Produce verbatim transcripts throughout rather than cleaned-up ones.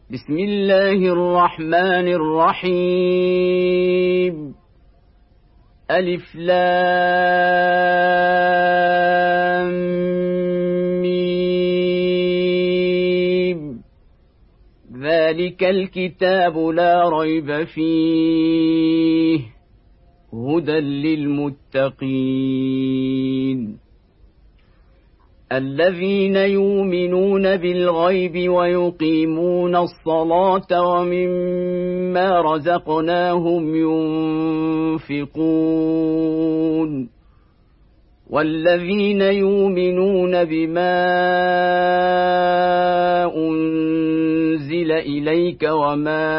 بسم الله الرحمن الرحيم. ألف لام ميم. ذلك الكتاب لا ريب فيه هدى للمتقين الذين يؤمنون بالغيب ويقيمون الصلاة ومما رزقناهم ينفقون والذين يؤمنون بما أنزل إليك وما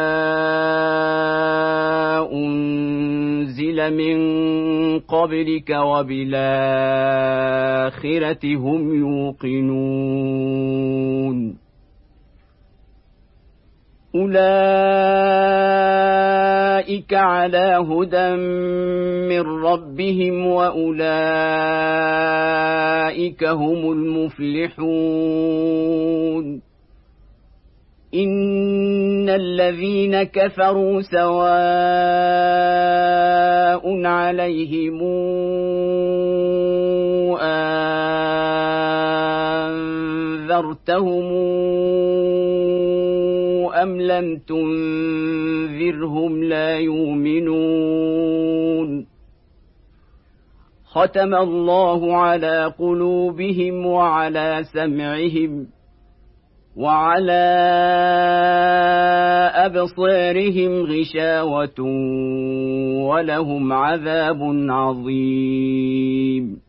أنزل من قبلك وبالآخرة هم يوقنون أولئك على هدى من ربهم وأولئك هم المفلحون إن الذين كفروا سواء عليهم أنذرتهم أم لم تنذرهم لا يؤمنون ختم الله على قلوبهم وعلى سمعهم وعلى أبصارهم غشاوة ولهم عذاب عظيم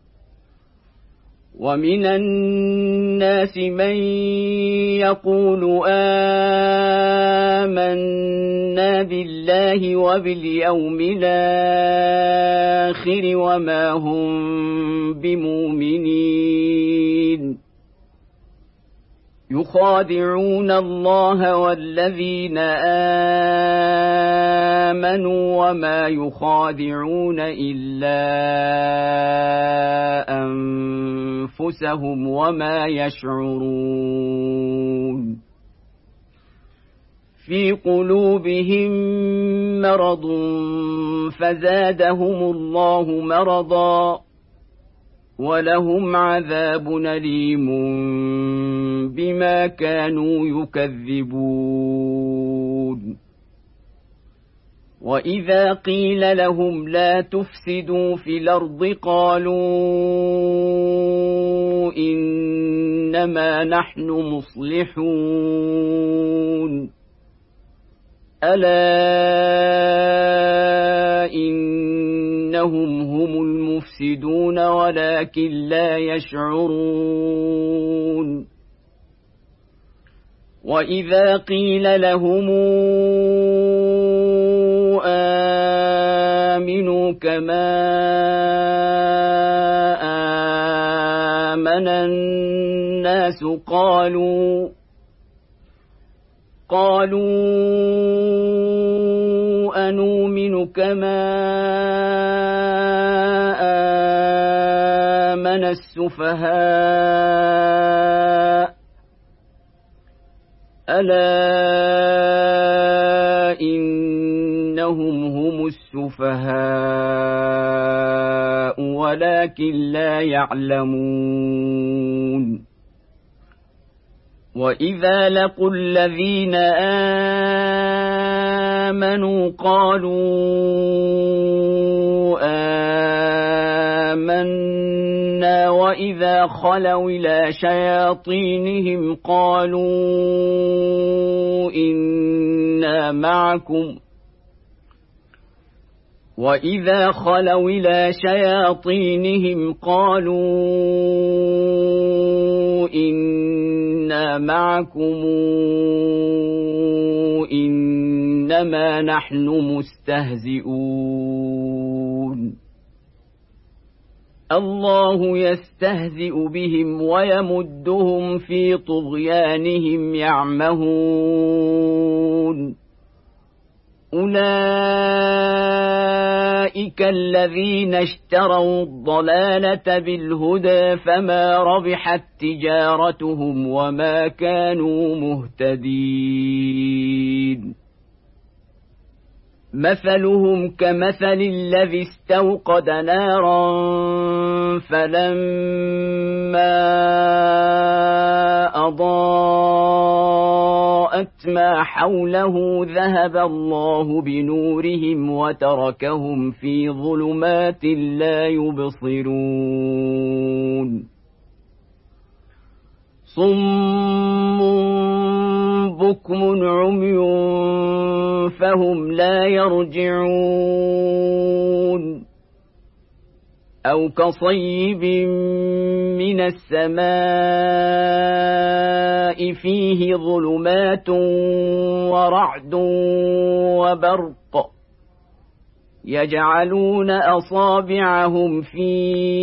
ومن الناس من يقول آمنا بالله وباليوم الآخر وما هم بمؤمنين يخادعون الله والذين آمنوا وما يخادعون إلا أنفسهم وما يشعرون في قلوبهم مرض فزادهم الله مرضا ولهم عذاب أليم بما كانوا يكذبون وإذا قيل لهم لا تفسدوا في الأرض قالوا إنما نحن مصلحون ألا إنهم هم المفسدون ولكن لا يشعرون وإذا قيل لهم آمنوا كما آمن الناس قالوا قالوا أنؤمن كما آمن السفهاء ألا إنهم هم السفهاء ولكن لا يعلمون وإذا لقوا الذين آمنوا قالوا آمنا وإذا خلوا إلى شياطينهم قالوا إنا معكم وإذا خلوا إلى شياطينهم قالوا إنا معكم إنما نحن مستهزئون الله يستهزئ بهم ويمدهم في طغيانهم يعمهون أولئك الذين اشتروا الضلالة بالهدى فما ربحت تجارتهم وما كانوا مهتدين مثلهم كمثل الذي استوقد نارا فلما أضاءت ما حوله ذهب الله بنورهم وتركهم في ظلمات لا يبصرون صم بكم عمي فهم لا يرجعون أو كصيب من السماء فيه ظلمات ورعد وبرق يجعلون أصابعهم في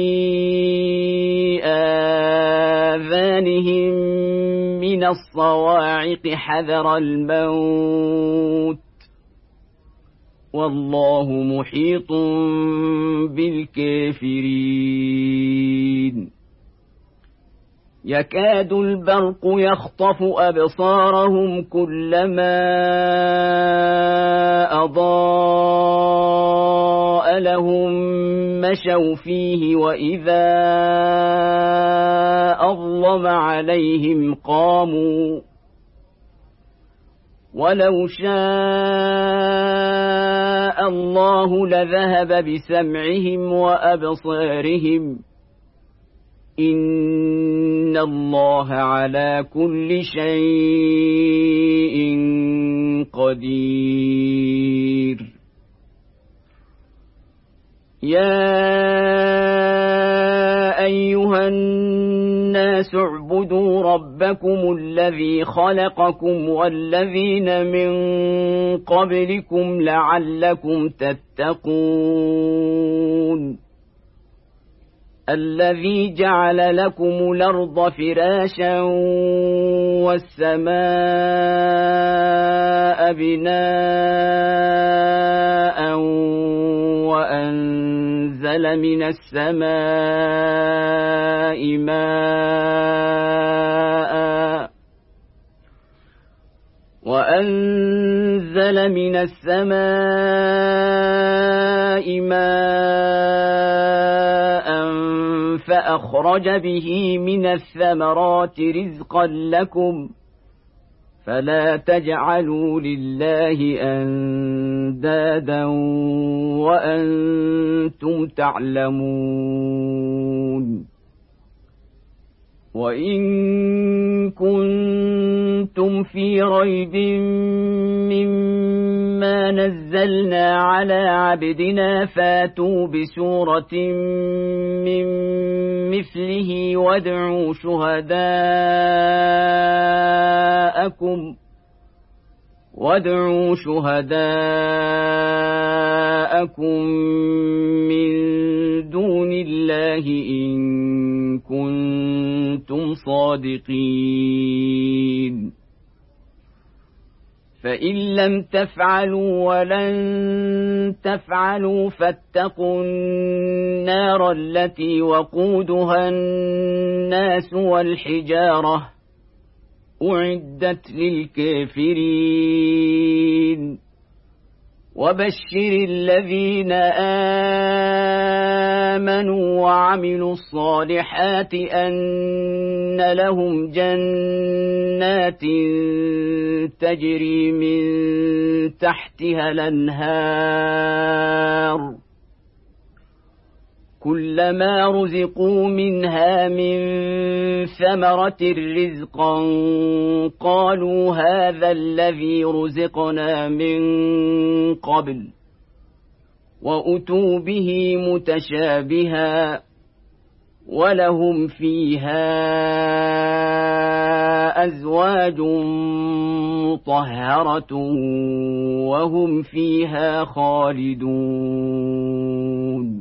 آذانهم من الصواعق حذر الموت والله محيط بالكافرين يكاد البرق يخطف أبصارهم كلما أضاء لهم مشوا فيه وإذا أظلم عليهم قاموا ولو شاء الله لذهب بسمعهم وأبصارهم إن الله على كل شيء قدير يا أيها الناس اعبدوا ربكم الذي خلقكم والذين من قبلكم لعلكم تتقون الذي جعل لكم الأرض فراشا والسماء بناء وأنزل من السماء ماء وأنزل من السماء ماء فأخرج به من الثمرات رزقا لكم فلا تجعلوا لله أندادا وأنتم تعلمون وإن كنتم في ريب مما نزلنا على عبدنا فاتوا بسورة من مثله وادعوا شهداءكم وادعوا شهداءكم من دون الله إن كنتم صادقين فإن لم تفعلوا ولن تفعلوا فاتقوا النار التي وقودها الناس والحجارة أعدت للكافرين وبشر الذين آمنوا وعملوا الصالحات أن لهم جنات تجري من تحتها الأنهار كلما رزقوا منها من ثمرة رزقا قالوا هذا الذي رزقنا من قبل وأتوا به متشابها ولهم فيها أزواج مطهرة وهم فيها خالدون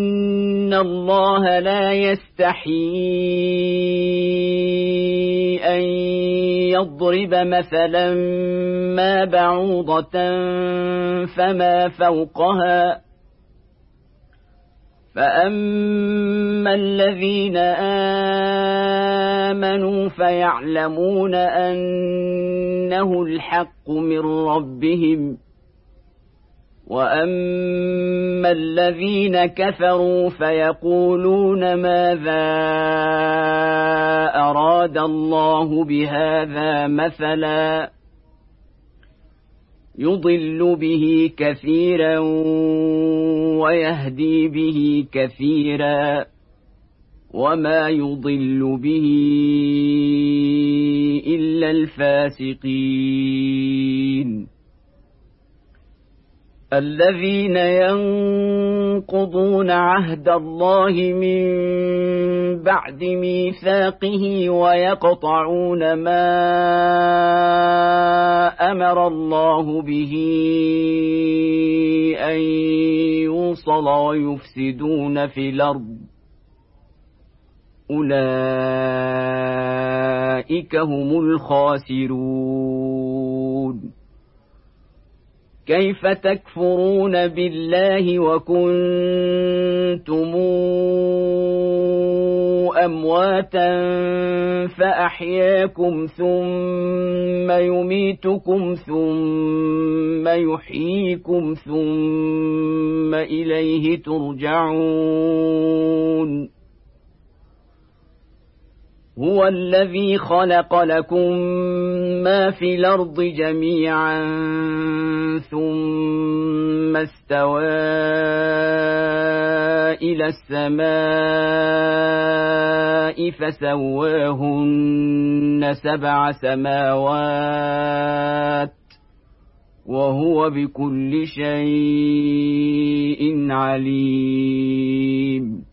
إن الله لا يستحيي أن يضرب مثلا ما بعوضة فما فوقها فأما الذين آمنوا فيعلمون أنه الحق من ربهم وأما الذين كفروا فيقولون ماذا أراد الله بهذا مثلا يضل به كثيرا ويهدي به كثيرا وما يضل به إلا الفاسقين الذين ينقضون عهد الله من بعد ميثاقه ويقطعون ما أمر الله به أن يوصل ويفسدون في الأرض أولئك هم الخاسرون كيف تكفرون بالله وكنتم أمواتا فأحياكم ثم يميتكم ثم يحييكم ثم إليه ترجعون هو الذي خلق لكم ما في الأرض جميعا ثم استوى إلى السماء فسواهن سبع سماوات وهو بكل شيء عليم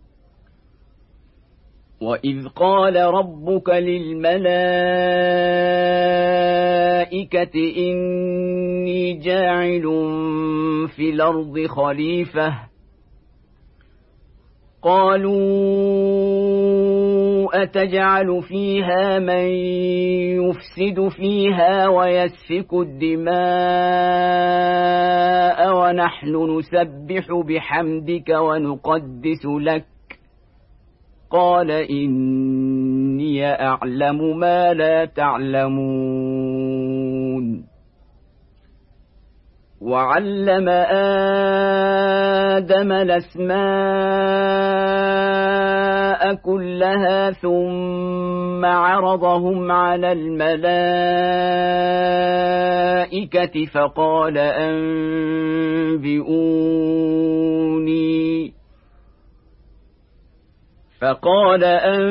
وإذ قال ربك للملائكة إني جاعل في الأرض خليفة قالوا أتجعل فيها من يفسد فيها ويسفك الدماء ونحن نسبح بحمدك ونقدس لك قال إني أعلم ما لا تعلمون وعلم آدم الأسماء كلها ثم عرضهم على الملائكة فقال أنبئوني فقال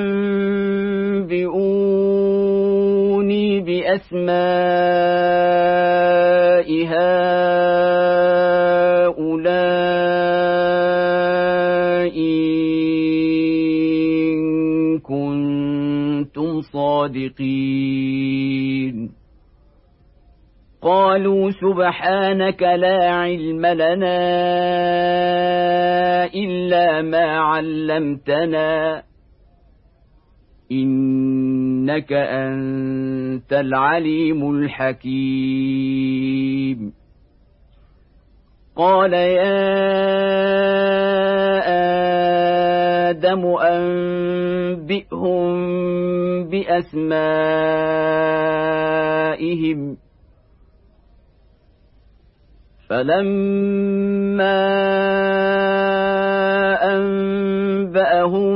أنبئوني بأسماء هؤلاء إن كنتم صادقين قالوا سبحانك لا علم لنا إلا ما علمتنا إنك أنت العليم الحكيم قال يا آدم أنبئهم بأسمائهم فلما أنبأهم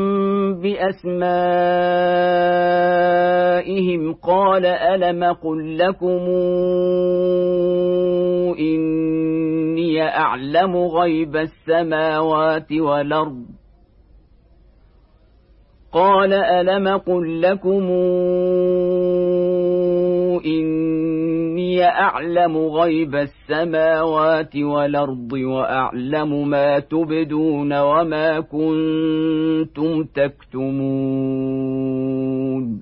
بأسمائهم قال ألم قل لكم إني أعلم غيب السماوات والأرض قال ألم قل لكم إني أعلم غيب السماوات والأرض وأعلم ما تبدون وما كنتم تكتمون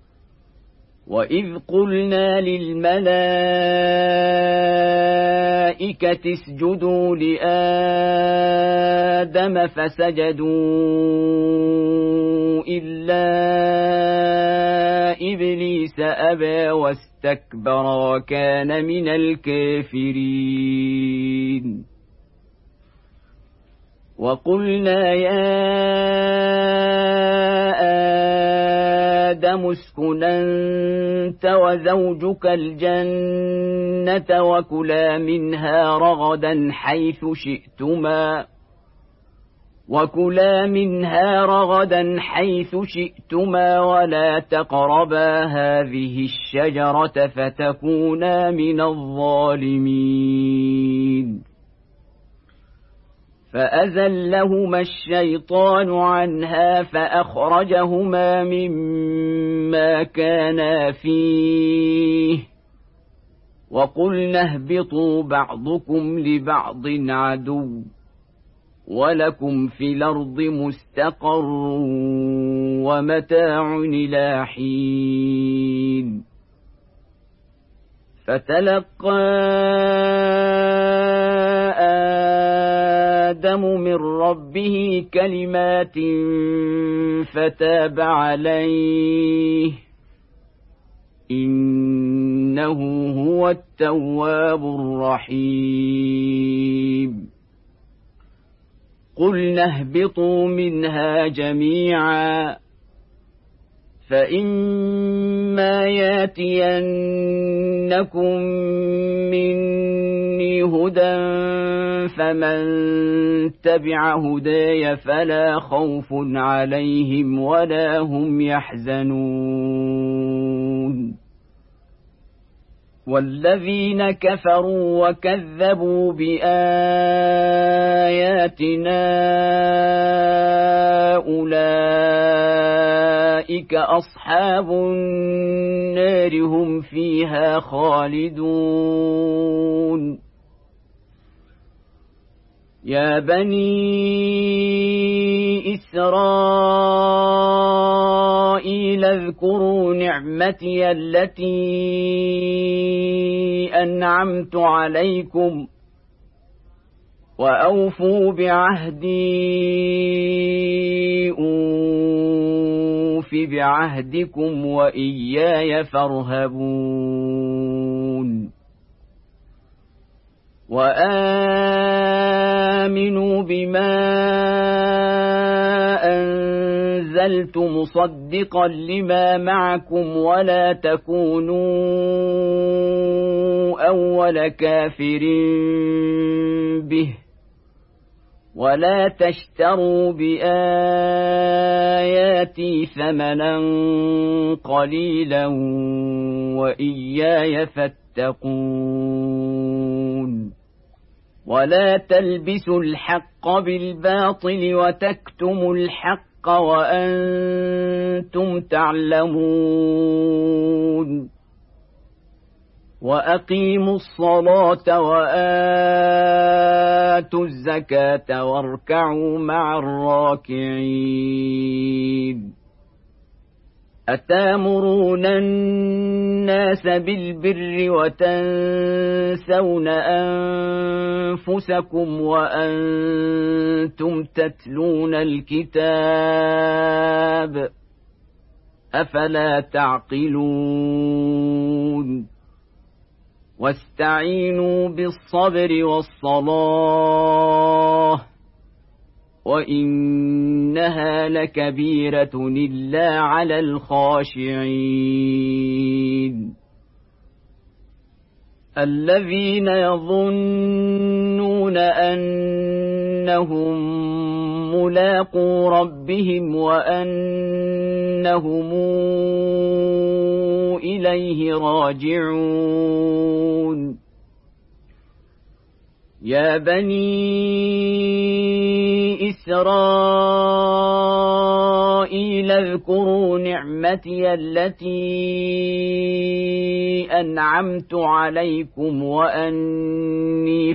وإذ قلنا للملائكة الملائكة اسجدوا لآدم فسجدوا إلا إبليس أبى واستكبر وكان من الكافرين وقلنا يا آدم اسكن أنت وزوجك الجنة وكلا منها رغدا حيث شئتما وكلا منها رغدا حيث شئتما ولا تقربا هذه الشجرة فتكونا من الظالمين فأزلهما الشيطان عنها فأخرجهما مما كانا فيه وقلنا اهبطوا بعضكم لبعض عدو ولكم في الأرض مستقر ومتاع إلى حين فتلقى آدم من ربه كلمات فتاب عليه إنه هو التواب الرحيم قلنا اهبطوا منها جميعا فإما ياتينكم مني هدى فمن تبع هداي فلا خوف عليهم ولا هم يحزنون والذين كفروا وكذبوا بآياتنا أولئك أصحاب النار هم فيها خالدون يا بني إسرائيل اذكروا نعمتي التي أنعمت عليكم وأوفوا بعهدي أوف بعهدكم وإياي فارهبون وآمنوا بما أنزلت مصدقا لما معكم ولا تكونوا أول كافر به ولا تشتروا بآياتي ثمنا قليلا وإياي فاتقون ولا تلبسوا الحق بالباطل وتكتموا الحق وأنتم تعلمون وأقيموا الصلاة وآتوا الزكاة واركعوا مع الراكعين أتامرون الناس بالبر وتنسون أنفسكم وأنتم تتلون الكتاب أفلا تعقلون واستعينوا بالصبر والصلاة وإنها لكبيرة إلا على الخاشعين الذين يظنون أنهم ملاقو ربهم وأنهم إليه راجعون يا بني إسرائيل اذكروا نعمتي التي أنعمت عليكم وأني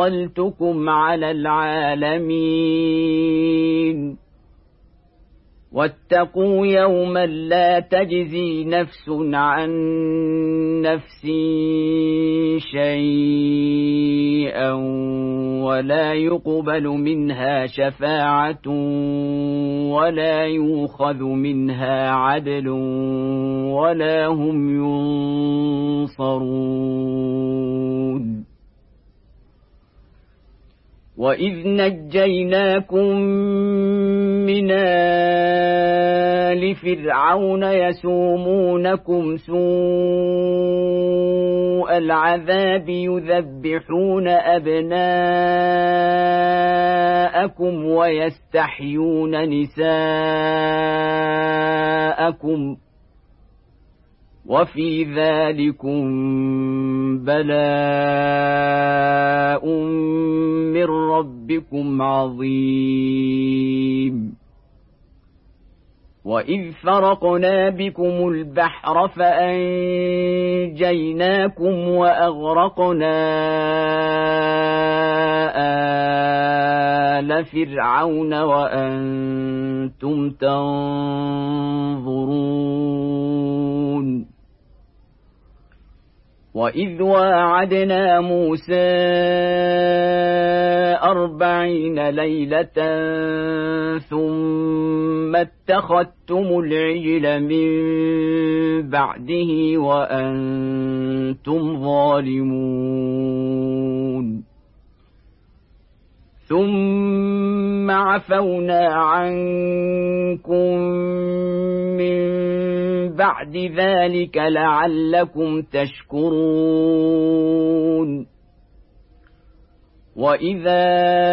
فضلتكم على العالمين واتقوا يوما لا تجزي نفس عن نفس شيئا ولا يقبل منها شفاعة ولا يؤخذ منها عدل ولا هم ينصرون. وإذ نجيناكم من آل فرعون يسومونكم سوء العذاب يذبحون أبناءكم ويستحيون نساءكم وفي ذلكم بلاء من ربكم عظيم. وإذ فرقنا بكم البحر فأنجيناكم وأغرقنا آل فرعون وأنتم تنظرون. وإذ واعدنا موسى أربعين ليلة ثم اتخذتم العجل من بعده وأنتم ظالمون. ثم عفونا عنكم من بعد ذلك لعلكم تشكرون. وإذا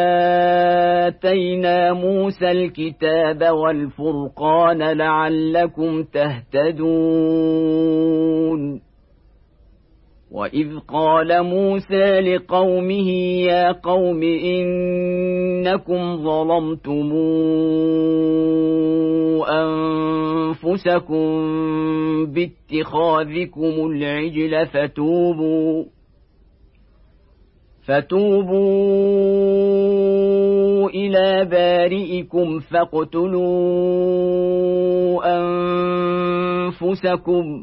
آتينا موسى الكتاب والفرقان لعلكم تهتدون. وإذ قال موسى لقومه يا قوم إنكم ظلمتم أنفسكم باتخاذكم العجل فتوبوا فتوبوا إلى بارئكم فاقتلوا أنفسكم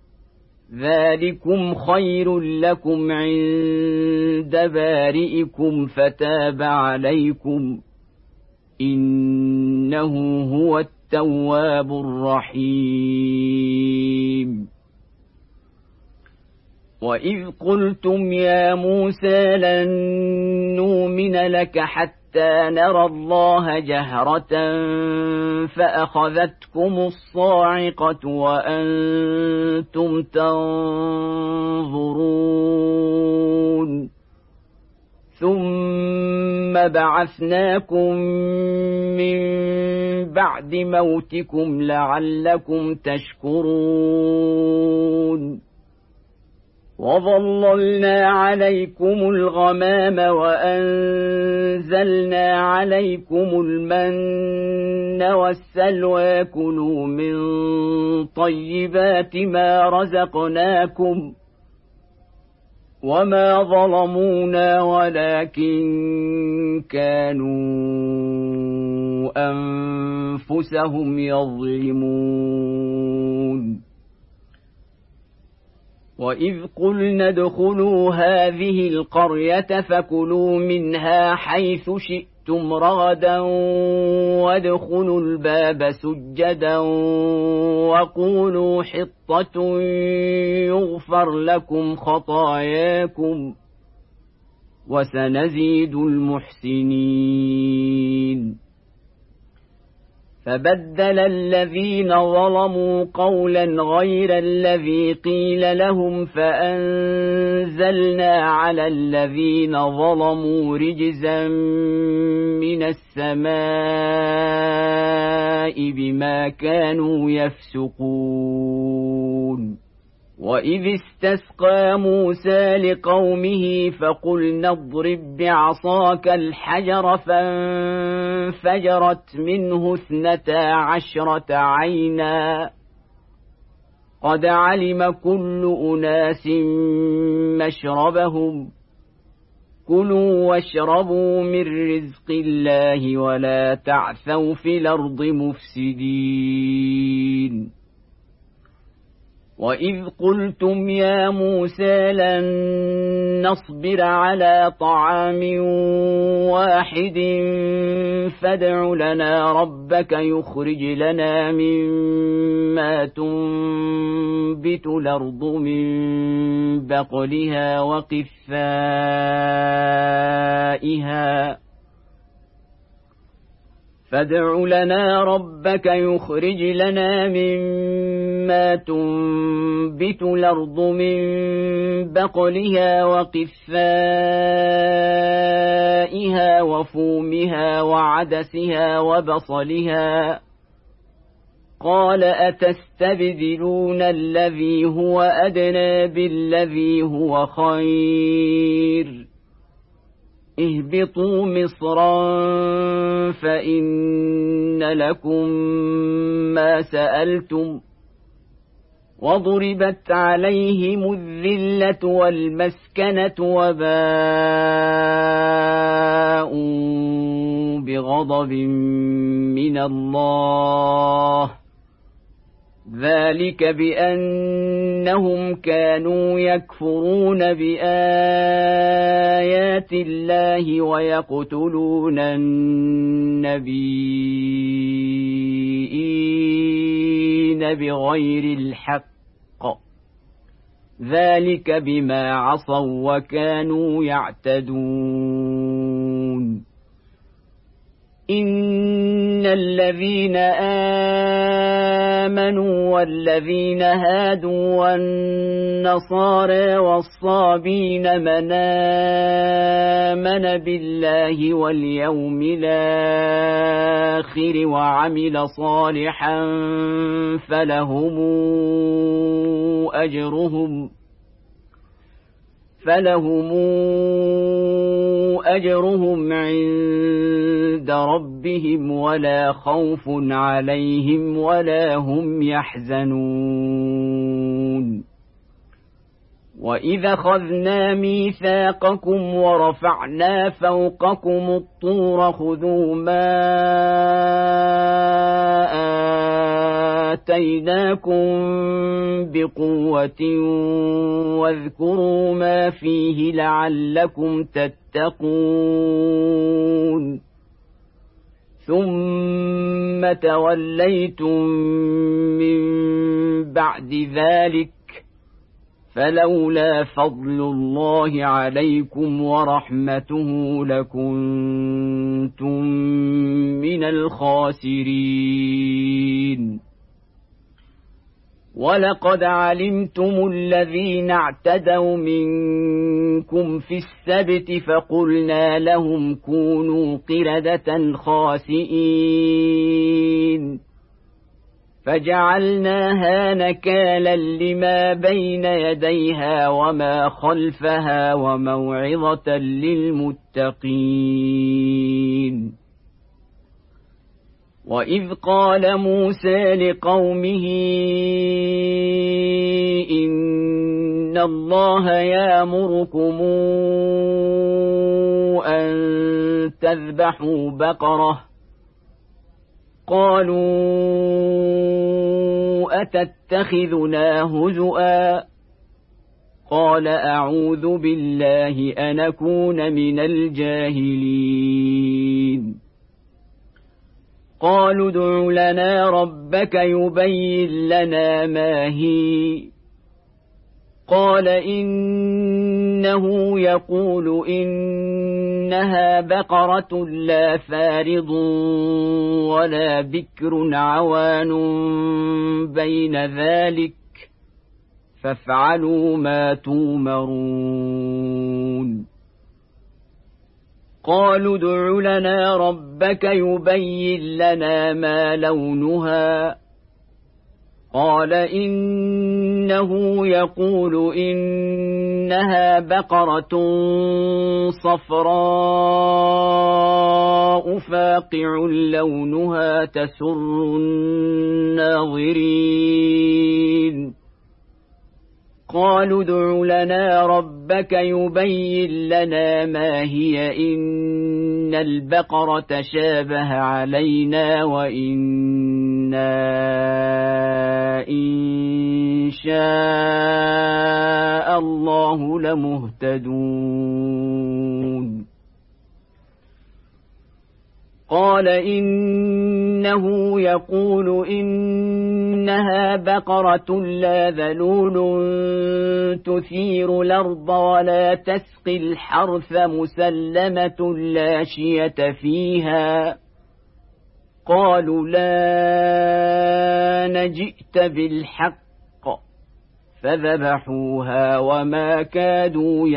ذلكم خير لكم عند بارئكم فتاب عليكم إنه هو التواب الرحيم. وإذ قلتم يا موسى لن نؤمن لك حتى نرى الله جهرة فأخذتكم الصاعقة وأنتم تنظرون. ثم بعثناكم من بعد موتكم لعلكم تشكرون. وظللنا عليكم الغمام وأنزلنا عليكم المن والسلوى كلوا من طيبات ما رزقناكم وما ظلمونا ولكن كانوا أنفسهم يظلمون. وإذ قلنا ادخلوا هذه القرية فكلوا منها حيث شئتم رغدا وادخلوا الباب سجدا وقولوا حطة يغفر لكم خطاياكم وسنزيد المحسنين. فبدل الذين ظلموا قولا غير الذي قيل لهم فأنزلنا على الذين ظلموا رجزا من السماء بما كانوا يفسقون. وإذ استسقى موسى لقومه فقلنا اضرب بعصاك الحجر فانفجرت منه اثنتا عشرة عينا قد علم كل أناس مشربهم كلوا واشربوا من رزق الله ولا تعثوا في الأرض مفسدين وإذ قلتم يا موسى لن نصبر على طعام واحد فادع لنا ربك يخرج لنا مما تنبت الأرض من بقلها وقثائها فادع لنا ربك يخرج لنا مما تنبت الأرض من بقلها وقثائها وفومها وعدسها وبصلها قال أتستبدلون الذي هو أدنى بالذي هو خير اهبطوا مصرا فإن لكم ما سألتم وضربت عليهم الذلة والمسكنة وباءوا بغضب من الله ذلك بأنهم كانوا يكفرون بآيات الله ويقتلون النبيين بغير الحق ذلك بما عصوا وكانوا يعتدون إن الذين آمنوا والذين هادوا والنصارى والصابين من آمن بالله واليوم الآخر وعمل صالحا فلهم أجرهم فلهم أجرهم عند ربهم ولا خوف عليهم ولا هم يحزنون وإذا أخذنا ميثاقكم ورفعنا فوقكم الطور خذوا ما آتيناكم بقوة واذكروا ما فيه لعلكم تتقون ثم توليتم من بعد ذلك فلولا فضل الله عليكم ورحمته لكنتم من الخاسرين ولقد علمتم الذين اعتدوا منكم في السبت فقلنا لهم كونوا قردة خاسئين فجعلناها نكالا لما بين يديها وما خلفها وموعظة للمتقين وإذ قال موسى لقومه إن الله يأمركم أن تذبحوا بقرة قالوا أتتخذنا هزؤا قال أعوذ بالله أن أكون من الجاهلين قالوا ادع لنا ربك يبين لنا ما هي قال إنه يقول إنها بقرة لا فارض ولا بكر عوان بين ذلك فافعلوا ما تومرون قالوا ادع لنا ربك يبين لنا ما لونها قال إنه يقول إنها بقرة صفراء فاقع لونها تسر الناظرين قالوا ادع لنا ربك يبين لنا ما هي إن البقرة تشابه علينا وإنا إن شاء الله لمهتدون قال إنه يقول إنها بقرة لا ذلول تثير الأرض ولا تسقي الحرث مسلمة لا شية فيها قالوا لا نجئت بالحق فذبحوها وما كادوا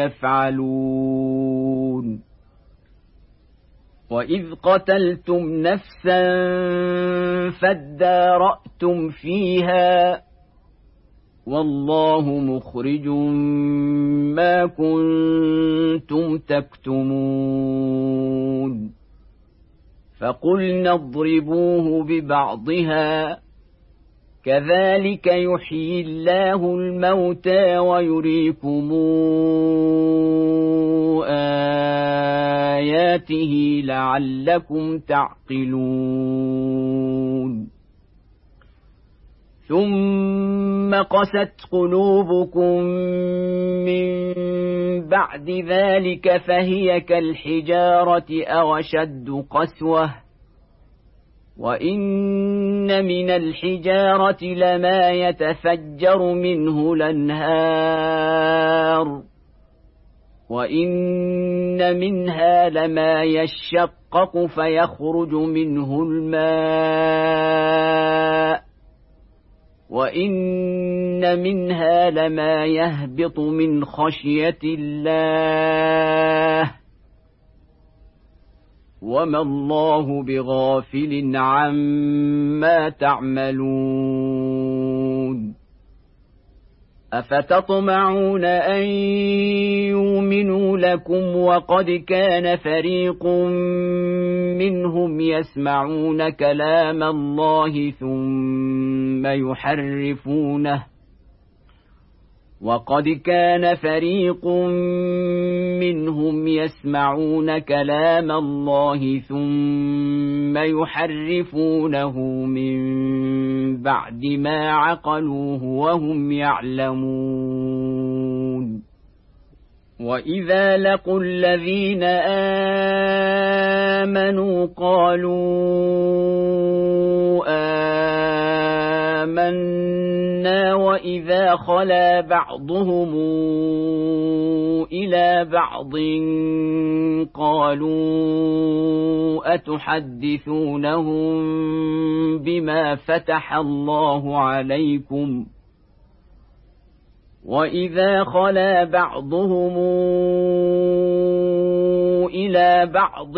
يفعلون وإذ قتلتم نفسا فادارأتم فيها والله مخرج ما كنتم تكتمون فقلنا اضربوه ببعضها كذلك يحيي الله الموتى ويريكم آياته لعلكم تعقلون ثم قست قلوبكم من بعد ذلك فهي كالحجارة أو أشد قسوة وإن من الحجارة لما يتفجر منه الأنهار وإن منها لما يشقق فيخرج منه الماء وإن منها لما يهبط من خشية الله وما الله بغافل عما تعملون أفتطمعون أن يؤمنوا لكم وقد كان فريق منهم يسمعون كلام الله ثم يحرفونه وقد كان فريق منهم يسمعون كلام الله ثم يحرفونه من بعد ما عقلوه وهم يعلمون وإذا لقوا الذين آمنوا قالوا آمنا وإذا خلا بعضهم إلى بعض قالوا أتحدثونهم بما فتح الله عليكم وإذا خلا بعضهم إلى بعض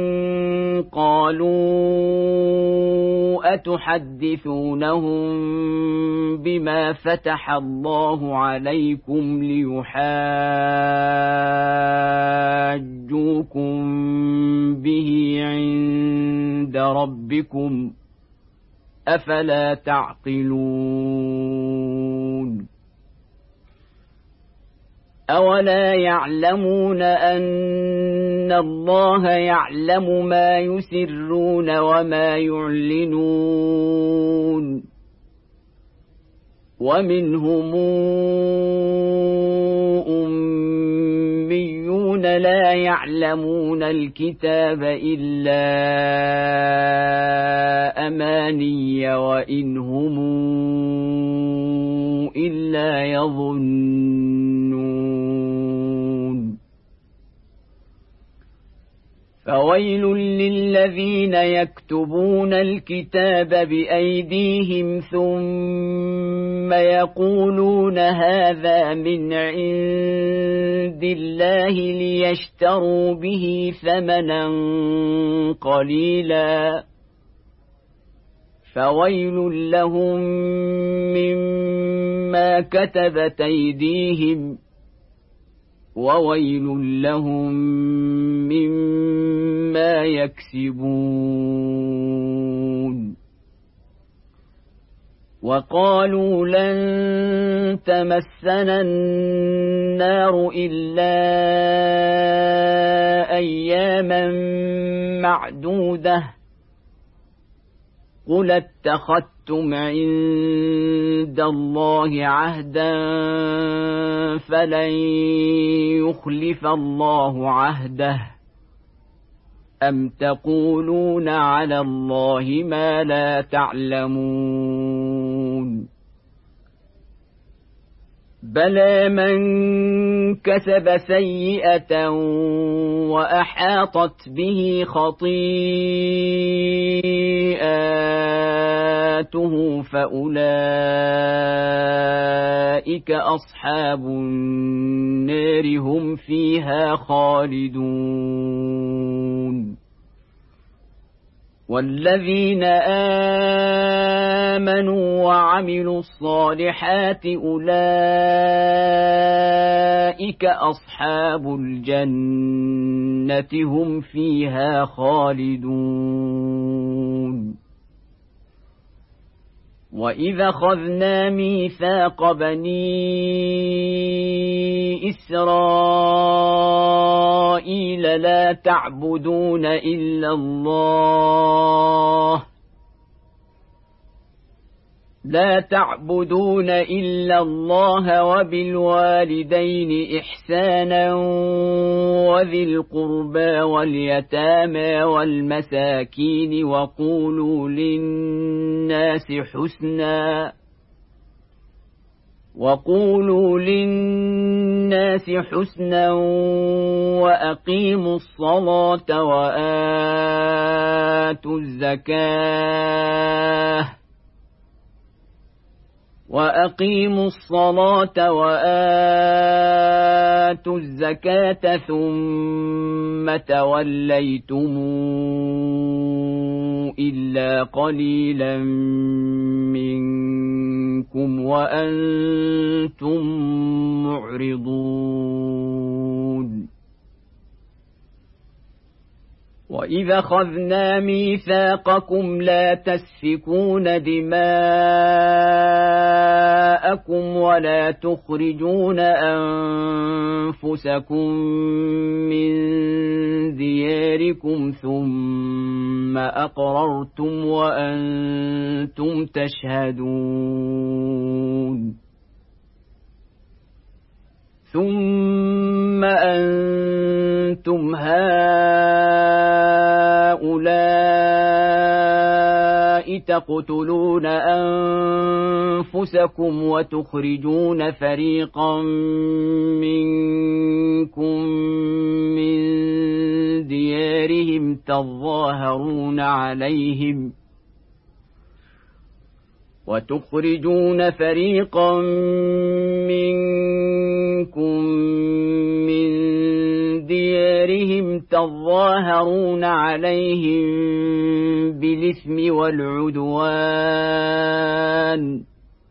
قالوا أتحدثونهم بما فتح الله عليكم ليحاجوكم به عند ربكم أفلا تعقلون أولا يعلمون أن الله يعلم ما يسرون وما يعلنون ومنهم أميون لا يعلمون الكتاب إلا أماني وإن هم إلا يظنون فويل للذين يكتبون الكتاب بأيديهم ثم يقولون هذا من عند الله ليشتروا به ثمنا قليلا فويل لهم مما كتبت أيديهم وويل لهم مما يكسبون وقالوا لن تمسنا النار إلا أياما معدودة قل اتخذتم عند الله عهدا فلن يخلف الله عهده أم تقولون على الله ما لا تعلمون بلى من كسب سيئة وأحاطت به خطيئاته فأولئك أصحاب النار هم فيها خالدون والذين آمنوا وعملوا الصالحات أولئك أصحاب الجنة هم فيها خالدون وإذا أخذنا ميثاق بني إسرائيل لا تعبدون إلا الله لا تعبدون إلا الله وبالوالدين إحسانا وذي القربى واليتامى والمساكين وقولوا للناس حسنا وقولوا للناس حسنا وأقيموا الصلاة وآتوا الزكاة وأقيموا الصلاة وآتوا الزكاة ثم توليتم إلا قليلا منكم وأنتم معرضون وإذا أخذنا ميثاقكم لا تسفكون دماءكم ولا تخرجون أنفسكم من دياركم ثم أقررتم وأنتم تشهدون ثم أنتم هؤلاء تقتلون أنفسكم وتخرجون فريقا منكم من ديارهم تظاهرون عليهم وتخرجون فريقا منكم من ديارهم تظاهرون عليهم بالإثم والعدوان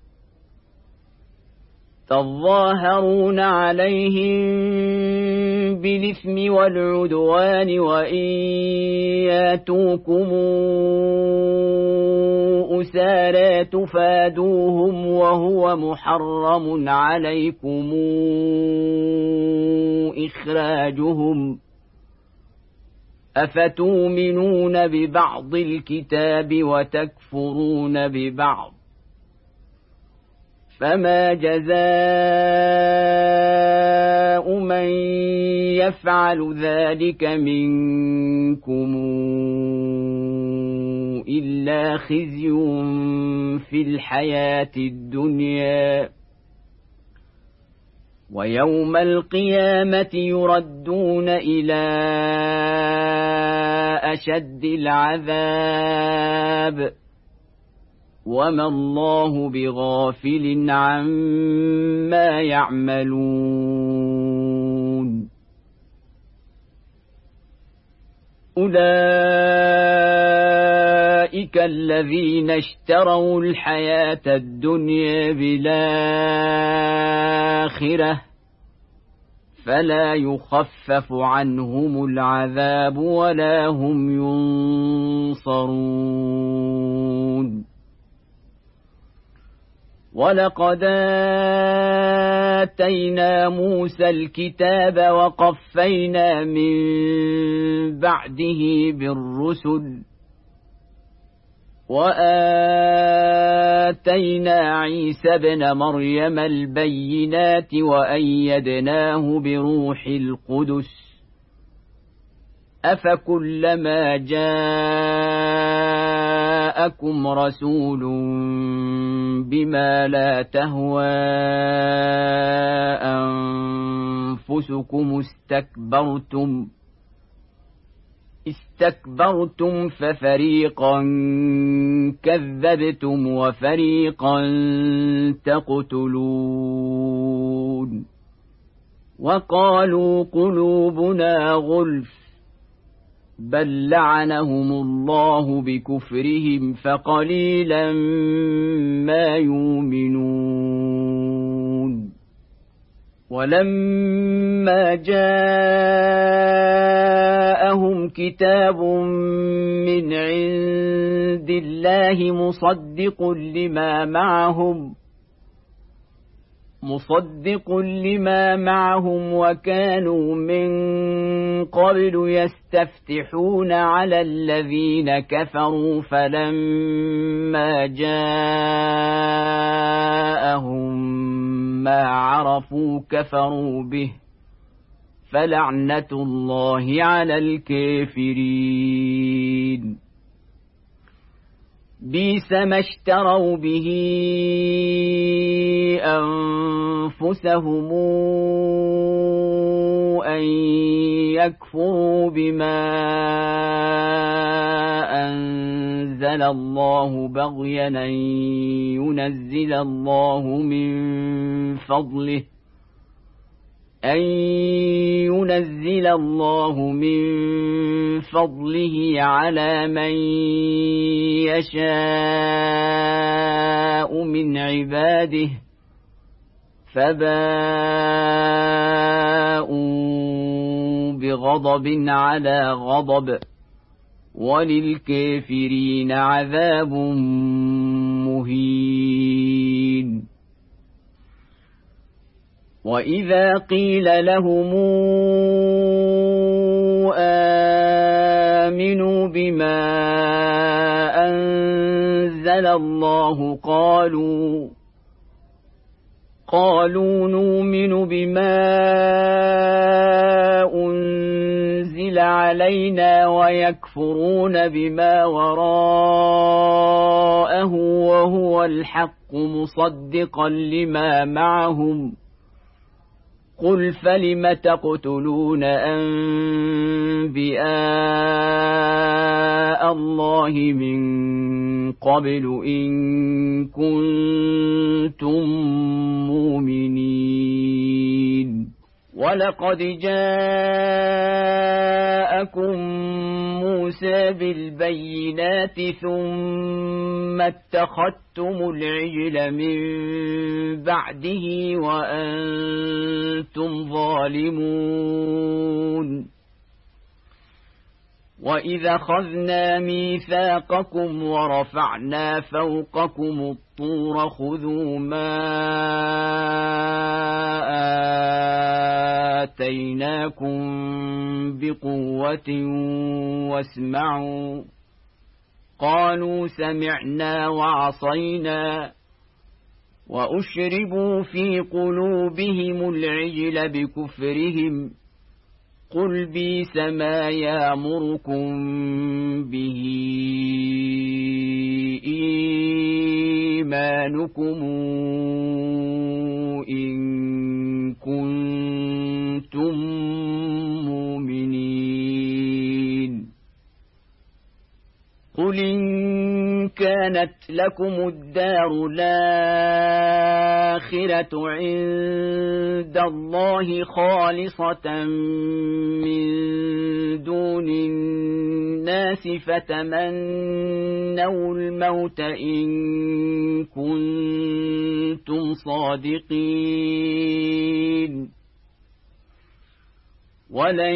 تظاهرون عليهم بالإثم والعدوان وإن ياتوكم أسارى تفادوهم وهو محرم عليكم إخراجهم أفتؤمنون ببعض الكتاب وتكفرون ببعض فما جزاء من يفعل ذلك منكم إلا خزي في الحياة الدنيا ويوم القيامة يردون إلى أشد العذاب وما الله بغافل عما يعملون أولئك الذين اشتروا الحياة الدنيا بالآخرة فلا يخفف عنهم العذاب ولا هم ينصرون ولقد آتينا موسى الكتاب وقفينا من بعده بالرسل وآتينا عيسى ابن مريم البينات وأيدناه بروح القدس أفكلما جاءكم رسول بما لا تهوى أنفسكم استكبرتم استكبرتم ففريقا كذبتم وفريقا تقتلون وقالوا قلوبنا غلف بل لعنهم الله بكفرهم فقليلا ما يؤمنون ولما جاءهم كتاب من عند الله مصدق لما معهم مصدق لما معهم وكانوا من قبل يستفتحون على الذين كفروا فلما جاءهم ما عرفوا كفروا به فلعنة الله على الكافرين بئس ما اشتروا به أنفسهم أن يكفروا بما أنزل الله بغيا أن ينزل الله من فضله أن ينزل الله من فضله على من يشاء من عباده فباءوا بغضب على غضب وللكافرين عذاب مهين وإذا قيل لهم آمنوا بما أنزل الله قالوا قالوا نؤمن بما أنزل علينا ويكفرون بما وراءه وهو الحق مصدقا لما معهم قل فلم تقتلون أنبياء الله من قبل إن كنتم مؤمنين ولقد جاءكم موسى بالبينات ثم اتخذتم العجل من بعده وأنتم ظالمون وإذا أخذنا ميثاقكم ورفعنا فوقكم الطور خذوا ما آتيناكم بقوة واسمعوا قالوا سمعنا وعصينا وأشربوا في قلوبهم العجل بكفرهم قل بئس ما يأمركم به إيمانكم إن كنتم مؤمنين قل إن كانت لكم الدار الآخرة عند الله خالصة من دون الناس فتمنوا الموت إن كنتم صادقين ولن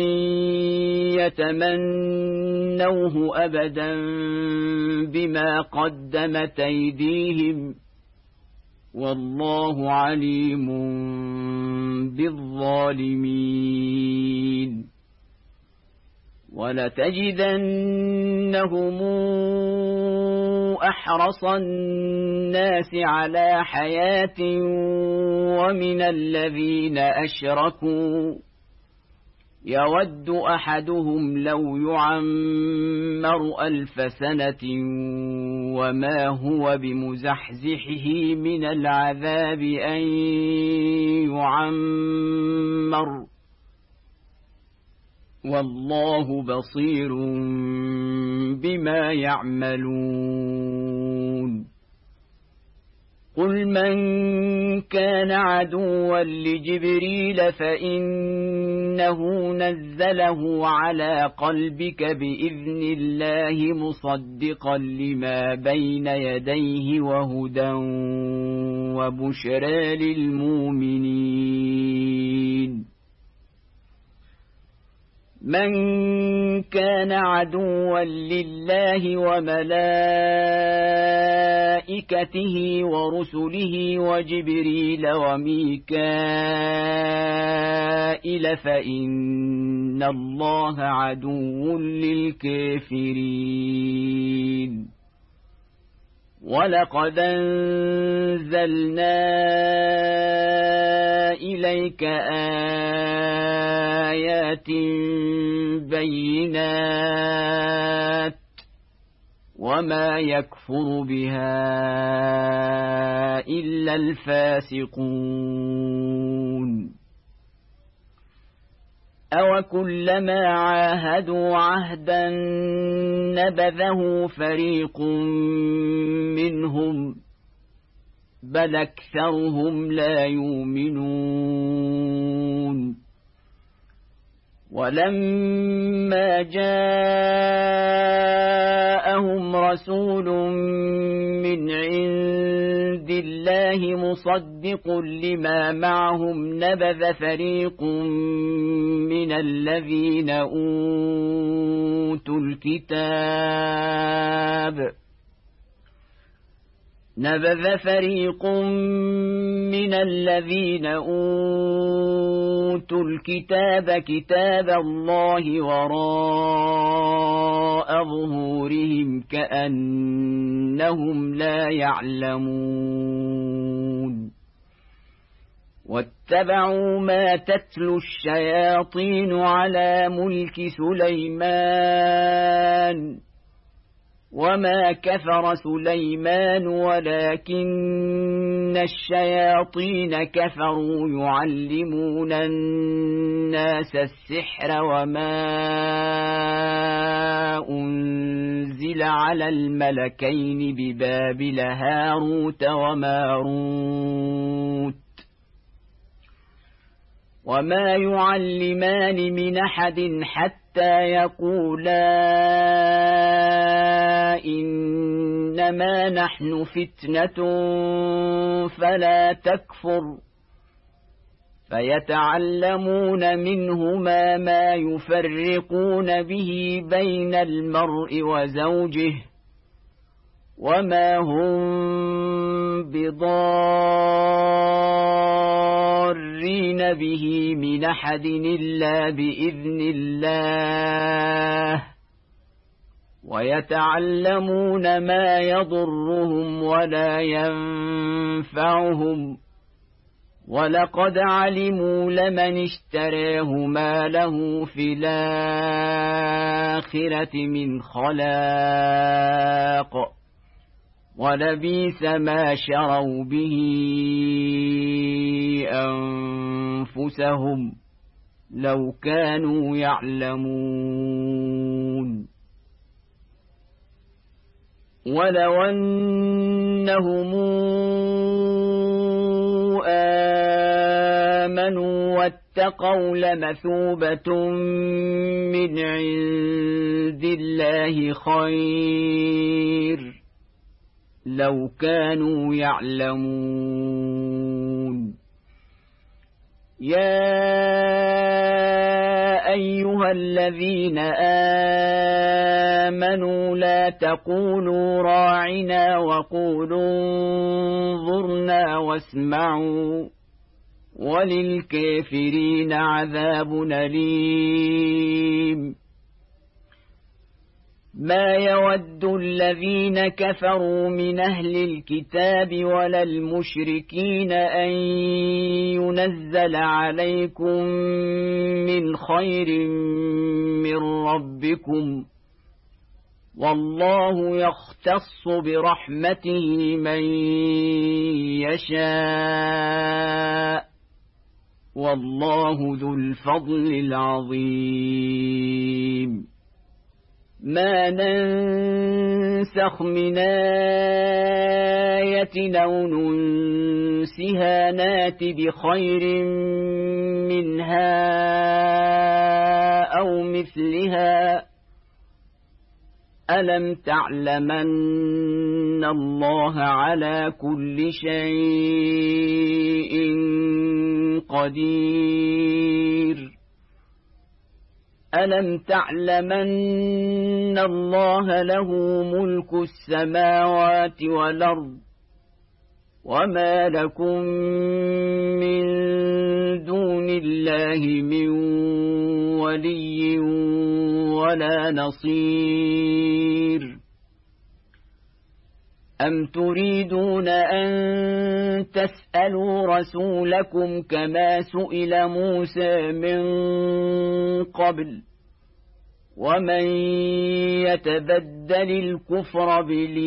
يتمنوه أبدا بما قدمت أيديهم والله عليم بالظالمين. ولتجدنهم أحرص الناس على حياة ومن الذين أشركوا يود أحدهم لو يعمر ألف سنة وما هو بمزحزحه من العذاب أن يعمر والله بصير بما يعملون. قل من كان عدوا لجبريل فإنه نزله على قلبك بإذن الله مصدقا لما بين يديه وهدى وبشرى للمؤمنين. من كان عدوا لله وملائكته ورسله وجبريل وميكائيل فإن الله عدو للكافرين. ولقد أنزلنا إليك آيات بينات وما يكفر بها إلا الفاسقون. أوكلما عاهدوا عهدا نبذه فريق منهم بل أكثرهم لا يؤمنون. ولما جاءهم رسول من عند الله مصدق لما معهم نبذ فريق من الذين أوتوا الكتاب نبذ فريق من الذين أوتوا الكتاب كتاب الله وراء ظهورهم كأنهم لا يعلمون. واتبعوا ما تتلو الشياطين على ملك سليمان وما كفر سليمان ولكن الشياطين كفروا يعلمون الناس السحر وما أنزل على الملكين ببابل هاروت وماروت وما يعلمان من أحد حتى يقولا إنما نحن فتنة فلا تكفر فيتعلمون منهما ما يفرقون به بين المرء وزوجه وما هم بضارين به من أحد إلا بإذن الله ويتعلمون ما يضرهم ولا ينفعهم ولقد علموا لمن اشتراه ما له في الآخرة من خلاق ولبئس ما شروا به أنفسهم لو كانوا يعلمون. ولو أنهم آمنوا واتقوا لمثوبة من عند الله خير لو كانوا يعلمون. يا أيها الذين آمنوا لا تقولوا راعنا وقولوا انظرنا واسمعوا وللكافرين عذاب أليم ما يود الذين كفروا من أهل الكتاب ولا المشركين أن ينزل عليكم من خير من ربكم والله يختص برحمته من يشاء والله ذو الفضل العظيم ما ننسخ من آية أو ننسها نات بخير منها أو مثلها ألم تعلمن الله على كل شيء قدير ألم تعلمن الله له ملك السماوات والأرض وما لكم من دون الله من ولي ولا نصير أم تريدون أن تسألوا رسولكم كما سئل موسى من قبل ومن يتبدل الكفر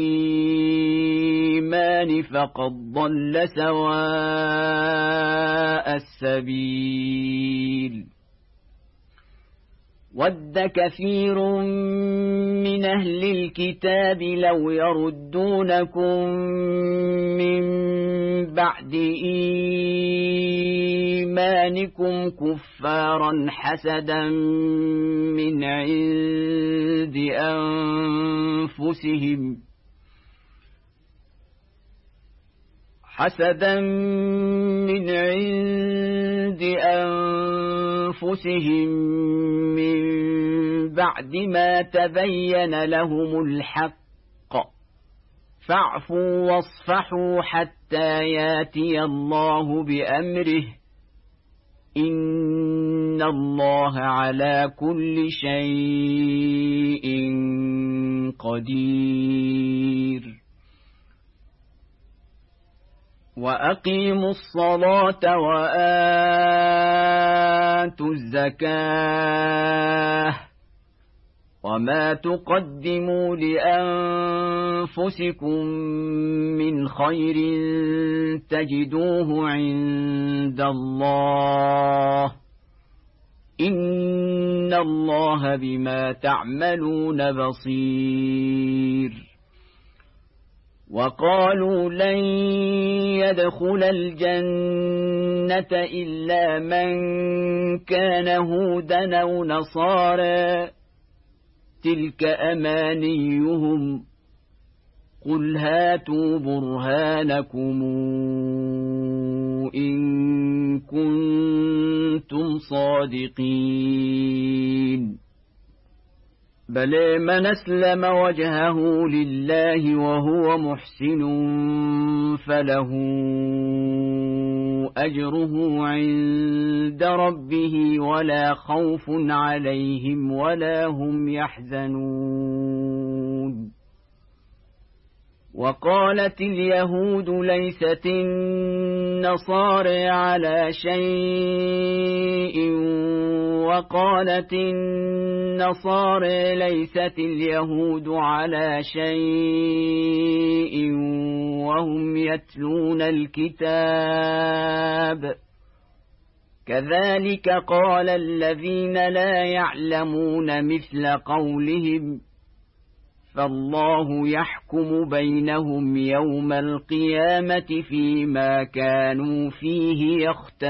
بالإيمان فقد ضل سواء السبيل ود كثير من أهل الكتاب لو يردونكم من بعد إيمانكم كفارا حسدا من عند أنفسهم حسدا من عند أنفسهم من بعد ما تبين لهم الحق فاعفوا واصفحوا حتى ياتي الله بأمره إن الله على كل شيء قدير وأقيموا الصلاة وآتوا الزكاة وما تقدموا لأنفسكم من خير تجدوه عند الله إن الله بما تعملون بصير وقالوا لن يدخل الجنة إلا من كان هودا أو نصارى تلك أمانيهم قل هاتوا برهانكم إن كنتم صادقين بل من أسلم وجهه لله وهو محسن فله أجره عند ربه ولا خوف عليهم ولا هم يحزنون وقالت اليهود ليست النصارى على شيء وقالت النصارى ليست اليهود على شيء وهم يتلون الكتاب كذلك قال الذين لا يعلمون مثل قولهم فالله يحكم بينهم يوم القيامة فيما كانوا فيه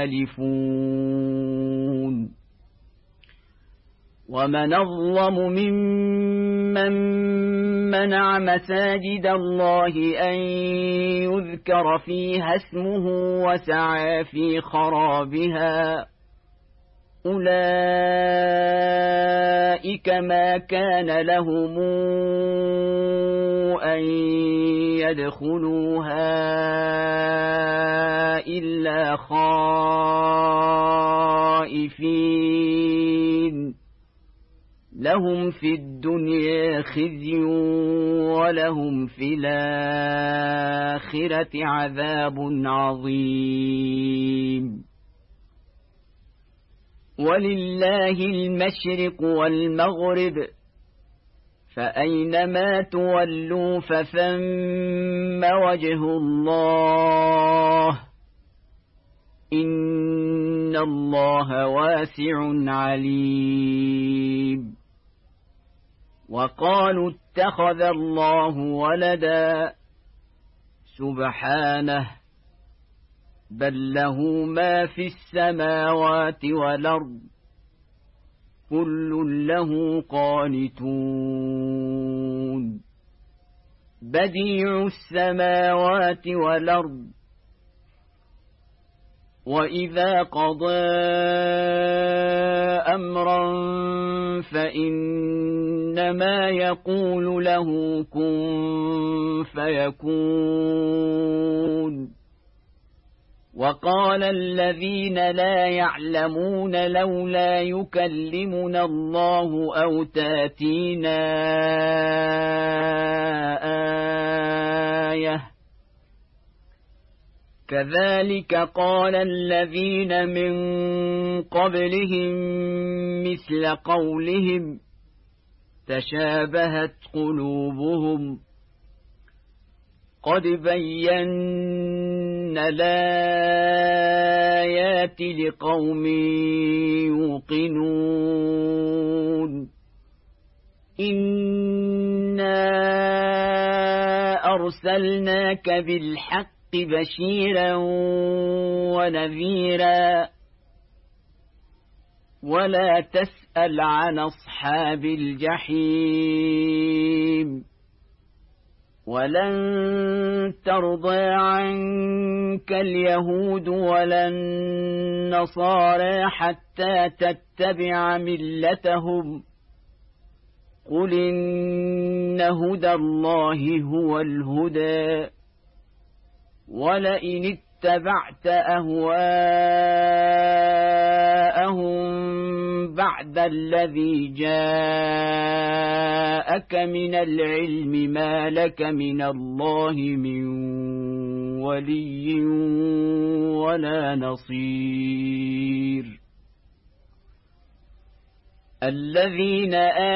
يختلفون ومن أظلم ممن منع مساجد الله أن يذكر فيها اسمه وسعى في خرابها أولئك أولئك ما كان لهم أن يدخلوها إلا خائفين لهم في الدنيا خزي ولهم في الآخرة عذاب عظيم ولله المشرق والمغرب فأينما تولوا فثم وجه الله إن الله واسع عليم وقالوا اتخذ الله ولدا سبحانه بل له ما في السماوات والأرض كل له قانتون بديع السماوات والأرض وإذا قضى أمرا فإنما يقول له كن فيكون وقال الذين لا يعلمون لولا يكلمنا الله أو تاتينا آية كذلك قال الذين من قبلهم مثل قولهم تشابهت قلوبهم قد بينا الآيات لقوم يوقنون إنا أرسلناك بالحق بشيرا ونذيرا ولا تسأل عن أصحاب الجحيم ولن ترضى عنك اليهود ولا النصارى حتى تتبع ملتهم قل إن هدى الله هو الهدى ولئن اتبعت أهواءهم بعد الذي جاءك من العلم ما لك من الله من ولي ولا نصير الذين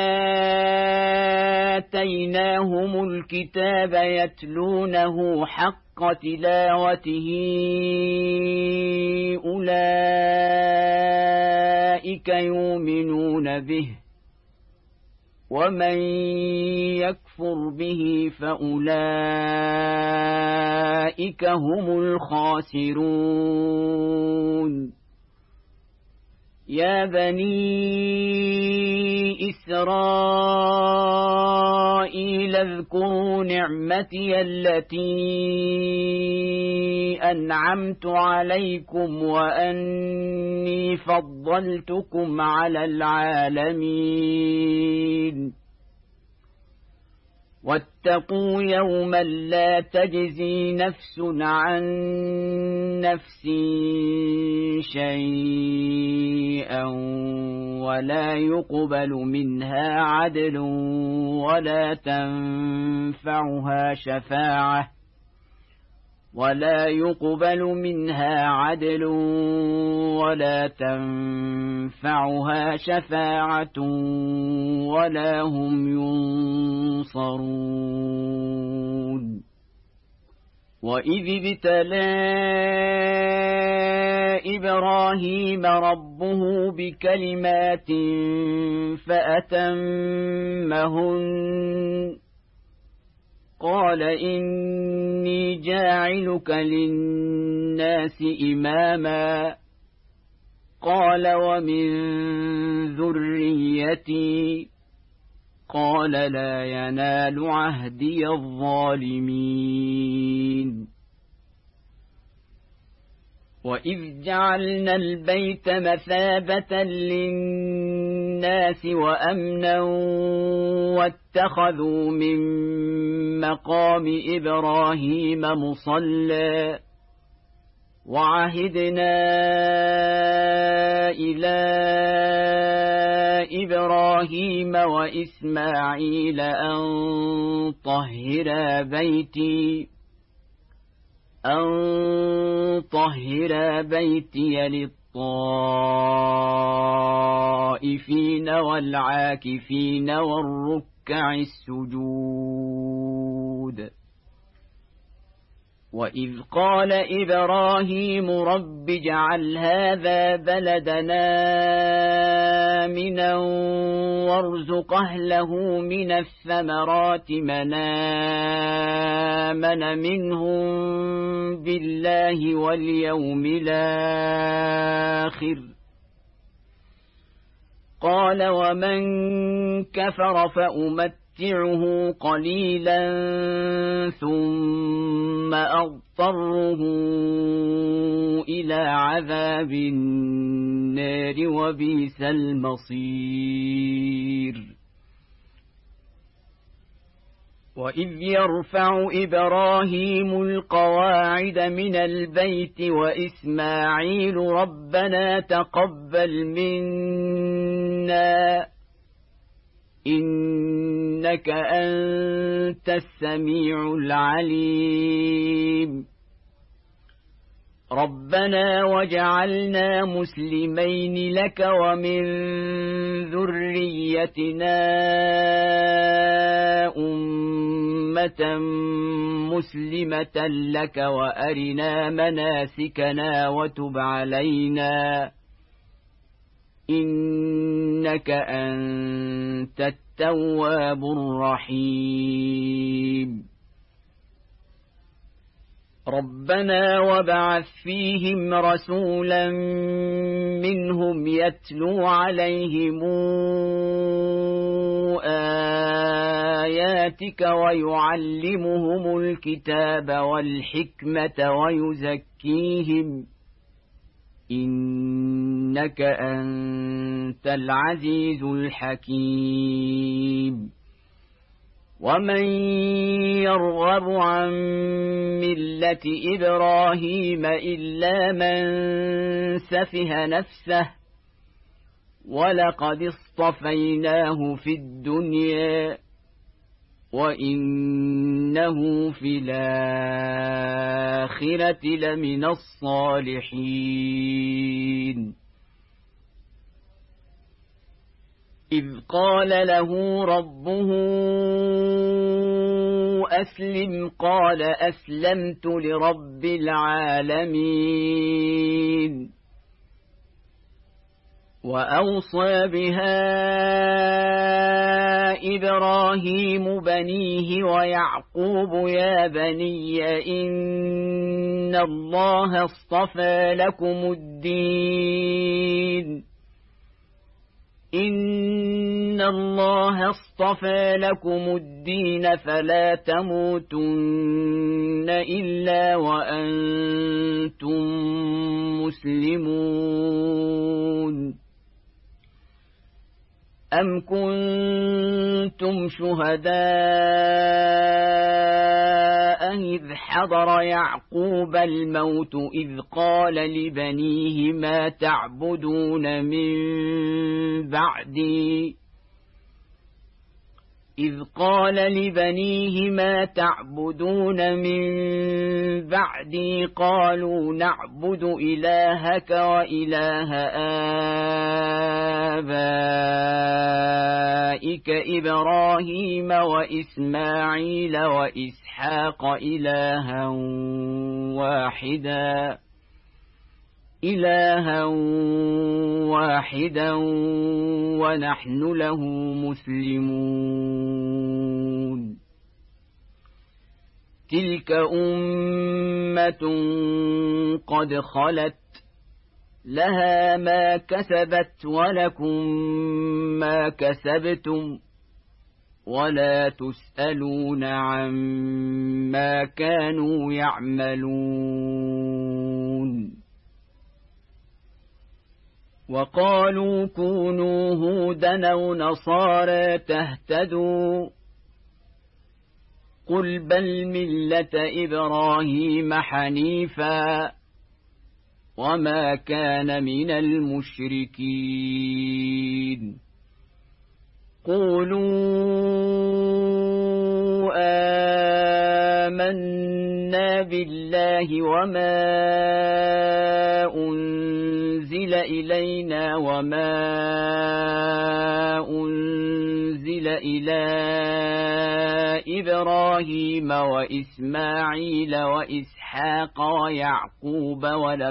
آتيناهم الكتاب يتلونه حق تلاوته أولئك يؤمنون به ومن يكفر به فأولئك هم الخاسرون يا بني إسرائيل اذكروا نعمتي التي أنعمت عليكم وأني فضلتكم على العالمين واتقوا يوما لا تجزي نفس عن نفس شيئا ولا يقبل منها عدل ولا تنفعها شفاعة ولا يقبل منها عدل ولا تنفعها شفاعة ولا هم ينصرون وإذ ابتلى إبراهيم ربه بكلمات فأتمهن قال إني جاعلك للناس إماما قال ومن ذريتي قال لا ينال عهدي الظالمين وإذ جعلنا البيت مثابة للناس للناس وأمنا واتخذوا من مقام إبراهيم مصلى وعهدنا إلى إبراهيم وإسماعيل أن طهرا بيتي أن طهرا بيتي للطائفين والعاكفين والركع السجود وإذ قال إبراهيم رب اجعل هذا بلدنا آمنا وارزق أهله من الثمرات من آمن منهم بالله واليوم الآخر قال ومن كفر فأمتعه قليلا ثم أضطره إلى عذاب النار وبئس المصير وإذ يرفع إبراهيم القواعد من البيت وإسماعيل ربنا تقبل منا إنك أنت السميع العليم ربنا وجعلنا مسلمين لك ومن ذريتنا أمة مسلمة لك وأرنا مناسكنا وتب علينا إنك أنت التواب الرحيم ربنا وابعث فيهم رسولا منهم يتلو عليهم آياتك ويعلمهم الكتاب والحكمة ويزكيهم إنك أنت العزيز الحكيم ومن يرغب عن ملة إبراهيم إلا من سفه نفسه ولقد اصطفيناه في الدنيا وإنه في الآخرة لمن الصالحين إذ قال له ربه أسلم قال أسلمت لرب العالمين وأوصى بها إبراهيم بنيه ويعقوب يا بني إن الله اصطفى لكم الدين إن الله اصطفى لكم الدين فلا تموتن إلا وأنتم مسلمون أم كنتم شهداء إذ حضر يعقوب الموت إذ قال لبنيه ما تعبدون من بعدي إذ قال لبنيه ما تعبدون من بعدي قالوا نعبد إلهك وإله آبائك إبراهيم وإسماعيل وإسحاق إلها واحدا إلها واحدا ونحن له مسلمون تلك أمة قد خلت لها ما كسبت ولكم ما كسبتم ولا تسألون عما كانوا يعملون وقالوا كونوا هودا أو نصارى تهتدوا قل بل ملة إبراهيم حنيفا وما كان من المشركين قولوا آمنا بالله وما أنزل إلينا وما أنزل إلى إبراهيم وإسماعيل وإسحاق ويعقوب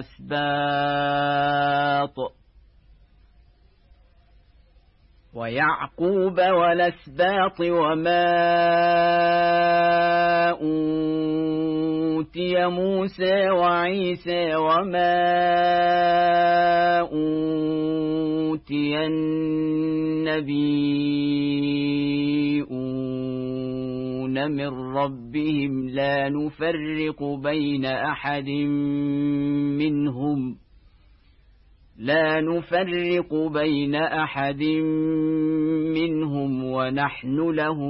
والأسباط ويعقوب والأسباط وما أوتي موسى وعيسى وما أوتي النبيون من ربهم لا نفرق بين أحد منهم لا نفرق بين أحد منهم ونحن له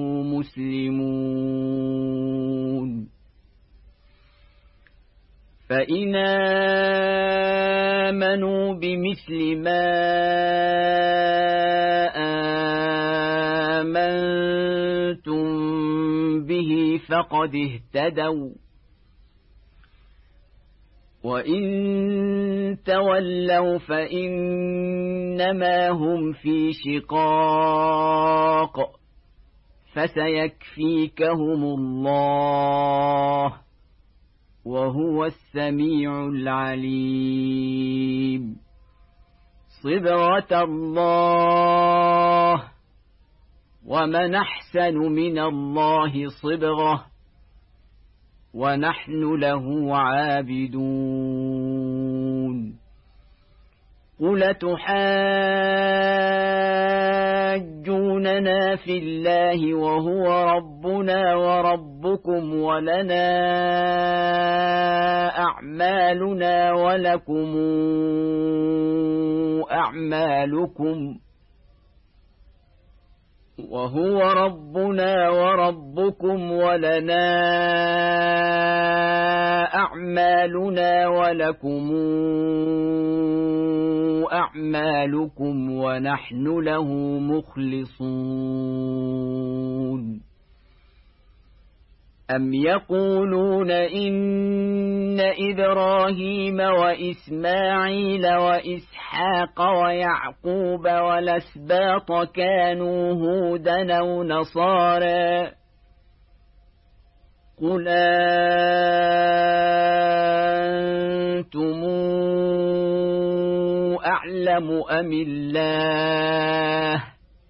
مسلمون فإن آمنوا بمثل ما آمنتم به فقد اهتدوا وإن تولوا فإنما هم في شقاق فسيكفيكهم الله وهو السميع العليم صبغة الله ومن أحسن من الله صبغة ونحن له عابدون قل تحاجوننا في الله وهو ربنا وربكم ولنا أعمالنا ولكم أعمالكم وهو ربنا وربكم ولنا أعمالنا ولكم أعمالكم ونحن له مخلصون أم يقولون إن إبراهيم وإسماعيل وإسحاق ويعقوب والأسباط كانوا هودا أو نصارى قل أنتم أعلم أم الله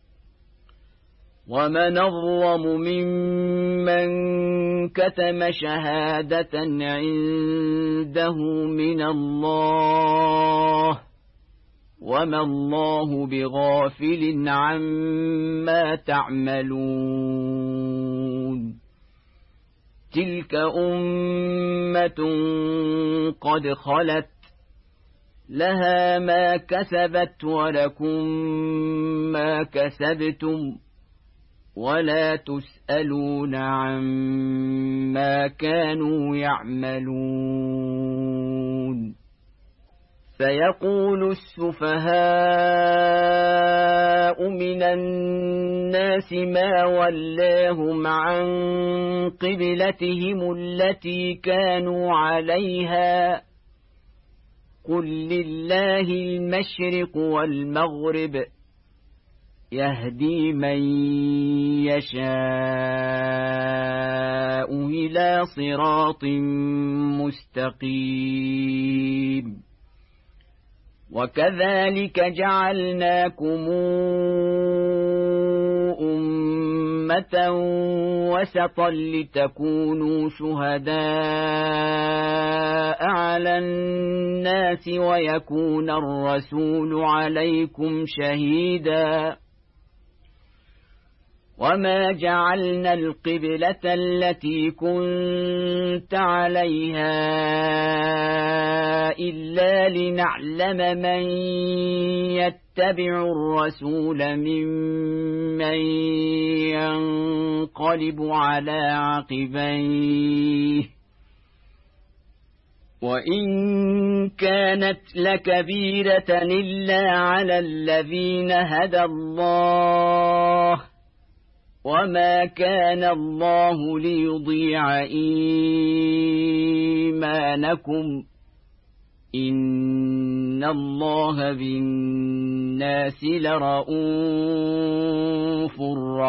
ومن أظلم ممن كتم شهادة عنده من الله وما الله بغافل عما تعملون تلك أمة قد خلت لها ما كسبت ولكم ما كسبتم ولا تسألون عما كانوا يعملون سيقول السفهاء من الناس ما ولاهم عن قبلتهم التي كانوا عليها قل لله المشرق والمغرب يهدي من يشاء إلى صراط مستقيم وكذلك جعلناكم أمة وسطا لتكونوا شهداء على الناس ويكون الرسول عليكم شهيدا وما جعلنا القبلة التي كنت عليها إلا لنعلم من يتبع الرسول ممن ينقلب على عقبيه وإن كانت لكبيرة إلا على الذين هدى الله وما كان الله ليضيع إيمانكم إن الله بالناس لرءوف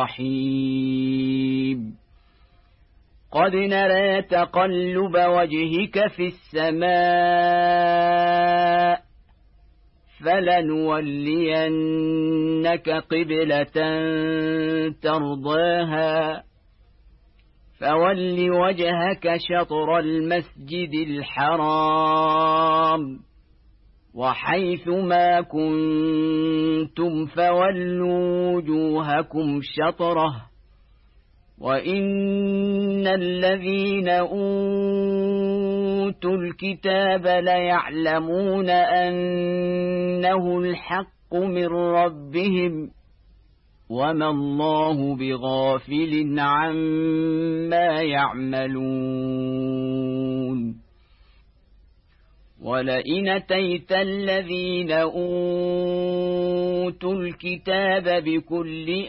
رحيم قد نرى تقلب وجهك في السماء فلنولينك قبلة ترضاها فول وجهك شطر المسجد الحرام وحيث ما كنتم فولوا وجوهكم شطره وإن الذين أوتوا الكتاب ليعلمون أنه الحق من ربهم وما الله بغافل عما يعملون ولئن أتيت الذين أوتوا الكتاب بكل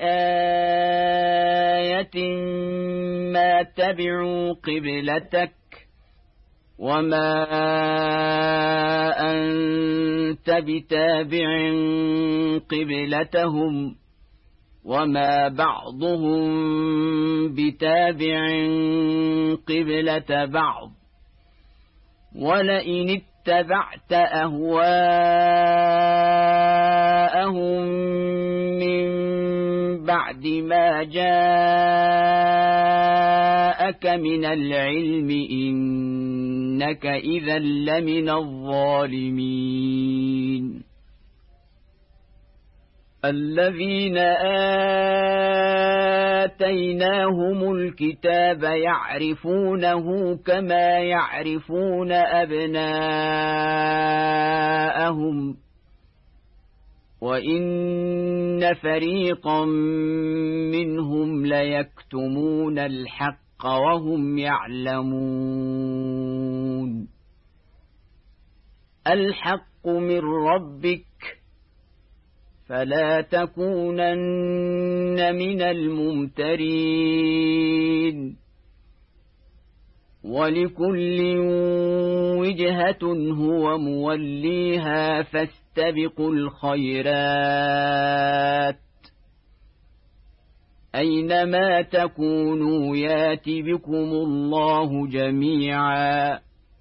آية ما تبعوا قبلتك وما أنت بتابع قبلتهم وما بعضهم بتابع قبلة بعض ولئن اتبعت أهواءهم من بعد ما جاءك من العلم إنك إذا لمن الظالمين الذين آتيناهم الكتاب يعرفونه كما يعرفون أبناءهم وإن فريقا منهم ليكتمون الحق وهم يعلمون الحق من ربك فلا تكونن من الممترين ولكل وجهة هو موليها فاستبقوا الخيرات أينما تكونوا يات بكم الله جميعا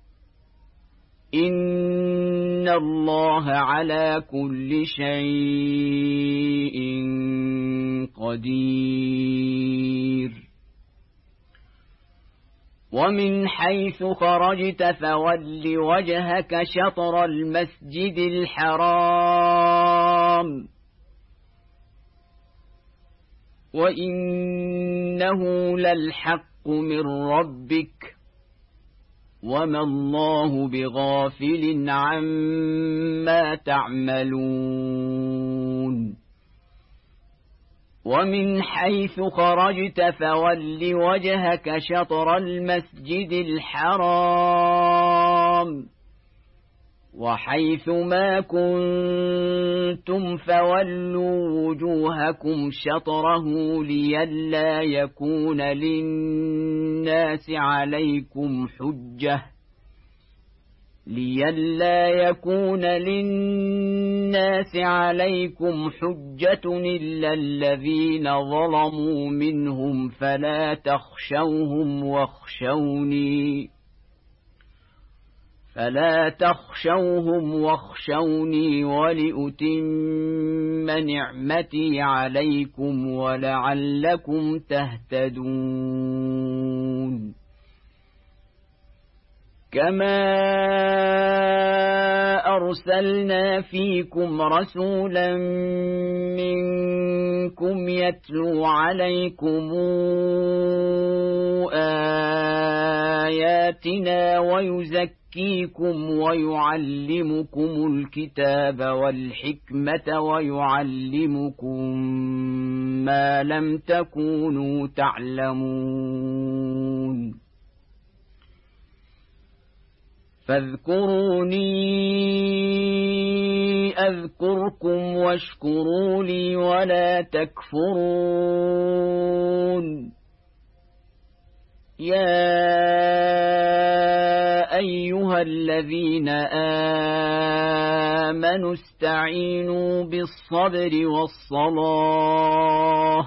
إن الله على كل شيء قدير ومن حيث خرجت فول وجهك شطر المسجد الحرام وإنه للحق من ربك وما الله بغافل عما تعملون ومن حيث خرجت فول وجهك شطر المسجد الحرام وحيث ما كنتم فولوا وجوهكم شطره لئلا يكون للناس عليكم حجة لئلا يكون للناس عليكم حجة إلا الذين ظلموا منهم فلا تخشوهم واخشوني فلا تخشوهم واخشوني ولأتم نعمتي عليكم ولعلكم تهتدون كما أرسلنا فيكم رسولا منكم يتلو عليكم آياتنا ويزكيكم ويعلمكم الكتاب والحكمة ويعلمكم ما لم تكونوا تعلمون فاذكروني أذكركم واشكروا لي ولا تكفرون يا أيها الذين آمنوا استعينوا بالصبر والصلاة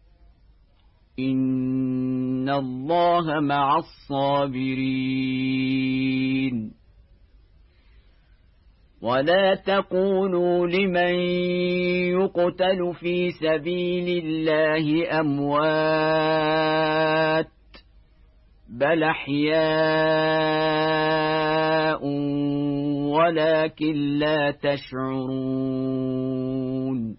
إن الله مع الصابرين ولا تقولوا لمن يقتل في سبيل الله أموات بل أحياء ولكن لا تشعرون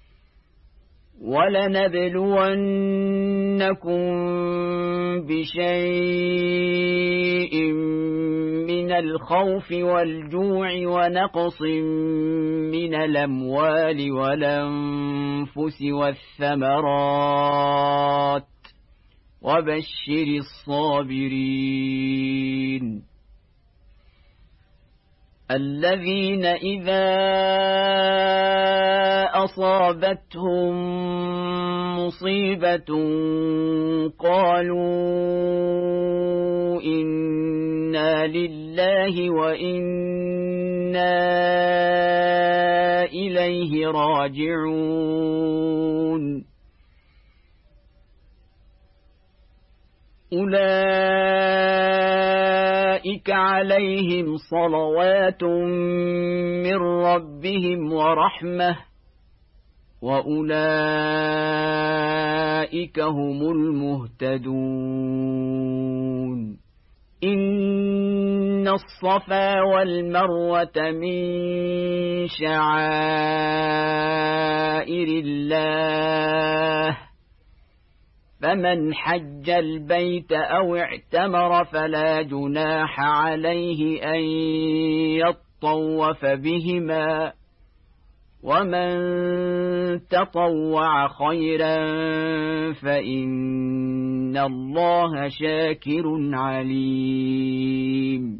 ولنبلونكم بشيء من الخوف والجوع ونقص من الأموال والأنفس والثمرات وبشر الصابرين الذين إذا أصابتهم مصيبة قالوا إنا لله وإنا إليه راجعون أولئك عليهم صلوات من ربهم ورحمة وأولئك هم المهتدون إن الصفا والمروة من شعائر الله فمن حج البيت أو اعتمر فلا جناح عليه أن يطوف بهما ومن تطوع خيرا فإن الله شاكر عليم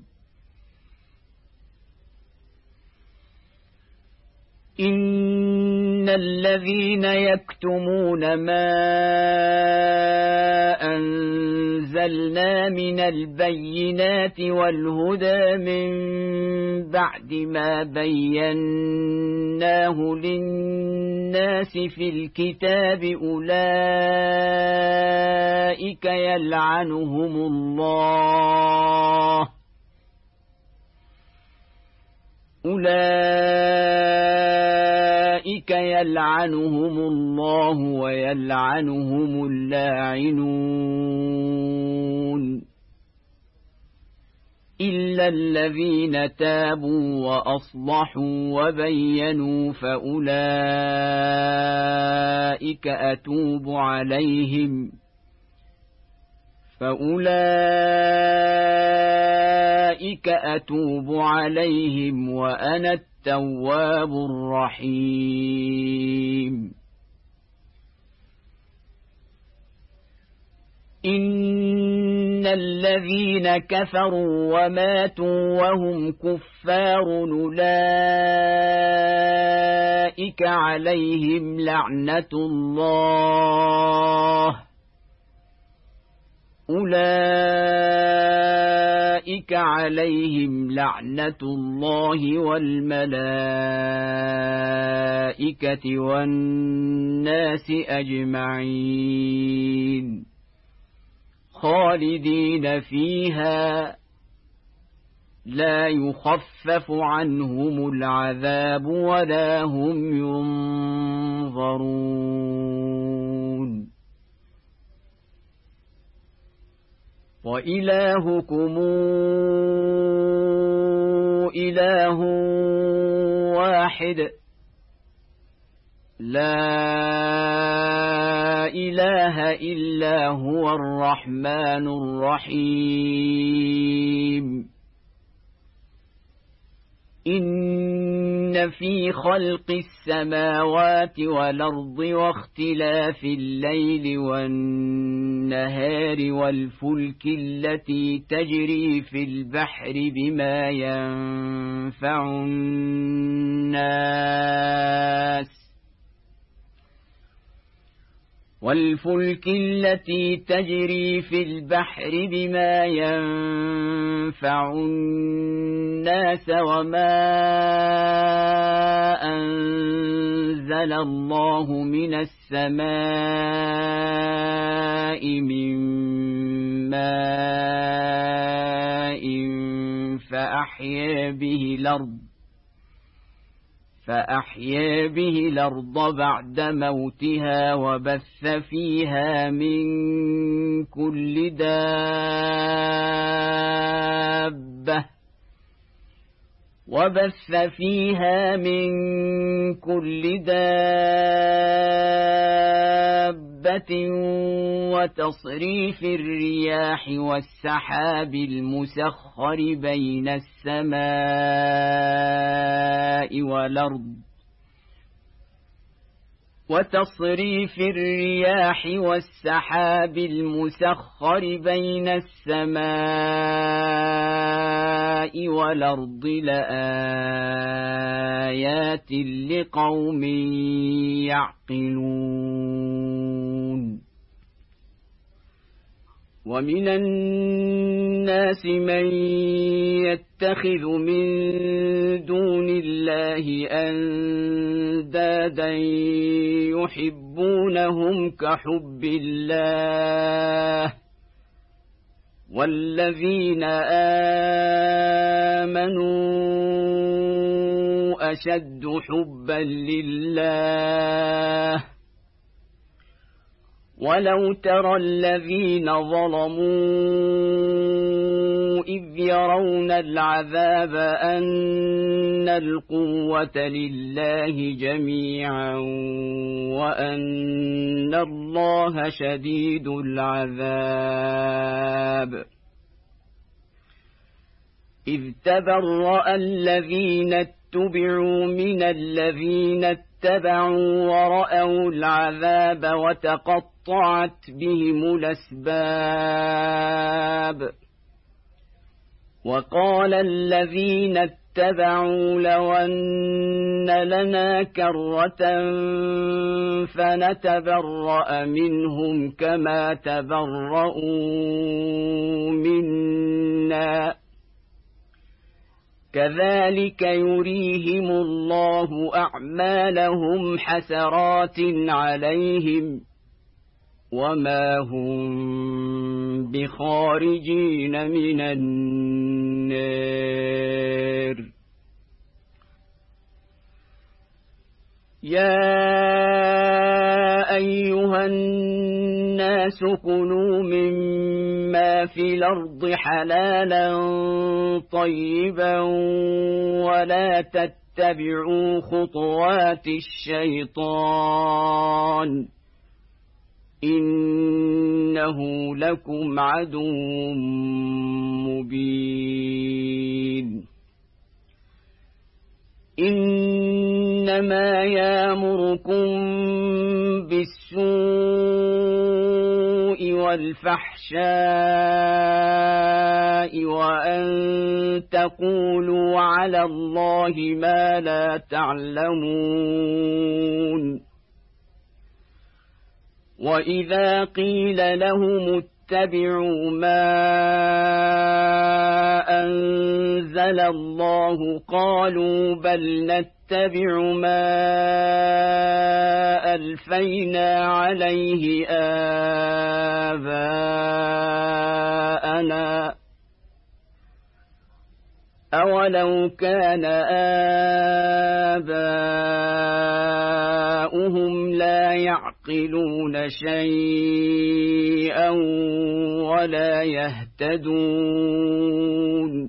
إن الذين يكتمون ما أنزلنا من البينات والهدى من بعد ما بيناه للناس في الكتاب أولئك يلعنهم الله أولئك يلعنهم الله ويلعنهم اللاعنون إلا الذين تابوا وأصلحوا وبينوا فأولئك أتوب عليهم فأولئك أتوب عليهم وأنا التواب الرحيم إن الذين كفروا وماتوا وهم كفار أولئك عليهم لعنة الله أولئك عليهم لعنة الله والملائكة والناس أجمعين خالدين فيها لا يخفف عنهم العذاب ولا هم ينظرون وإلهكم إله واحد لا إله إلا هو الرحمن الرحيم إن في خلق السماوات والأرض واختلاف الليل والنهار والفلك التي تجري في البحر بما ينفع الناس والفلك التي تجري في البحر بما ينفع الناس وما أنزل الله من السماء من ماء فأحيا به الأرض فأحيا به الأرض بعد موتها وبث فيها من كل دابة وبث فيها من كل دابة وتصريف الرياح والسحاب المسخر بين السماء والأرض وتصريف الرياح والسحاب المسخر بين السماء والأرض لآيات لقوم يعقلون ومن الناس من يتخذ من دون الله أندادا يحبونهم كحب الله والذين آمنوا أشد حبا لله ولو ترى الذين ظلموا إذ يرون العذاب أن القوة لله جميعا وأن الله شديد العذاب إذ تبرأ الذين اتبعوا من الذين اتبعوا ورأوا العذاب وتقطعت بهم الأسباب وقال الذين اتبعوا لو أن لنا كرة فنتبرأ منهم كما تبرؤوا منا كذلك يريهم الله أعمالهم حسرات عليهم وما هم بخارجين من النار يا أيها الناس كلوا مما في الأرض حلالا طيبا ولا تتبعوا خطوات الشيطان إنه لكم عدو مبين إنما يأمركم بالسوء والفحشاء وأن تقولوا على الله ما لا تعلمون وإذا قيل لهم اتبعوا ما أنزل الله قالوا بل نتبع ما ألفينا عليه آباءنا أولو كان آباؤهم لا يعقلون شيئا ولا يهتدون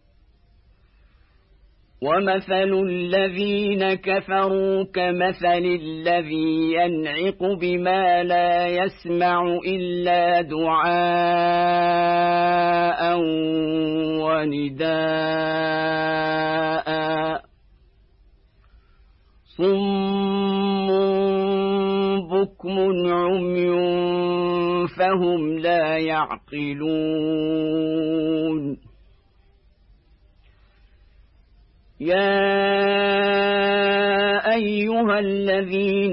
ومثل الذين كفروا كمثل الذي ينعق بما لا يسمع إلا دعاء ونداء صم بكم عمي فهم لا يعقلون يا أيها الذين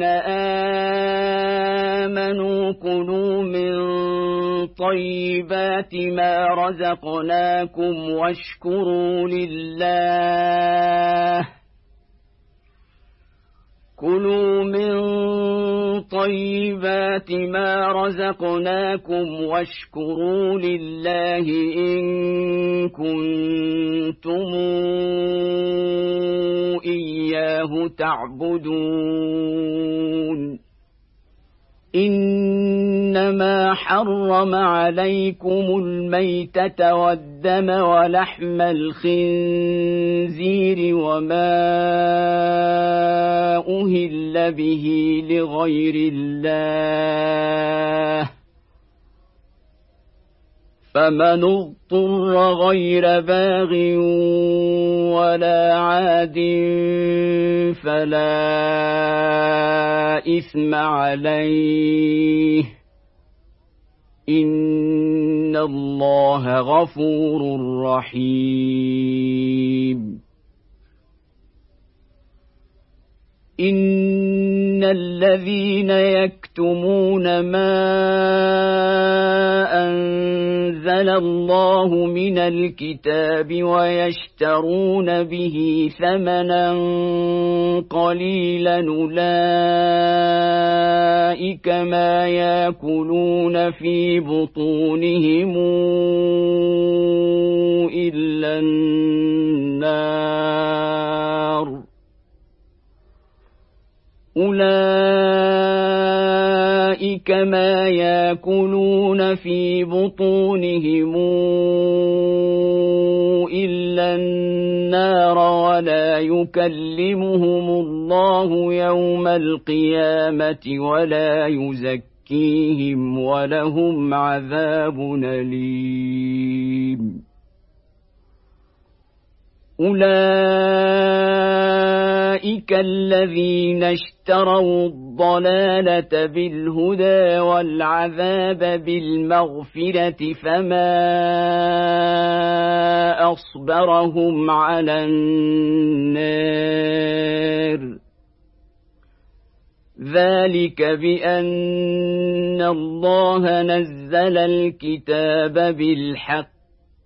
آمنوا كلوا من طيبات ما رزقناكم واشكروا لله كلوا من طيبات ما رزقناكم واشكروا لله إن كنتم إياه تعبدون إنما حرم عليكم الميتة والدم ولحم الخنزير وما أهل به لغير الله فمن اضطر غير باغ ولا عاد فلا إثم عليه إن الله غفور رحيم إن الذين يكتمون ما أنزل الله من الكتاب ويشترون به ثمنا قليلا أولئك ما يأكلون في بطونهم إلا النار أولئك ما يأكلون في بطونهم إلا النار ولا يكلمهم الله يوم القيامة ولا يزكيهم ولهم عذاب أليم أولئك الذين اشتروا الضلالة بالهدى والعذاب بالمغفرة فما أصبرهم على النار ذلك بأن الله نزل الكتاب بالحق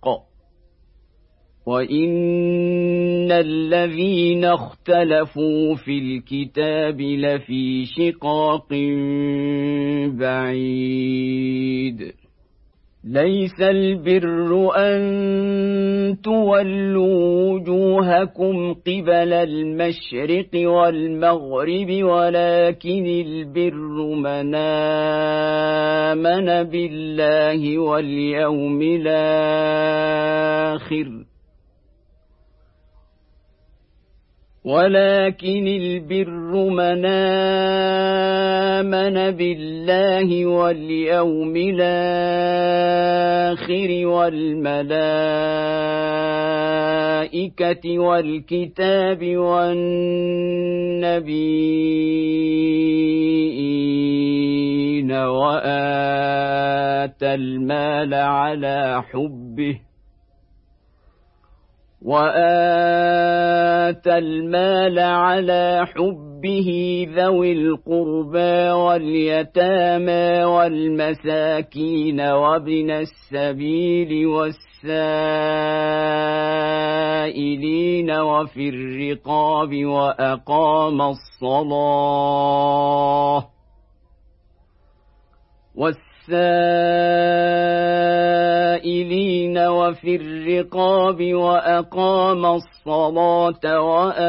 وإن الذين اختلفوا في الكتاب لفي شقاق بعيد ليس البر أن تولوا وجوهكم قبل المشرق والمغرب ولكن البر من آمن بالله واليوم الآخر ولكن البر من آمن بالله واليوم الآخر والملائكة والكتاب والنبيين وآتى المال على حبه وآتى المال على حبه ذوي القربى واليتامى والمساكين وابن السبيل والسائلين وفي الرقاب وأقام الصلاة والسائلين السائلين وفي الرقاب وأقام الصلاة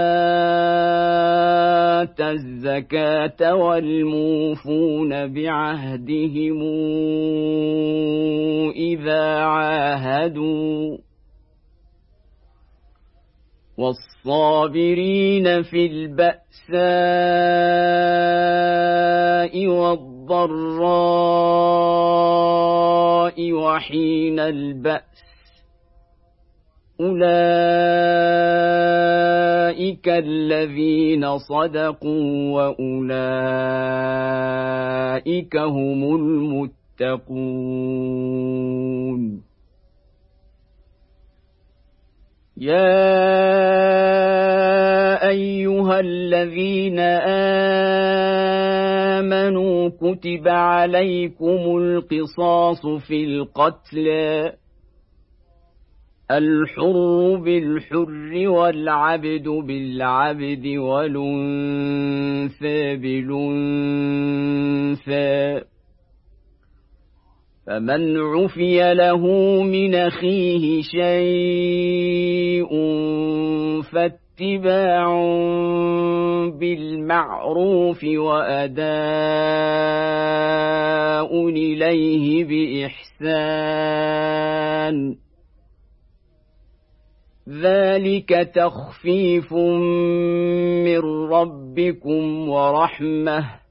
وآتى الزكاة والموفون بعهدهم إذا عاهدوا والصابرين في البأساء والضراء وحين البأس أولئك الذين صدقوا وأولئك هم المتقون. يا أيها الذين آمنوا كتب عليكم القصاص في القتلى الحر بالحر والعبد بالعبد والأنثى بالأنثى فمن عفي له من أخيه شيء فاتباع بالمعروف وأداء إليه بإحسان ذلك تخفيف من ربكم ورحمة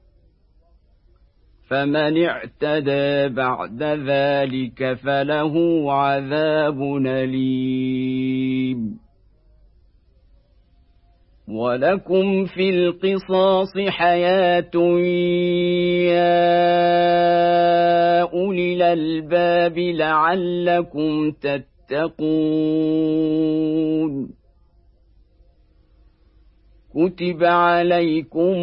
فمن اعتدى بعد ذلك فله عذاب أليم. ولكم في القصاص حياة يا أولي الألباب لعلكم تتقون. كتب عليكم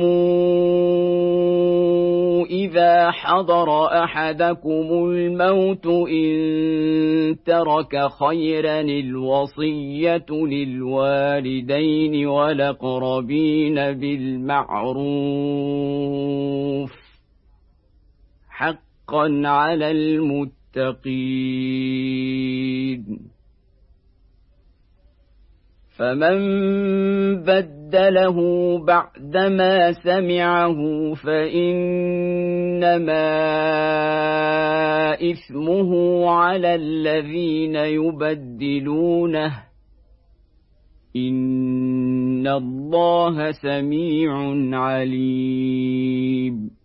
إذا حضر أحدكم الموت إن ترك خيرا الوصية للوالدين والأقربين بالمعروف حقا على المتقين. فمن بدله بعدما سمعه فإنما إثمه على الذين يبدلونه إن الله سميع عليم.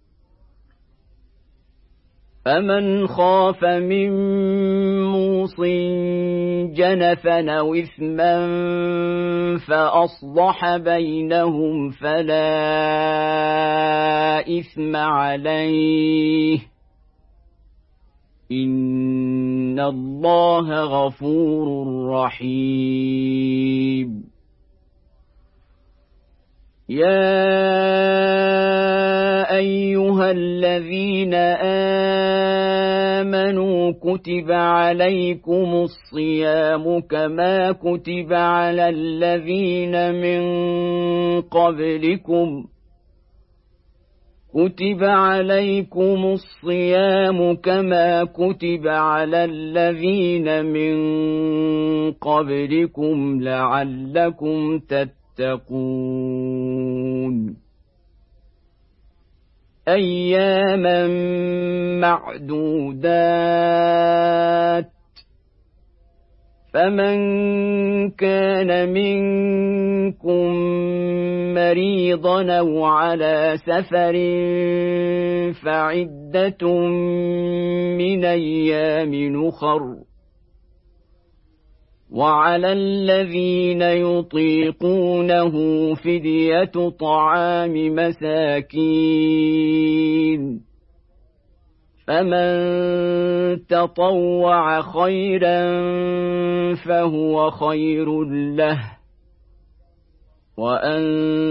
فمن خاف من موص جنفا أو إثما فأصلح بينهم فلا إثم عليه إن الله غفور رحيم. يا أيها الذين آمنوا كتب عليكم الصيام كما كتب على الذين من قبلكم كتب عليكم الصيام كما كتب على الذين من قبلكم لعلكم تتقون. أياما معدودات فمن كان منكم مريضا أو على سفر فعدة من أيام أخر وعلى الذين يطيقونه فدية طعام مساكين فمن تطوع خيرا فهو خير له وأن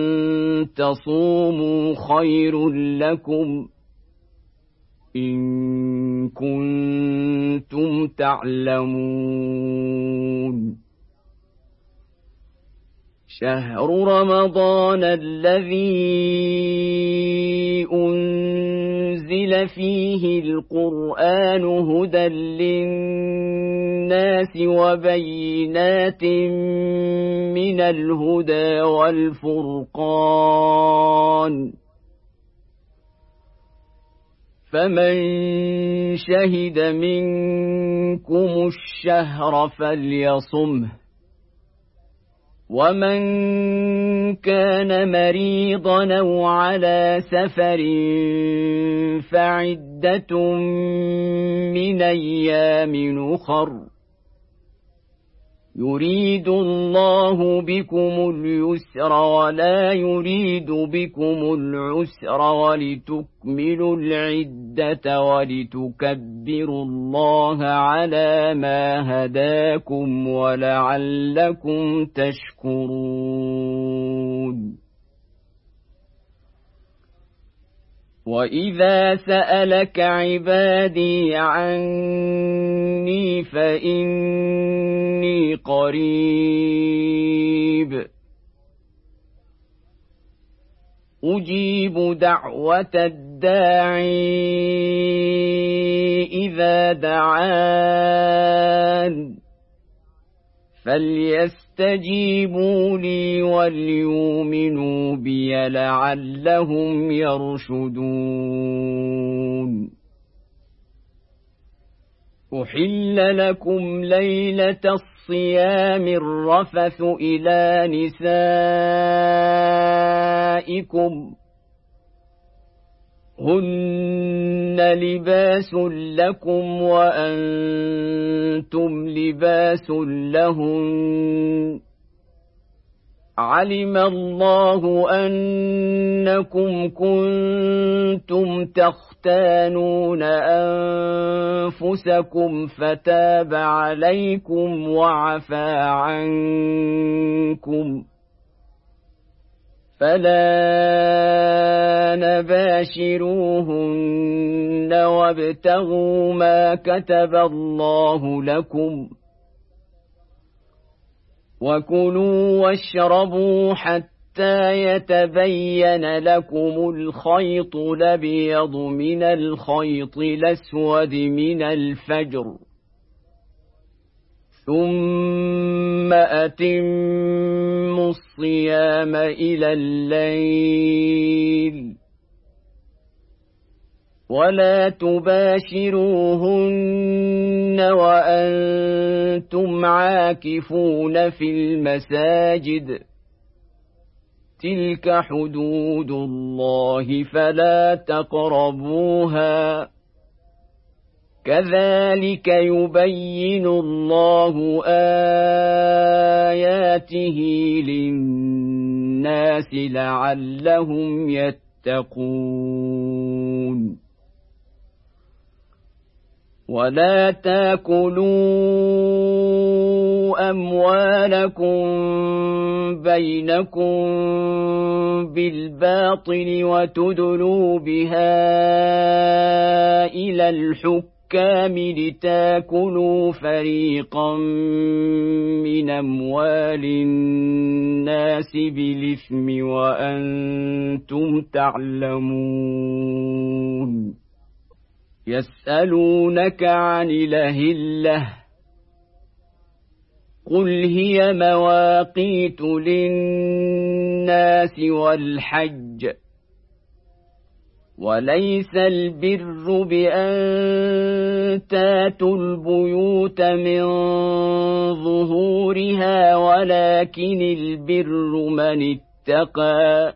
تصوموا خير لكم إن كنتم تعلمون. شهر رمضان الذي أنزل أنزل فيه القرآن هدى للناس وبينات من الهدى والفرقان فمن شهد منكم الشهر فليصمه ومن كان مريضا أو على سفر فعدة من أيام أخر يريد الله بكم اليسر ولا يريد بكم العسر ولتكملوا العدة ولتكبروا الله على ما هداكم ولعلكم تشكرون. وإذا سألك عبادي عني فإني قريب أجيب دعوة الداعي إذا دعان فليستجيبوا لي وليؤمنوا بي لعلهم يرشدون. أحل لكم ليلة الصيام الرفث إلى نسائكم هن لباس لكم وأنتم لباس لهن علم الله أنكم كنتم تختانون أنفسكم فتاب عليكم وعفى عنكم فلا نباشروهن وابتغوا ما كتب الله لكم وكلوا واشربوا حتى يتبين لكم الخيط الأبيض من الخيط الأسود من الفجر ثم أتموا الصيام إلى الليل ولا تباشروهن وأنتم عاكفون في المساجد تلك حدود الله فلا تقربوها كذلك يبين الله آياته للناس لعلهم يتقون. ولا تاكلوا أموالكم بينكم بالباطل وتدلوا بها إلى الحكام لتاكلوا فريقا من أموال الناس بالإثم وأنتم تعلمون. يسألونك عن الأهلة قل هي مواقيت للناس والحج وليس البر بأن تاتوا البيوت من ظهورها ولكن البر من اتقى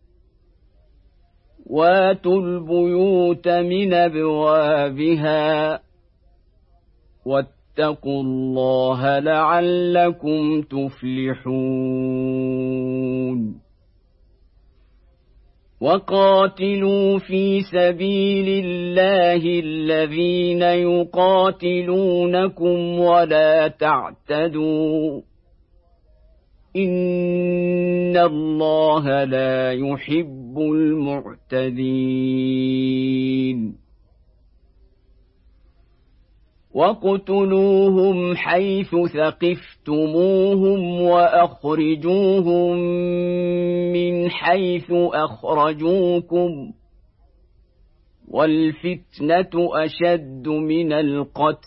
واتوا البيوت من أبوابها واتقوا الله لعلكم تفلحون. وقاتلوا في سبيل الله الذين يقاتلونكم ولا تعتدوا إن الله لا يحب المعتدين. واقتلوهم حيث ثقفتموهم وأخرجوهم من حيث أخرجوكم والفتنة أشد من القتل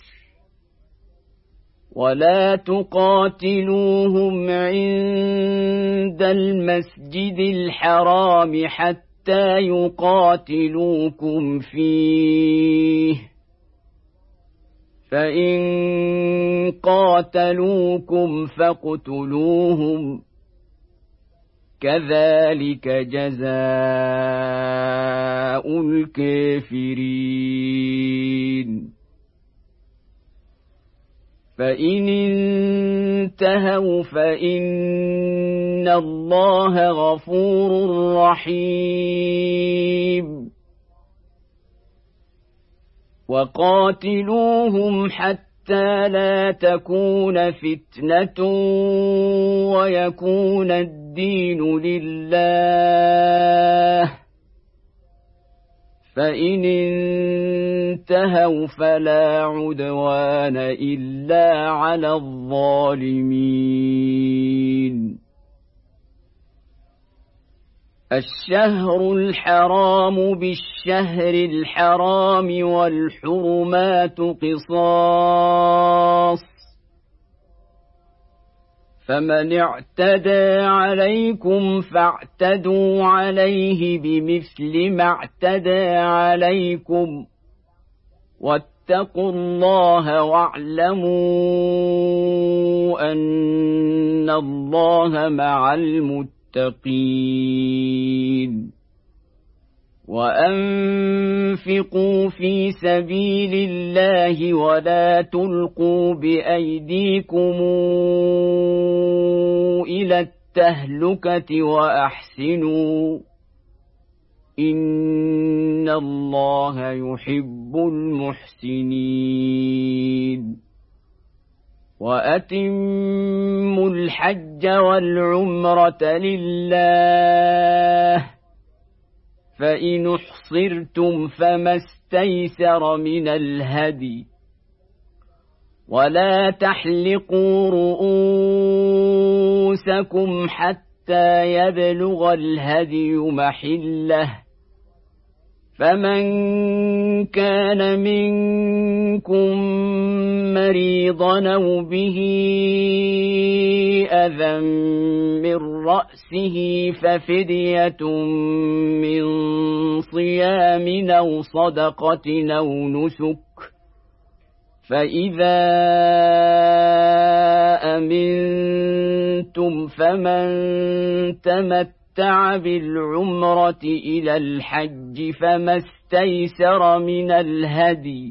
ولا تقاتلوهم عند المسجد الحرام حتى يقاتلوكم فيه فإن قاتلوكم فاقتلوهم كذلك جزاء الكافرين فإن انتهوا فإن الله غفور رحيم وقاتلوهم حتى لا تكون فتنة ويكون الدين لله فإن انتهوا فلا عدوان إلا على الظالمين الشهر الحرام بالشهر الحرام والحرمات قصاص فمن اعتدى عليكم فاعتدوا عليه بمثل ما اعتدى عليكم واتقوا الله واعلموا أن الله مع المتقين وأنفقوا في سبيل الله ولا تلقوا بأيديكم إلى التهلكة وأحسنوا إن الله يحب المحسنين وأتموا الحج والعمرة لله فإن احصرتم فما استيسر من الهدي ولا تحلقوا رؤوسكم حتى يبلغ الهدي محله فمن كان منكم مريضا أو به أذى من رأسه ففدية من صيام أو صدقة أو نسك فإذا أمنتم فمن تمتع بالعمرة إلى الحج فما استيسر من الهدي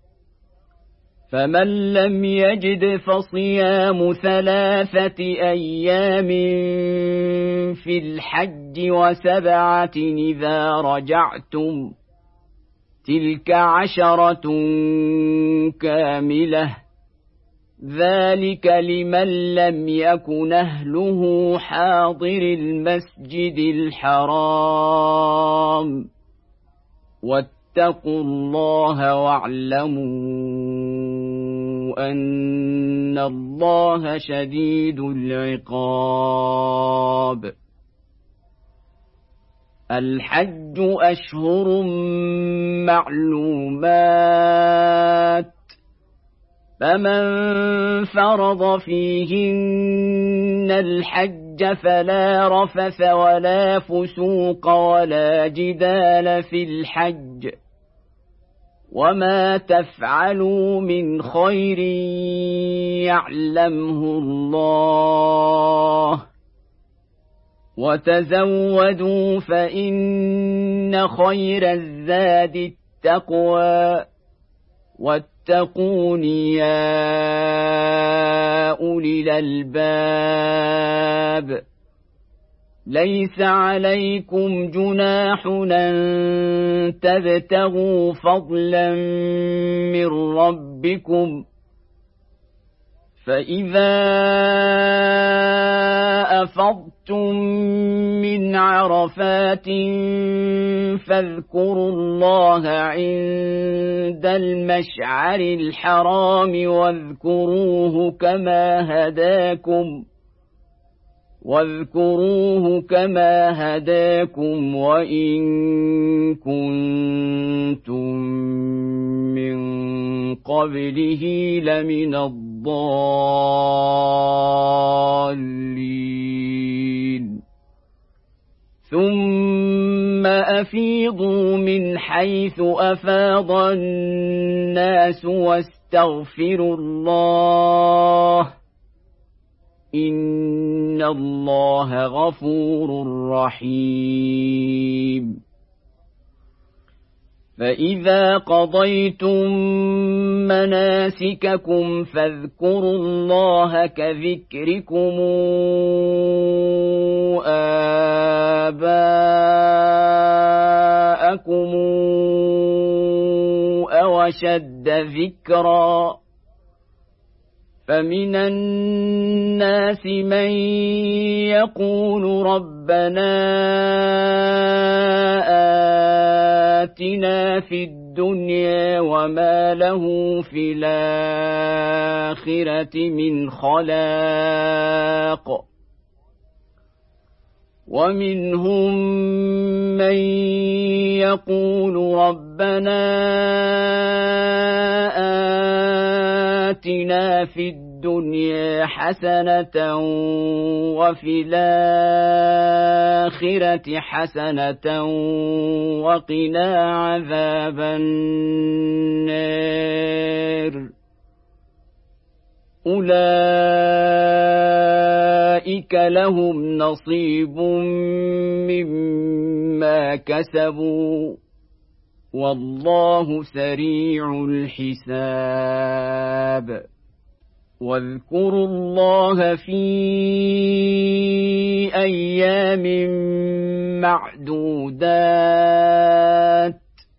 فمن لم يجد فصيام ثلاثة أيام في الحج وسبعة إذا رجعتم تلك عشرة كاملة ذلك لمن لم يكن أهله حاضر المسجد الحرام واتقوا الله واعلموا أن الله شديد العقاب الحج أشهر معلومات فمن فرض فيهن الحج فلا رفث ولا فسوق ولا جدال في الحج وما تفعلوا من خير يعلمه الله وتزودوا فإن خير الزاد التقوى واتقون يا أولي الألباب ليس عليكم جناح أن تبتغوا فضلا من ربكم فإذا أفضتم من عرفات فاذكروا الله عند المشعر الحرام واذكروه كما هداكم واذكروه كما هداكم وإن كنتم من قبله لمن الضالين ثم أفيضوا من حيث أفاض الناس واستغفروا الله إن الله غفور رحيم فإذا قضيتم مناسككم فاذكروا الله كذكركم آباءكم أو أشد ذكرا فمن الناس من يقول ربنا آتنا في الدنيا وما له في الآخرة من خلاق ومنهم من يقول ربنا آتنا في الدنيا حسنة وفي الآخرة حسنة وقنا عذاب النار أولئك لهم نصيب مما كسبوا والله سريع الحساب واذكروا الله في أيام معدودات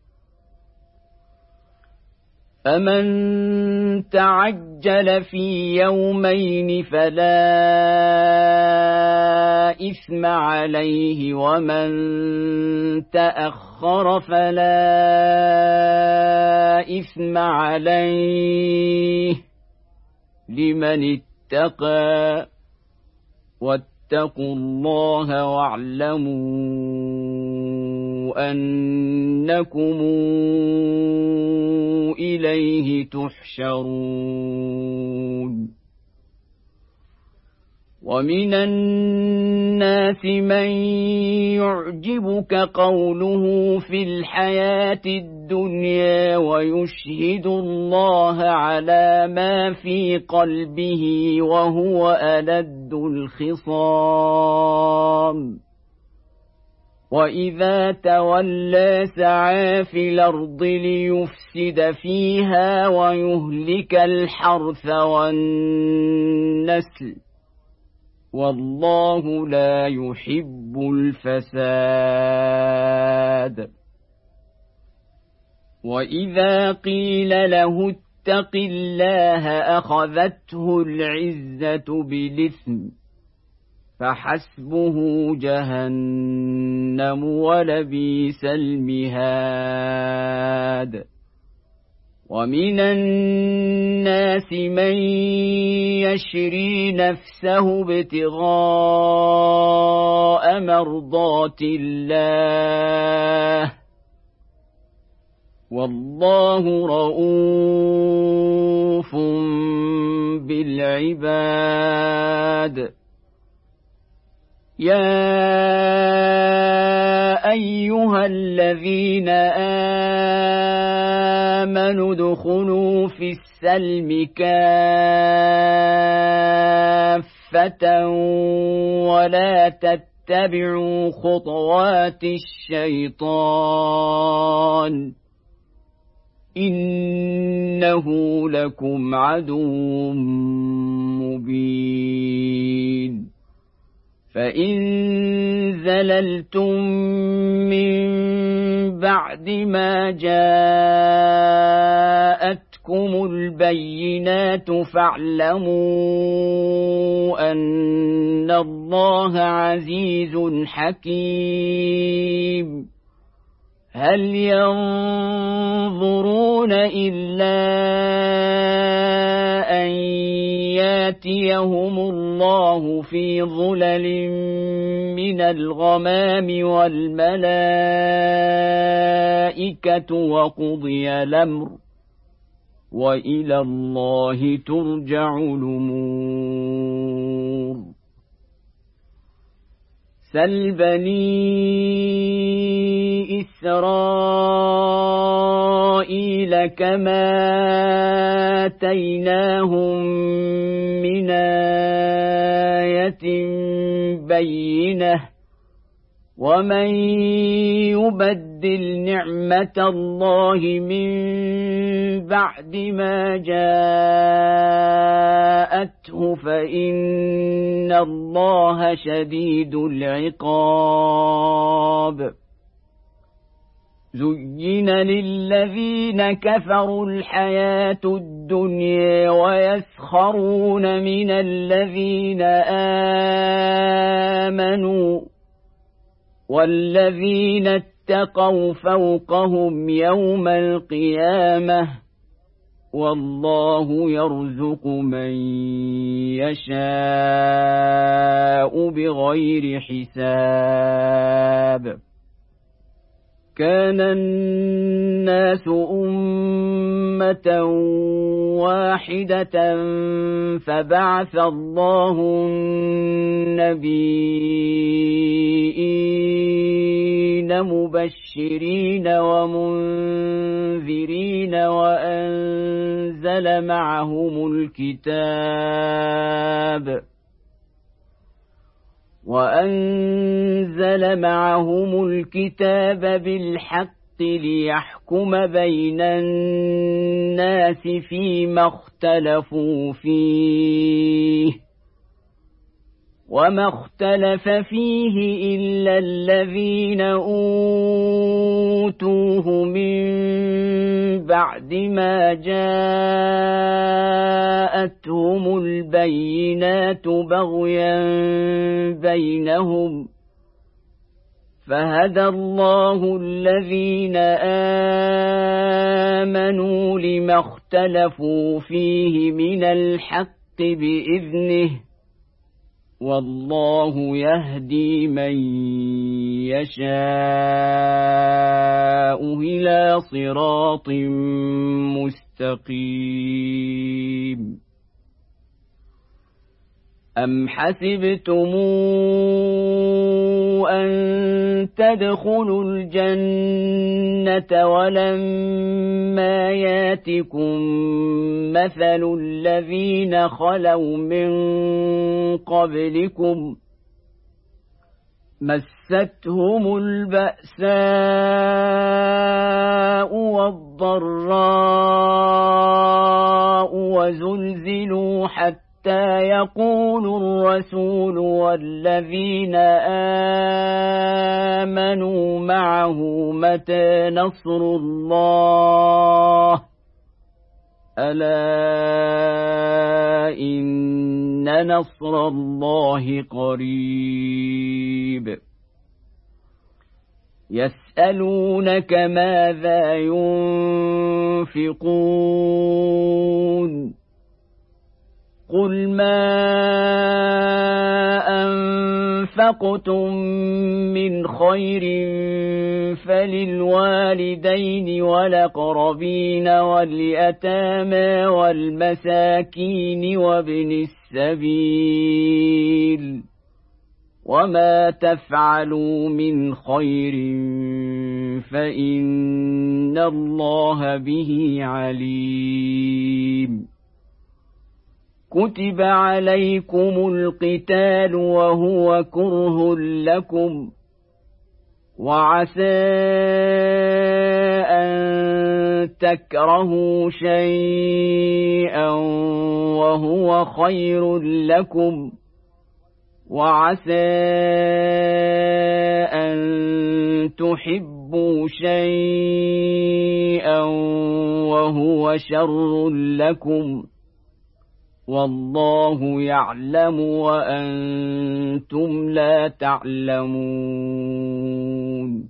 فمن تعجل في يومين فلا إثم عليه ومن تأخر فلا إثم عليه لمن اتقى واتقوا الله واعلموا أنكم إليه تحشرون ومن الناس من يعجبك قوله في الحياة الدنيا ويشهد الله على ما في قلبه وهو ألد الخصام وإذا تولى سعى في الأرض ليفسد فيها ويهلك الحرث والنسل والله لا يحب الفساد وإذا قيل له اتق الله أخذته العزة بالإثم فحسبه جهنم ولبئس المهاد ومن الناس من يشري نفسه ابتغاء مرضات الله والله رؤوف بالعباد يا أيها الذين آمنوا ادخلوا في السلم كافة ولا تتبعوا خطوات الشيطان إنه لكم عدو مبين فإن زللتم من بعد ما جاءتكم البينات فاعلموا أن الله عزيز حكيم هل ينظرون إلا أن ياتيهم الله في ظلل من الغمام والملائكة الملائكة وقضي الأمر وإلى الله ترجع الأمور سل بني إسرائيل كما آتيناهم من آية بينة ومن يبدل نعمة الله من بعد ما جاءته فإن الله شديد العقاب زين للذين كفروا الحياة الدنيا ويسخرون من الذين آمنوا والذين اتقوا فوقهم يوم القيامة والله يرزق من يشاء بغير حساب كان الناس أمة واحدة فبعث الله النبيين مبشرين ومنذرين وأنزل معهم الكتاب وأنزل معهم الكتاب بالحق ليحكم بين الناس فيما اختلفوا فيه وما اختلف فيه إلا الذين أوتوه من بعد ما جاءتهم البينات بغيا بينهم فهدى الله الذين آمنوا لما اختلفوا فيه من الحق بإذنه والله يهدي من يشاء إلى صراط مستقيم أم حسبتم أن تدخلوا الجنة ولما ياتكم مثل الذين خلوا من قبلكم مستهم البأساء والضراء وزلزلوا حتى حتى يقول الرسول والذين آمنوا معه متى نصر الله ألا إن نصر الله قريب يسألونك ماذا ينفقون قل ما أنفقتم من خير فللوالدين والأقربين واليتامى والمساكين وابن السبيل وما تفعلوا من خير فإن الله به عليم كتب عليكم القتال وهو كره لكم وعسى أن تكرهوا شيئا وهو خير لكم وعسى أن تحبوا شيئا وهو شر لكم والله يعلم وأنتم لا تعلمون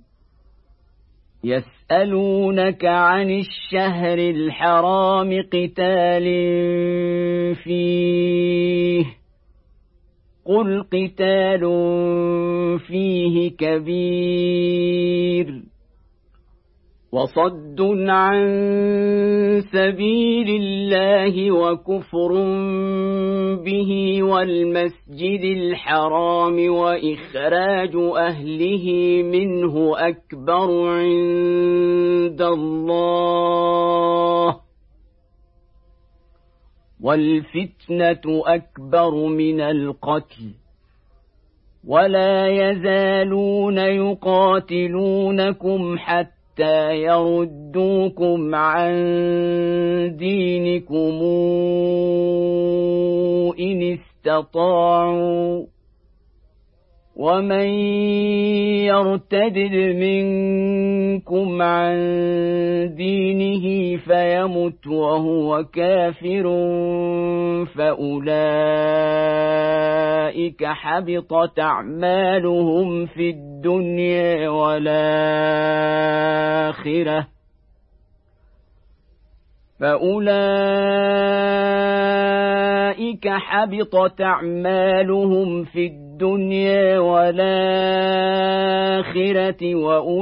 يسألونك عن الشهر الحرام قتال فيه قل قتال فيه كبير وصد عن سبيل الله وكفر به والمسجد الحرام وإخراج أهله منه أكبر عند الله والفتنة أكبر من القتل ولا يزالون يقاتلونكم حتى حتى يردوكم عن دينكم إن استطاعوا ومن يرتد منكم عن دينه فيمت وهو كافر فأولئك حبطت أعمالهم في الدنيا والآخرة فأولئك حبطت أعمالهم في الدنيا والآخرة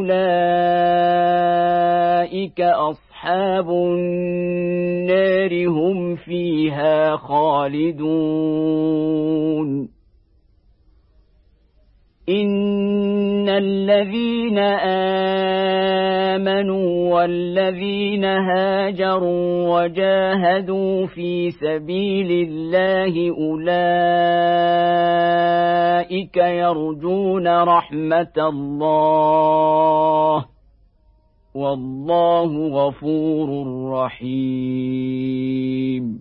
وأولئك أصحاب النار هم فيها خالدون إن الذين آمنوا والذين هاجروا وجاهدوا في سبيل الله أولئك يرجون رحمة الله والله غفور رحيم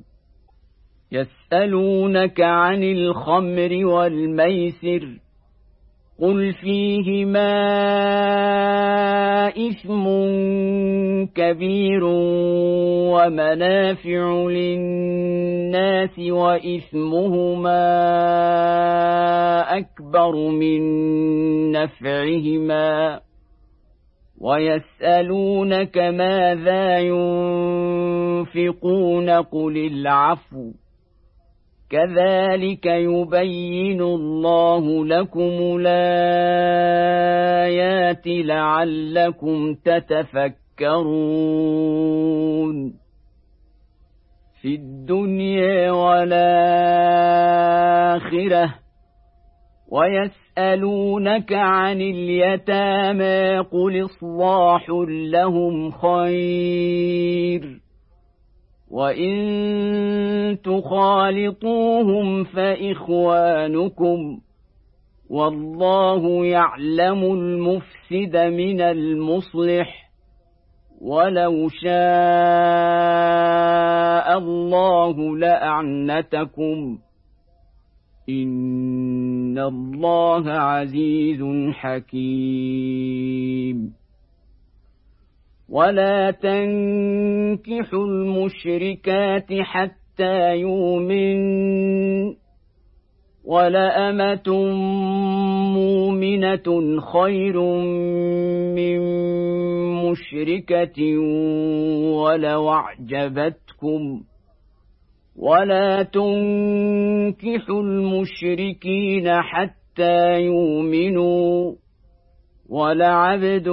يسألونك عن الخمر والميسر قل فيهما إثم كبير ومنافع للناس وإثمهما أكبر من نفعهما ويسألونك ماذا ينفقون قل العفو كذلك يبين الله لكم الآيات لعلكم تتفكرون في الدنيا والآخرة ويسألونك عن اليتامى قل إصلاح لهم خير وإن تخالطوهم فإخوانكم والله يعلم المفسد من المصلح ولو شاء الله لأعنتكم إن الله عزيز حكيم ولا تنكحوا المشركات حتى يؤمنوا ولأمة مؤمنة خير من مشركة ولو أعجبتكم ولا تنكحوا المشركين حتى يؤمنوا ولعبد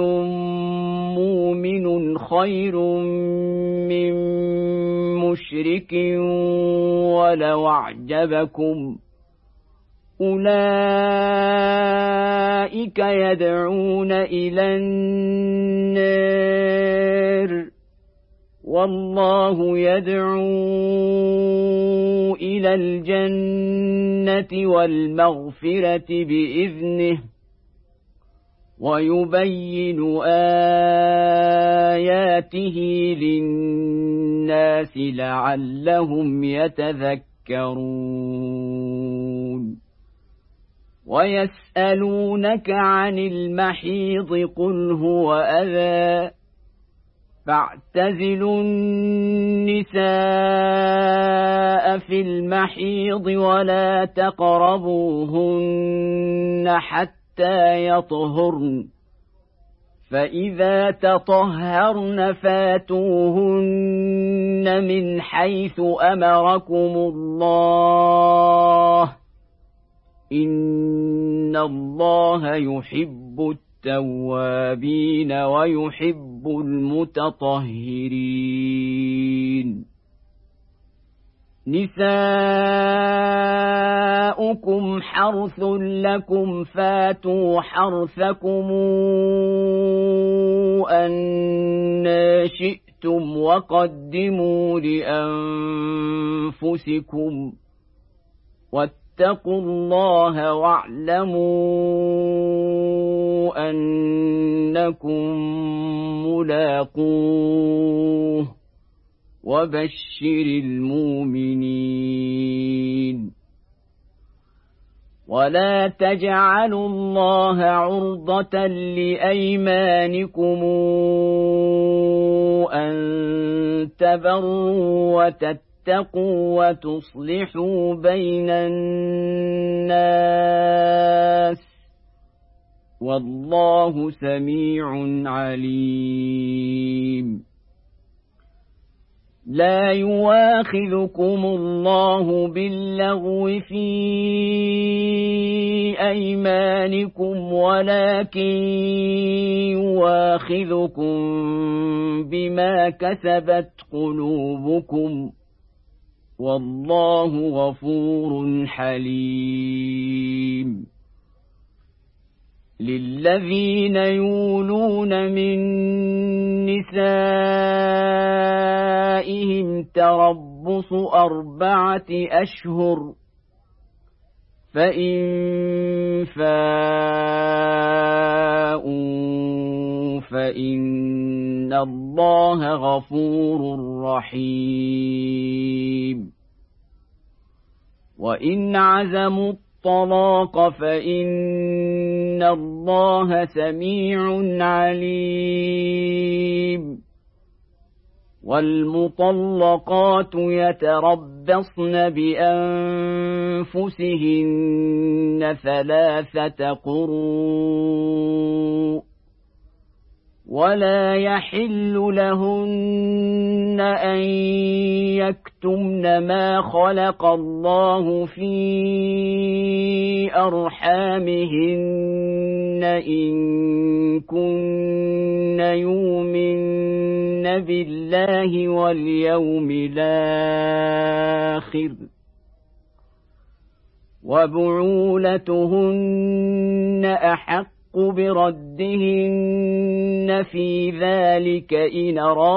مؤمن خير من مشرك ولو أعجبكم أولئك يدعون إلى النار والله يدعو إلى الجنة والمغفرة بإذنه ويبين آياته للناس لعلهم يتذكرون ويسألونك عن المحيض قل هو أذى فاعتزلوا النساء في المحيض ولا تقربوهن حتى يطهرن فإذا تطهرن فاتوهن من حيث أمركم الله إن الله يحب التوابين ويحب المتطهرين نساؤكم حرث لكم فاتوا حرثكم أنى شئتم وقدموا لأنفسكم واتقوا الله واعلموا أنكم ملاقوه وبشر المؤمنين ولا تجعلوا الله عرضة لأيمانكم أن تبروا وتتقوا وتصلحوا بين الناس والله سميع عليم لا يواخذكم الله باللغو في أيمانكم ولكن يواخذكم بما كسبت قلوبكم والله غفور حليم للذين يولون من نسائهم تربص أربعة أشهر فإن فاءوا فإن الله غفور رحيم وإن عزموا الطلاق فإن الله سميع عليم والمطلقات يتربصن بأنفسهن ثلاثة قروء ولا يحل لهن أن يكتمن ما خلق الله في أرحامهن إن كن يؤمن بالله واليوم الآخر وبعولتهن أحق بردهن في ذلك إن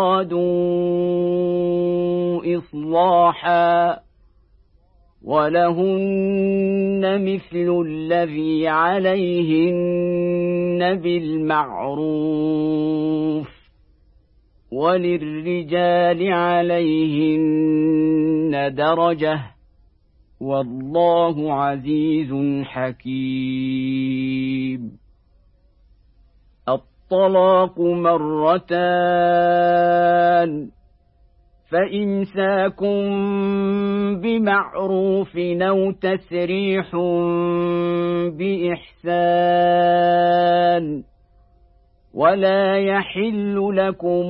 أرادوا إصلاحا ولهن مثل الذي عليهن بالمعروف وللرجال عليهن درجة والله عزيز حكيم الطلاق مرتان فإمساك بمعروف أو تسريح بإحسان ولا يحل لكم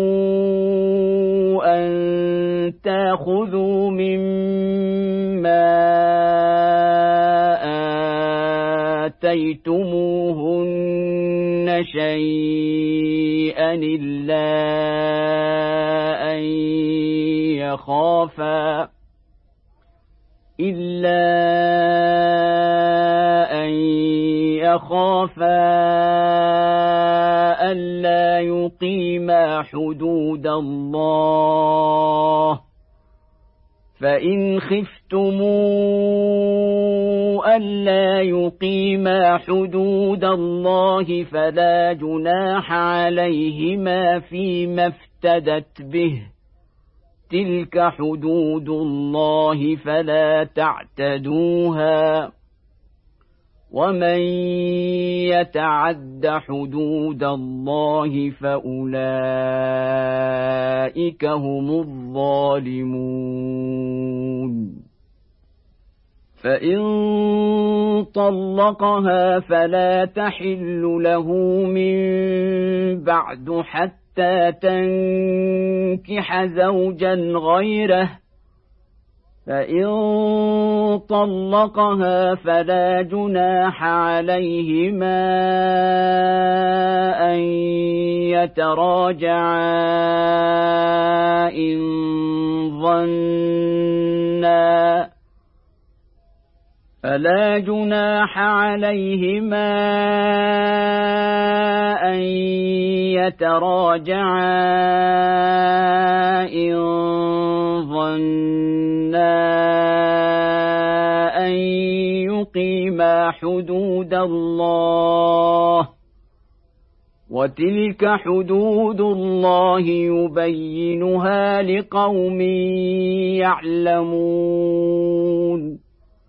أن تأخذوا مما آتيتموهن شيئا إلا أن يخافا إلا أن يخافا ألا يقيما حدود الله فإن خفتموا ألا يقيما حدود الله فلا جناح عليهما فيما افتدت به تلك حدود الله فلا تعتدوها ومن يتعد حدود الله فأولئك هم الظالمون فإن طلقها فلا تحل له من بعد حتى تنكح زوجا غيره فإن طلقها فلا جناح عليهما أن يتراجعا إن ظنا فلا جناح عليهما أن يتراجعا إن ظنا أن يقيما حدود الله وتلك حدود الله يبينها لقوم يعلمون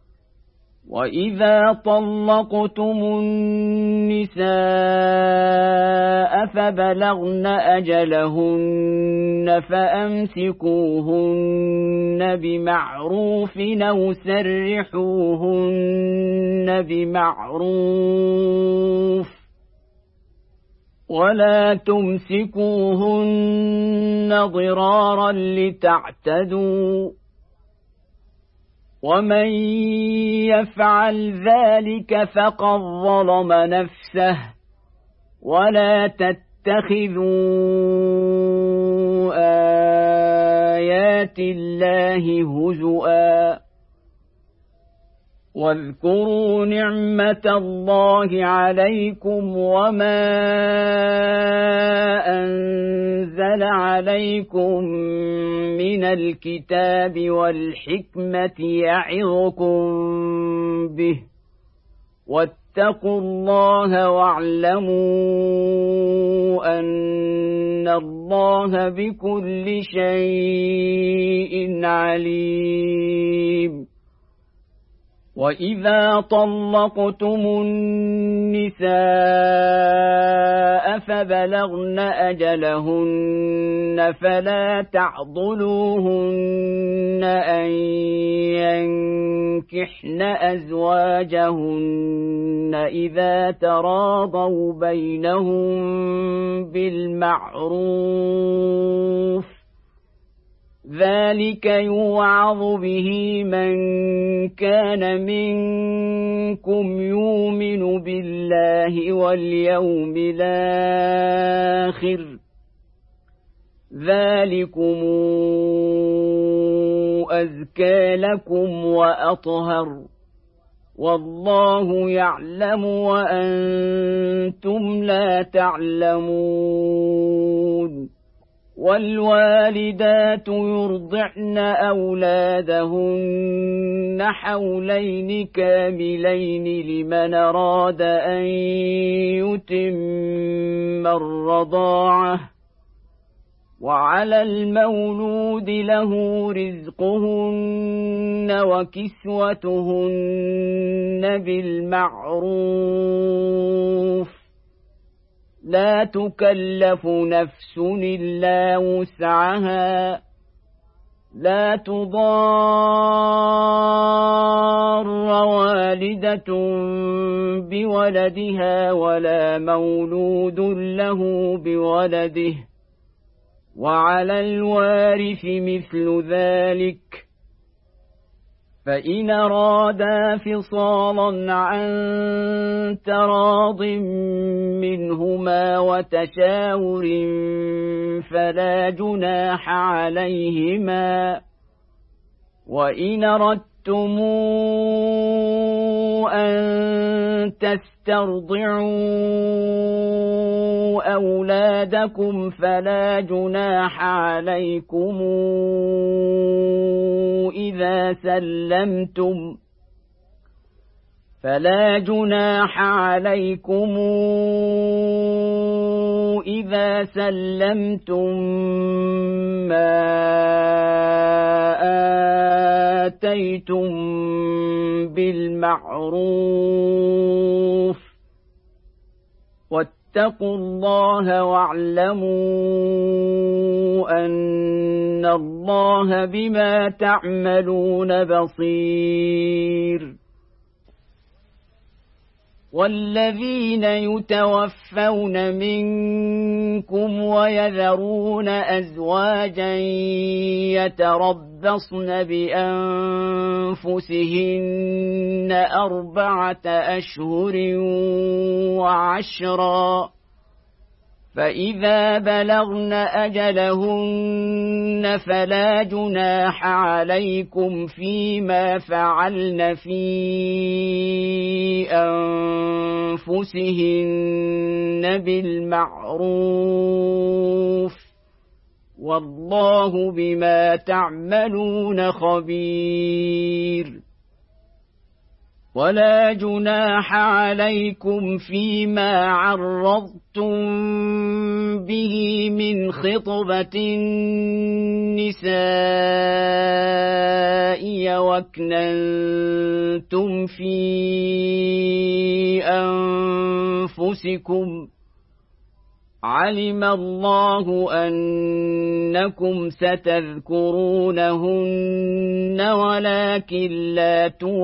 وإذا طلقتم النساء فبلغن أجلهن فأمسكوهن بمعروف أو سرحوهن بمعروف ولا تمسكوهن ضرارا لتعتدوا ومن يفعل ذلك فقد ظلم نفسه ولا تتخذوا آيات الله هزؤا واذكروا نعمة الله عليكم وما أنزل عليكم من الكتاب والحكمة يعظكم به واتقوا الله واعلموا أن الله بكل شيء عليم وإذا طلقتم النساء فبلغن أجلهن فلا تعضلوهن أن ينكحن أزواجهن إذا تراضوا بينهم بالمعروف ذلك يوعظ به من كان منكم يؤمن بالله واليوم الآخر ذلكم أزكى لكم وأطهر والله يعلم وأنتم لا تعلمون والوالدات يرضعن أولادهن حولين كاملين لمن أراد أن يتم الرضاعة وعلى المولود له رزقهن وكسوتهن بالمعروف لا تكلف نفس إلا وسعها لا تضار والدة بولدها ولا مولود له بولده وعلى الوارث مثل ذلك فإن أرادا فصالا عن تراض منهما وتشاور فلا جناح عليهما وإن أردتم أن تسترضعوا أولادكم فلا جناح عليكم إذا سلمتم فلا جناح عليكم إذا سلمتم ما آتيتم بالمعروف واتقوا الله واعلموا أن الله بما تعملون بصير والذين يتوفون منكم ويذرون أزواجا يتربصن بأنفسهن أربعة أشهر وعشرا فإذا بلغن أجلهن فلا جناح عليكم فيما فعلن في أنفسهن بالمعروف والله بما تعملون خبير ولا جناح عليكم فيما عرضتم به من خطبة النساء وأكننتم في أنفسكم علم الله أنكم ستذكرونهن ولكن لا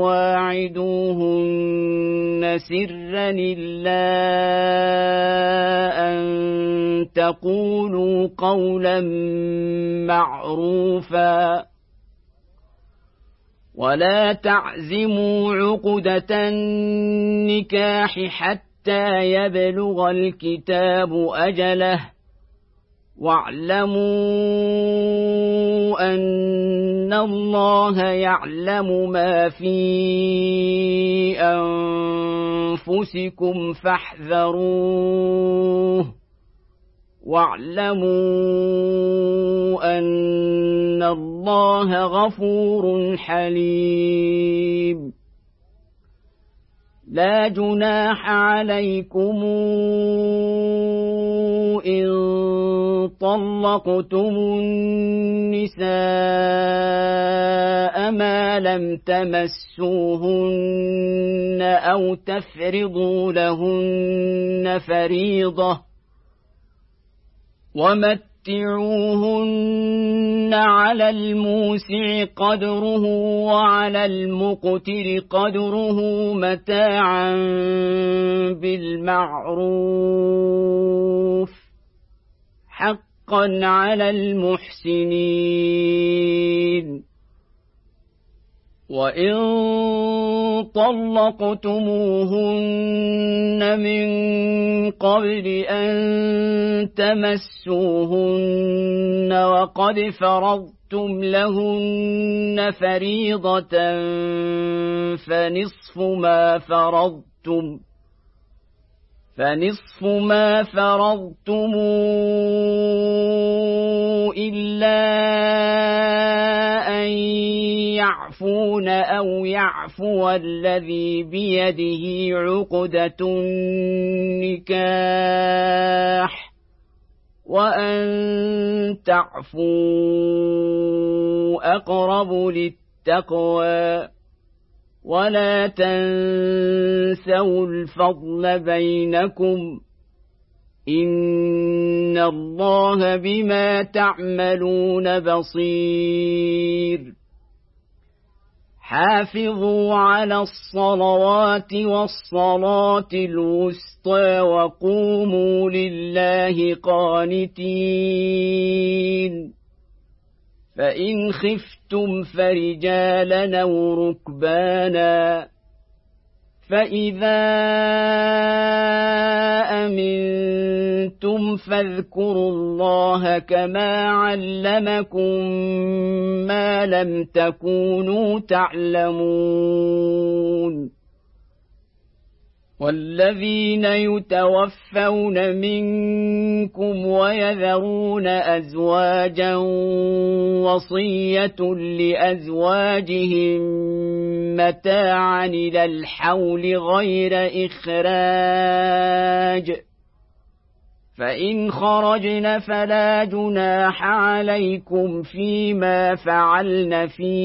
تواعدوهن سرا إلا أن تقولوا قولا معروفا ولا تعزموا عقدة النكاح حتى حتى يبلغ الكتاب أجله واعلموا أن الله يعلم ما في أنفسكم فاحذروه واعلموا أن الله غفور حليم لا جناح عليكم إن طلقتم النساء ما لم تمسوهن أو تفرضوا لهن فريضة ومتعوهن على الموسع قدره وعلى المقتر قدره متاعا بالمعروف حقا على المحسنين وإن طلقتموهن من قبل أن تمسوهن وقد فرضتم لهن فريضة فنصف ما فرضتم فنصف ما فرضتم إلا أن يعفون أو يعفو الذي بيده عقدة النكاح وأن تعفوا أقرب للتقوى ولا تنسوا الفضل بينكم إن الله بما تعملون بصير حافظوا على الصلوات والصلاة الوسطى وقوموا لله قانتين فإن خفتم فرجالا أو ركبانا فإذا أمنتم فاذكروا الله كما علمكم ما لم تكونوا تعلمون والذين يتوفون منكم ويذرون أزواجا وصية لأزواجهم متاعا إلى الحول غير إخراج فإن خرجن فلا جناح عليكم فيما فعلن في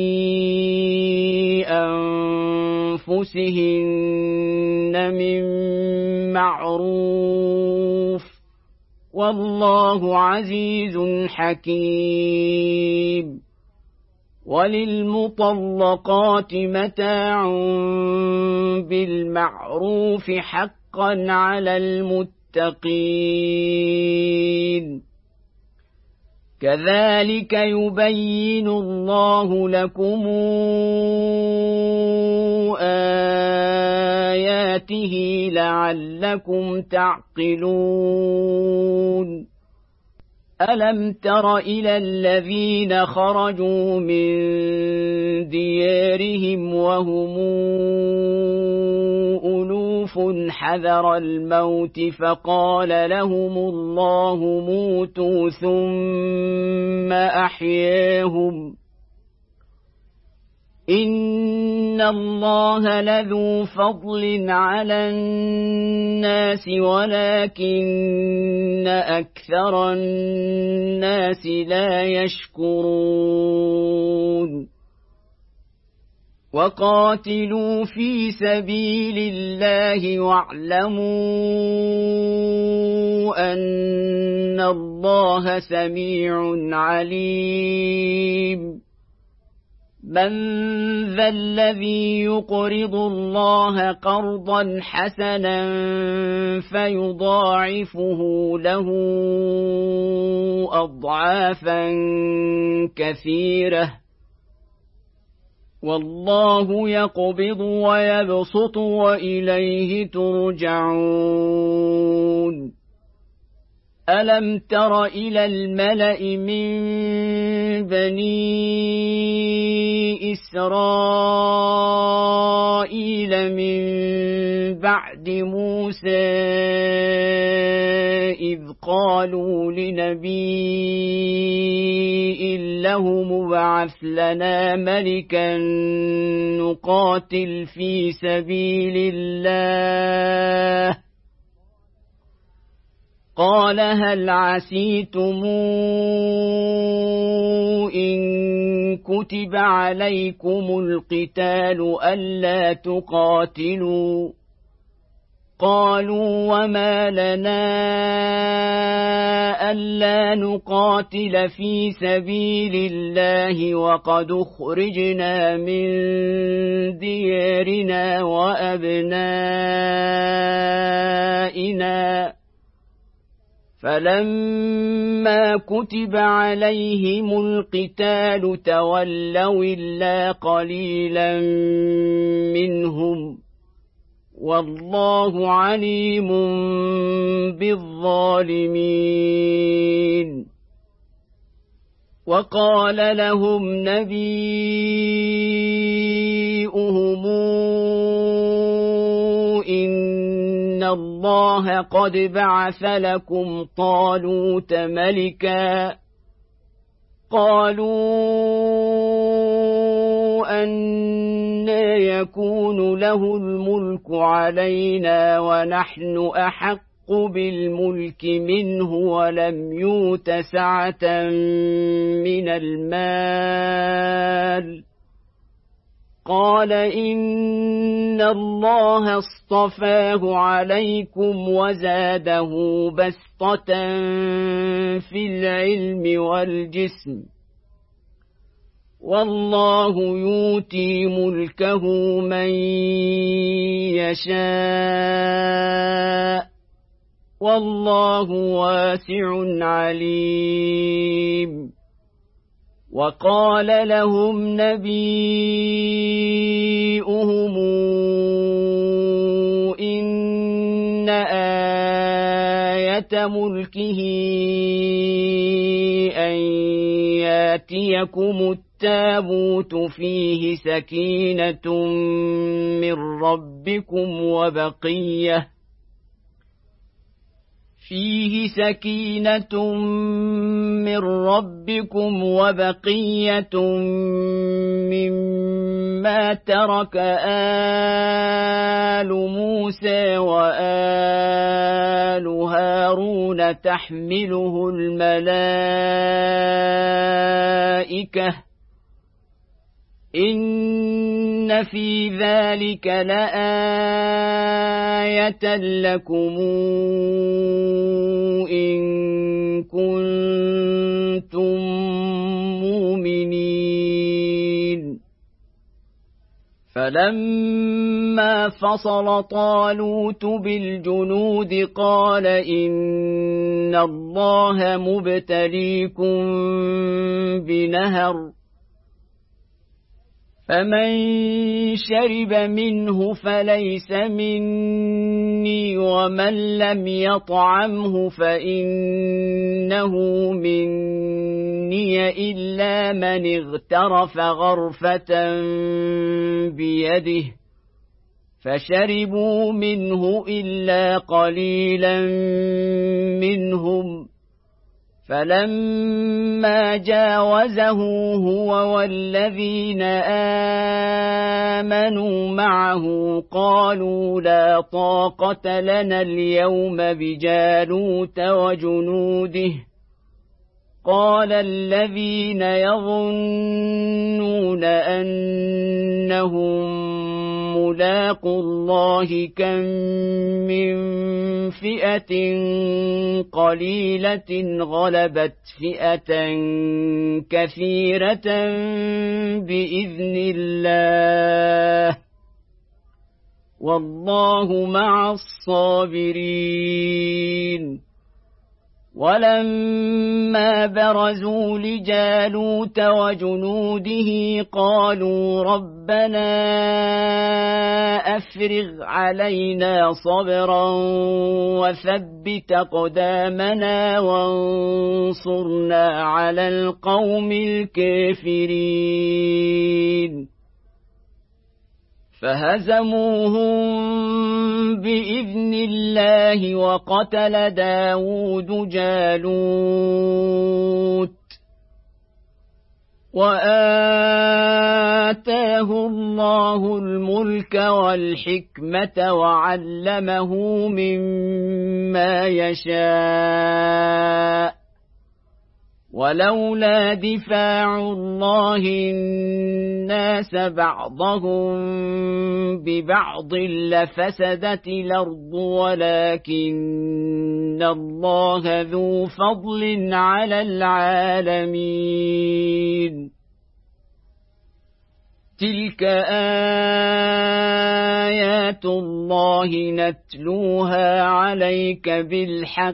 أنفسهن من معروف والله عزيز حكيم وللمطلقات متاع بالمعروف حقا على المتقين كذلك يبين الله لكم آياته لعلكم تعقلون ألم تر إلى الذين خرجوا من ديارهم وهم ألوف حذر الموت فقال لهم الله موتوا ثم أحياهم إن الله لذو فضل على الناس ولكن أكثر الناس لا يشكرون وقاتلوا في سبيل الله واعلموا أن الله سميع عليم من ذا الذي يقرض الله قرضا حسنا فيضاعفه له أضعافا كثيرة والله يقبض ويبسط وإليه ترجعون ألم تر إلى الملأ من بني إسرائيل من بعد موسى إذ قالوا لنبي له مبعث لنا ملكا نقاتل في سبيل الله قال هل عسيتم إن كتب عليكم القتال ألا تقاتلوا قالوا وما لنا ألا نقاتل في سبيل الله وقد أخرجنا من ديارنا وأبنائنا فلما كتب عليهم القتال تولوا إلا قليلا منهم والله عليم بالظالمين وقال لهم نبيؤهم إن الله قد بعث لكم طالوت ملكا قالوا أنى يكون له الملك علينا ونحن أحق بالملك منه ولم يؤت سعة من المال قال إن الله اصطفاه عليكم وزاده بسطة في العلم والجسم والله يؤتي ملكه من يشاء والله واسع عليم وقال لهم نبيؤهم إن آية ملكه أن ياتيكم التابوت فيه سكينة من ربكم وبقية فيه سكينة من ربكم وبقية مما ترك آل موسى وآل هارون تحمله الملائكة إن في ذلك لآية لكم إن كنتم مؤمنين فلما فصل طالوت بالجنود قال إن الله مبتليكم بنهر فمن شرب منه فليس مني ومن لم يطعمه فإنه مني إلا من اغترف غرفة بيده فشربوا منه إلا قليلا منهم فلما جاوزه هو والذين آمنوا معه قالوا لا طاقة لنا اليوم بجالوت وجنوده قال الذين يظنون أنهم ملاقو الله كم من فئة قليلة غلبت فئة كثيرة بإذن الله والله مع الصابرين ولما برزوا لجالوت وجنوده قالوا ربنا أفرغ علينا صبرا وثبت أقدامنا وانصرنا على القوم الكافرين فهزموهم بإذن الله وقتل داود جالوت وآتاه الله الملك والحكمة وعلمه مما يشاء ولولا دفاع الله الناس بعضهم ببعض لفسدت الأرض ولكن الله ذو فضل على العالمين تلك آيات الله نتلوها عليك بالحق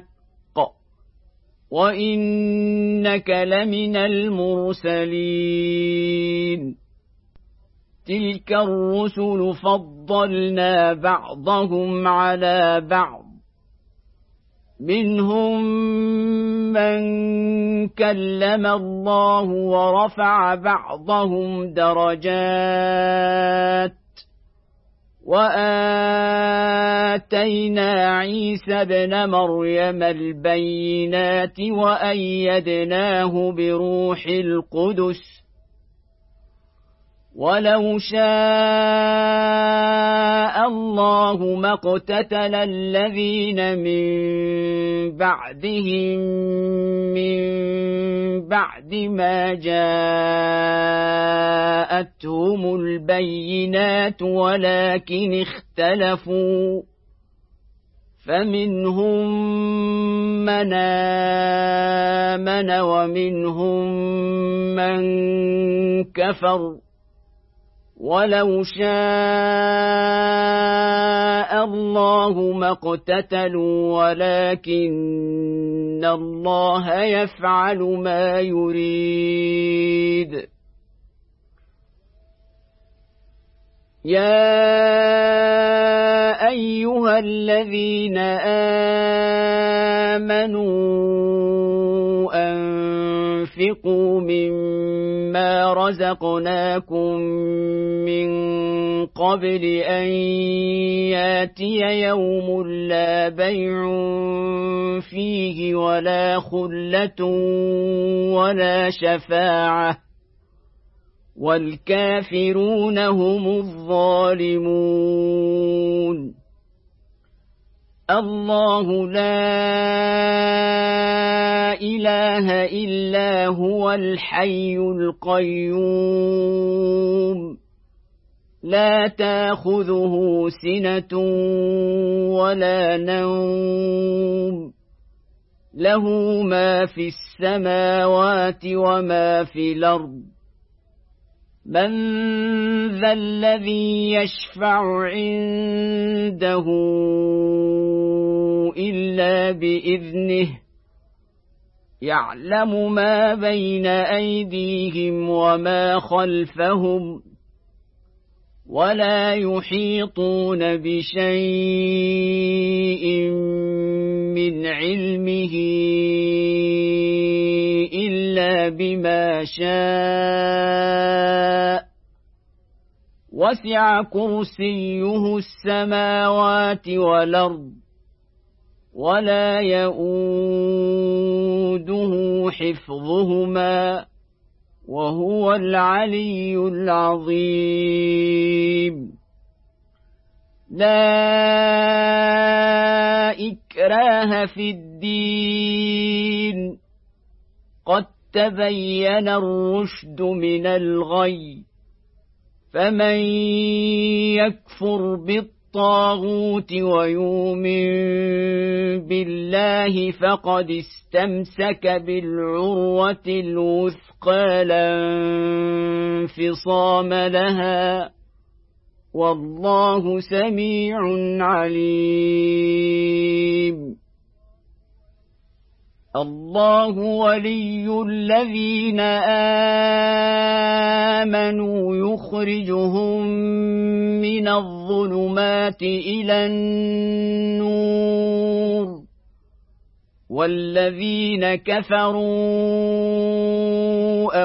وإنك لمن المرسلين تلك الرسل فضلنا بعضهم على بعض منهم من كلم الله ورفع بعضهم درجات وآتينا عيسى ابن مريم البينات وأيدناه بروح القدس ولو شاء الله ما اقتتل الذين من بعدهم من بعد ما جاءتهم البينات ولكن اختلفوا فمنهم من آمن ومنهم من كفر ولو شاء الله ما اقتتلوا ولكن الله يفعل ما يريد يا أيها الذين آمنوا أنفقوا مما رزقناكم من قبل أن ياتي يوم لا بيع فيه ولا خلة ولا شفاعة والكافرون هم الظالمون الله لا إله إلا هو الحي القيوم لا تأخذه سنة ولا نوم له ما في السماوات وما في الأرض من ذا الذي يشفع عنده إلا بإذنه يعلم ما بين أيديهم وما خلفهم ولا يحيطون بشيء من علمه إلا بما شاء وسع كرسيه السماوات والأرض ولا يئوده حفظهما وهو العلي العظيم. لا إكراه في الدين قد تبين الرشد من الغي فمن يكفر بالطاغوت ويؤمن بالله فقد استمسك بالعروة الوثقى لا انفصام لها والله سميع عليم. الله ولي الذين آمنوا يخرجهم من الظلمات إلى النور والذين كفروا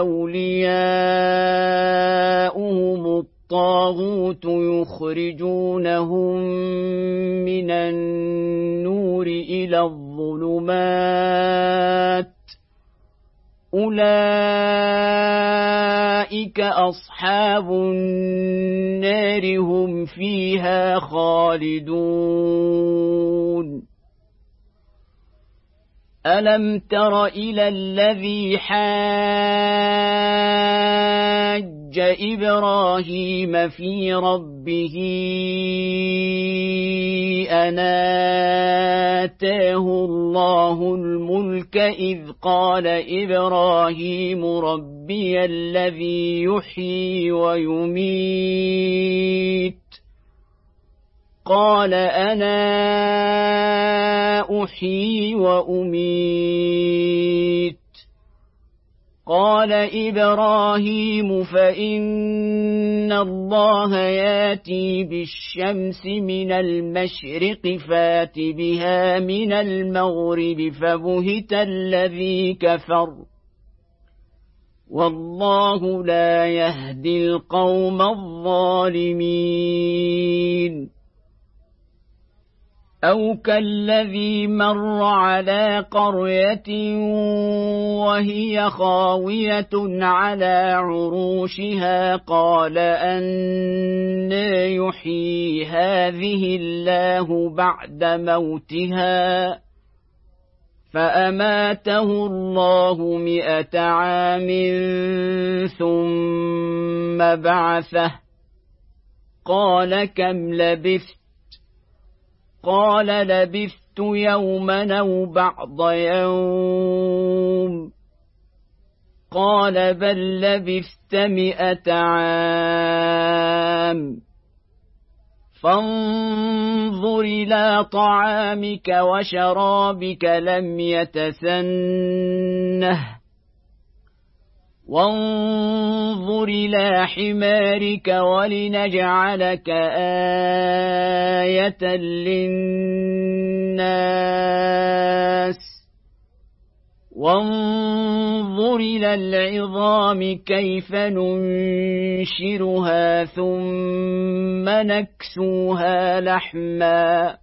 أولياؤهم الطاغوت يخرجونهم من النور إلى الظلمات أولئك أصحاب النار هم فيها خالدون. ألم تر إلى الذي حاج إبراهيم في ربه أن آتاه الله الملك إذ قال إبراهيم ربي الذي يحيي ويميت قال أنا أحيي وأميت قال إبراهيم فإن الله ياتي بالشمس من المشرق فات بها من المغرب فبهت الذي كفر والله لا يهدي القوم الظالمين. أو كالذي مر على قرية وهي خاوية على عروشها قال أنى يحيي هذه الله بعد موتها فأماته الله مئة عام ثم بعثه قال كم لبثت قال لبثت يوما أو بعض يوم قال بل لبثت مئة عام فانظر إلى طعامك وشرابك لم يتسنه وانظر إلى حمارك ولنجعلك آية للناس وانظر إلى العظام كيف ننشرها ثم نكسوها لحما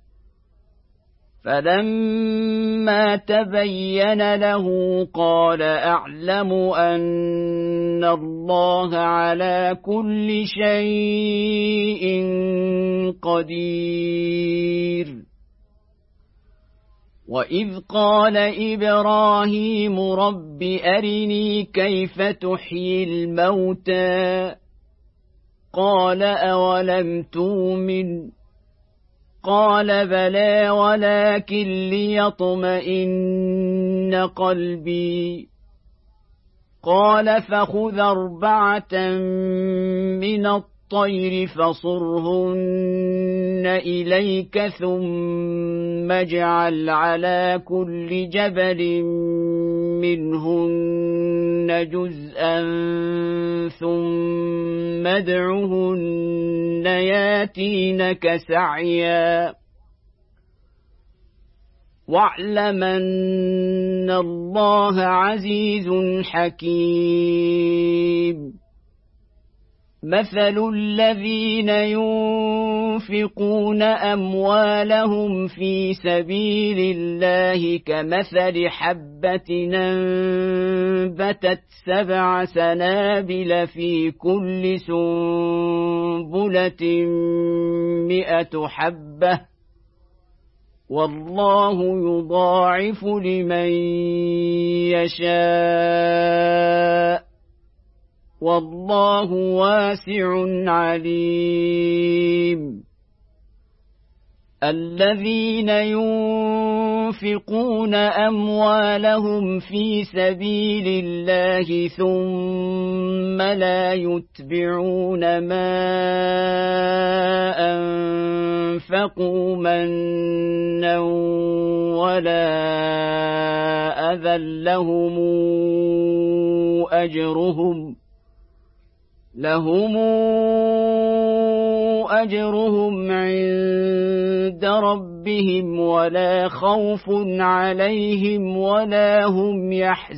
فلما تبين له قال أعلم أن الله على كل شيء قدير. وإذ قال إبراهيم رب أرني كيف تحيي الموتى قال أولم تؤمن قال بلى ولكن ليطمئن قلبي قال فخذ أربعة من الطير فصرهن إليك ثم اجعل على كل جبل منهن جزءا ثم ادعهن ياتينك سعيا واعلم أن الله عزيز حكيم مثل الذين ينفقون أموالهم في سبيل الله كمثل حبة أنبتت سبع سنابل في كل سنبلة مئة حبة والله يضاعف لمن يشاء والله واسع عليم الذين ينفقون أموالهم في سبيل الله ثم لا يتبعون ما أنفقوا منا ولا أذى لهم أجرهم لهم أجرهم عند ربهم ولا خوف عليهم ولا هم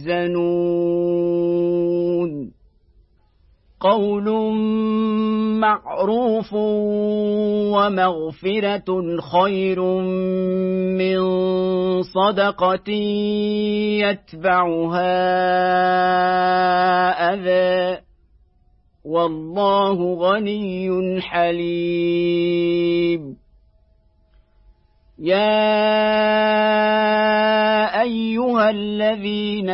يحزنون قول معروف ومغفرة خير من صدقة يتبعها أذى والله غني حليم يا أيها الذين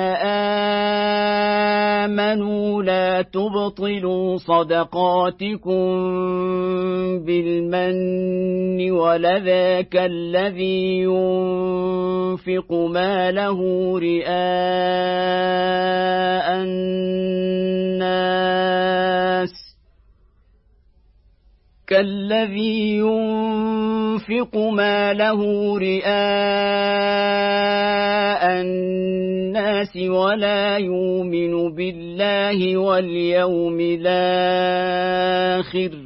آمنوا لا تبطلوا صدقاتكم بالمن والأذى كالذي ينفق ماله رئاء الناس كالذي ينفق ماله رئاء الناس ولا يؤمن بالله واليوم الآخر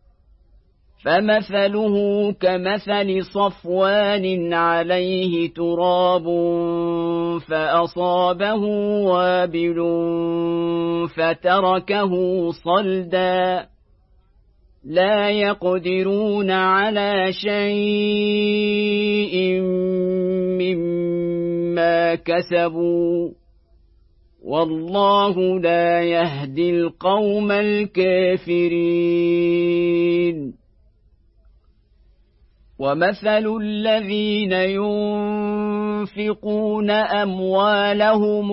فمثله كمثل صفوان عليه تراب فأصابه وابل فتركه صلدا لا يقدرون على شيء مما كسبوا والله لا يهدي القوم الكافرين ومثل الذين ينفقون أموالهم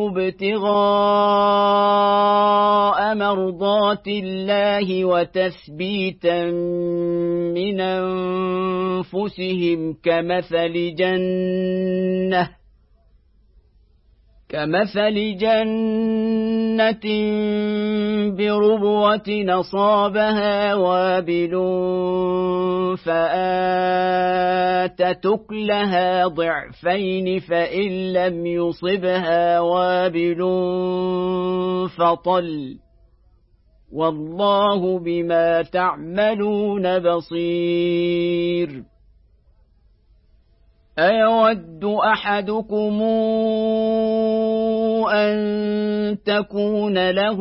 ابتغاء مرضات الله وتثبيتا من أنفسهم كمثل جنة كمثل جنة بربوة أصابها وابل فآتت أكلها ضعفين فإن لم يصبها وابل فطل والله بما تعملون بصير أيود أحدكم أن تكون له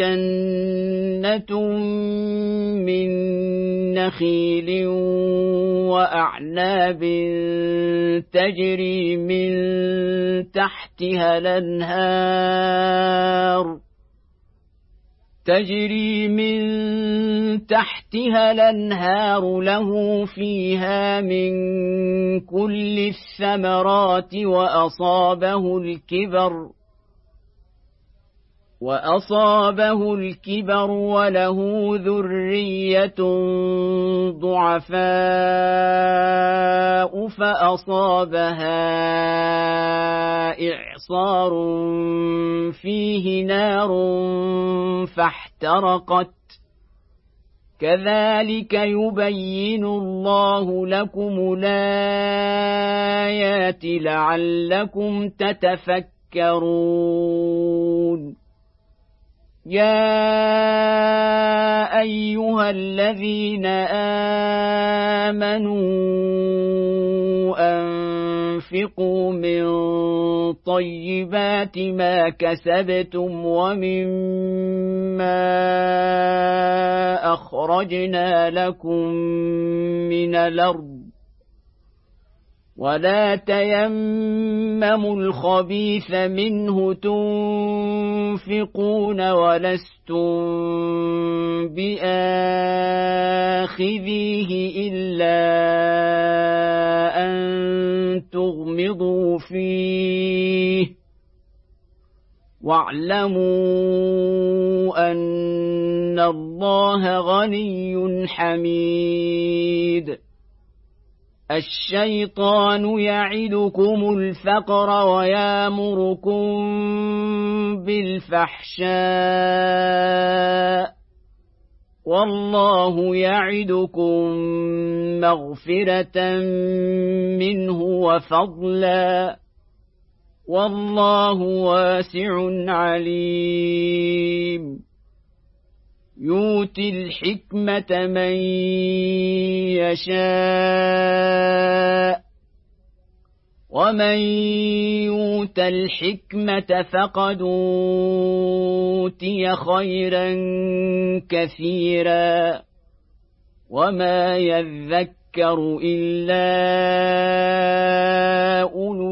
جنة من نخيل وأعناب تجري من تحتها الأنهار تجري من تحتها الأنهار له فيها من كل الثمرات وأصابه الكبر وأصابه الكبر وله ذرية ضعفاء فأصابها إعصار فيه نار فاحترقت كذلك يبين الله لكم الآيات لعلكم تتفكرون يا أيها الذين آمنوا أنفقوا من طيبات ما كسبتم ومما أخرجنا لكم من الأرض ولا تيمموا الخبيث منه تنفقون ولستم بآخذيه إلا أن تغمضوا فيه واعلموا أن الله غني حميد الشيطان يعدكم الفقر ويامركم بالفحشاء والله يعدكم مغفرة منه وفضلا والله واسع عليم يؤتي الحكمة من يشاء ومن يؤت الحكمة فقد أوتي خيرا كثيرا وما يذكر إلا أولو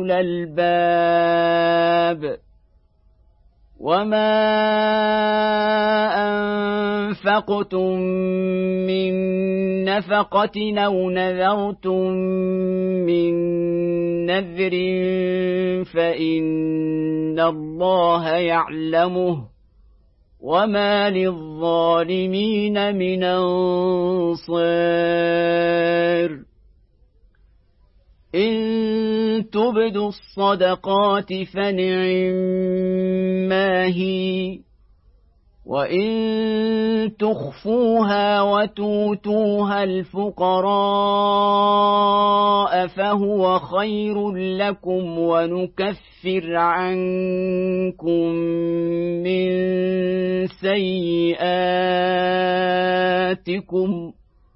الألباب وما أنفقتم من نفقة أو نذرتم من نذر فإن الله يعلمه وما للظالمين من أنصار إن تبدوا الصدقات فنعما هي وإن تخفوها وتؤتوها الفقراء فهو خير لكم ونكفر عنكم من سيئاتكم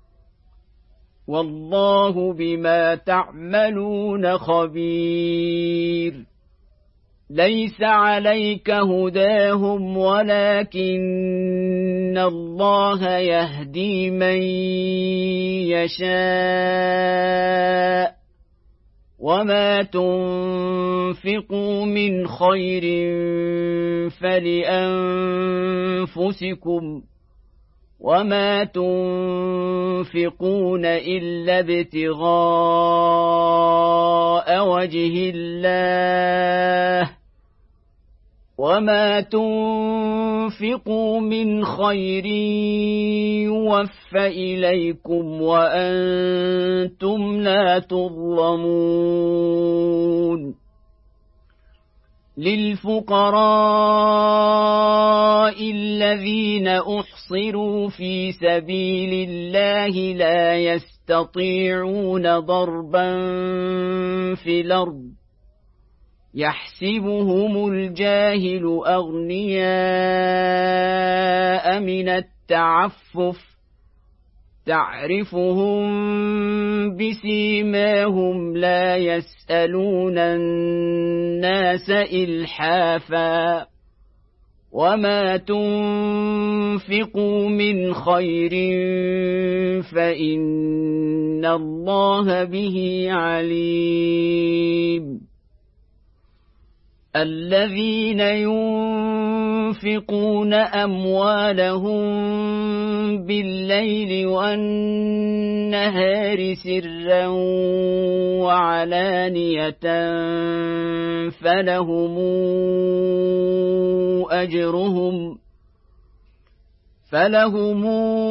والله بما تعملون خبير ليس عليك هداهم ولكن الله يهدي من يشاء وما تنفقوا من خير فلأنفسكم وما تنفقون إلا ابتغاء وجه الله وما تنفقوا من خير يوفى إليكم وأنتم لا تظلمون للفقراء الذين أحصروا في سبيل الله لا يستطيعون ضربا في الأرض يحسبهم الجاهل أغنياء من التعفف تعرفهم بسيماهم لا يسألون الناس إلحافا وما تنفقوا من خير فإن الله به عليم الذين ينفقون ينفقون أموالهم بالليل والنهار سرا وعلانية فلهم أجرهم فلهم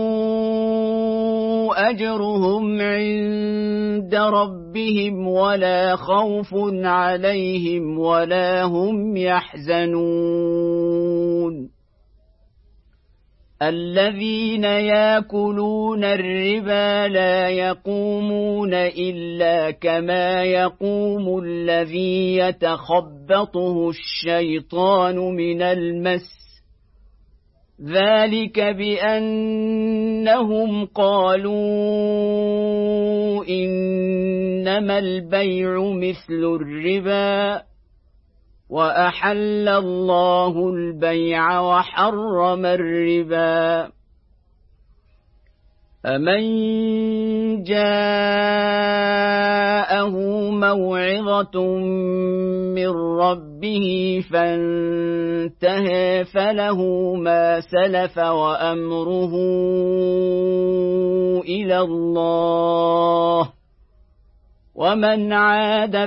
أجرهم عند ربهم ولا خوف عليهم ولا هم يحزنون الذين يأكلون الربا لا يقومون إلا كما يقوم الذي يتخبطه الشيطان من المس ذلك بأنهم قالوا إنما البيع مثل الربا وأحل الله البيع وحرم الربا فمن جاءه موعظة من ربه فانتهى فله ما سلف وأمره إلى الله ومن عاد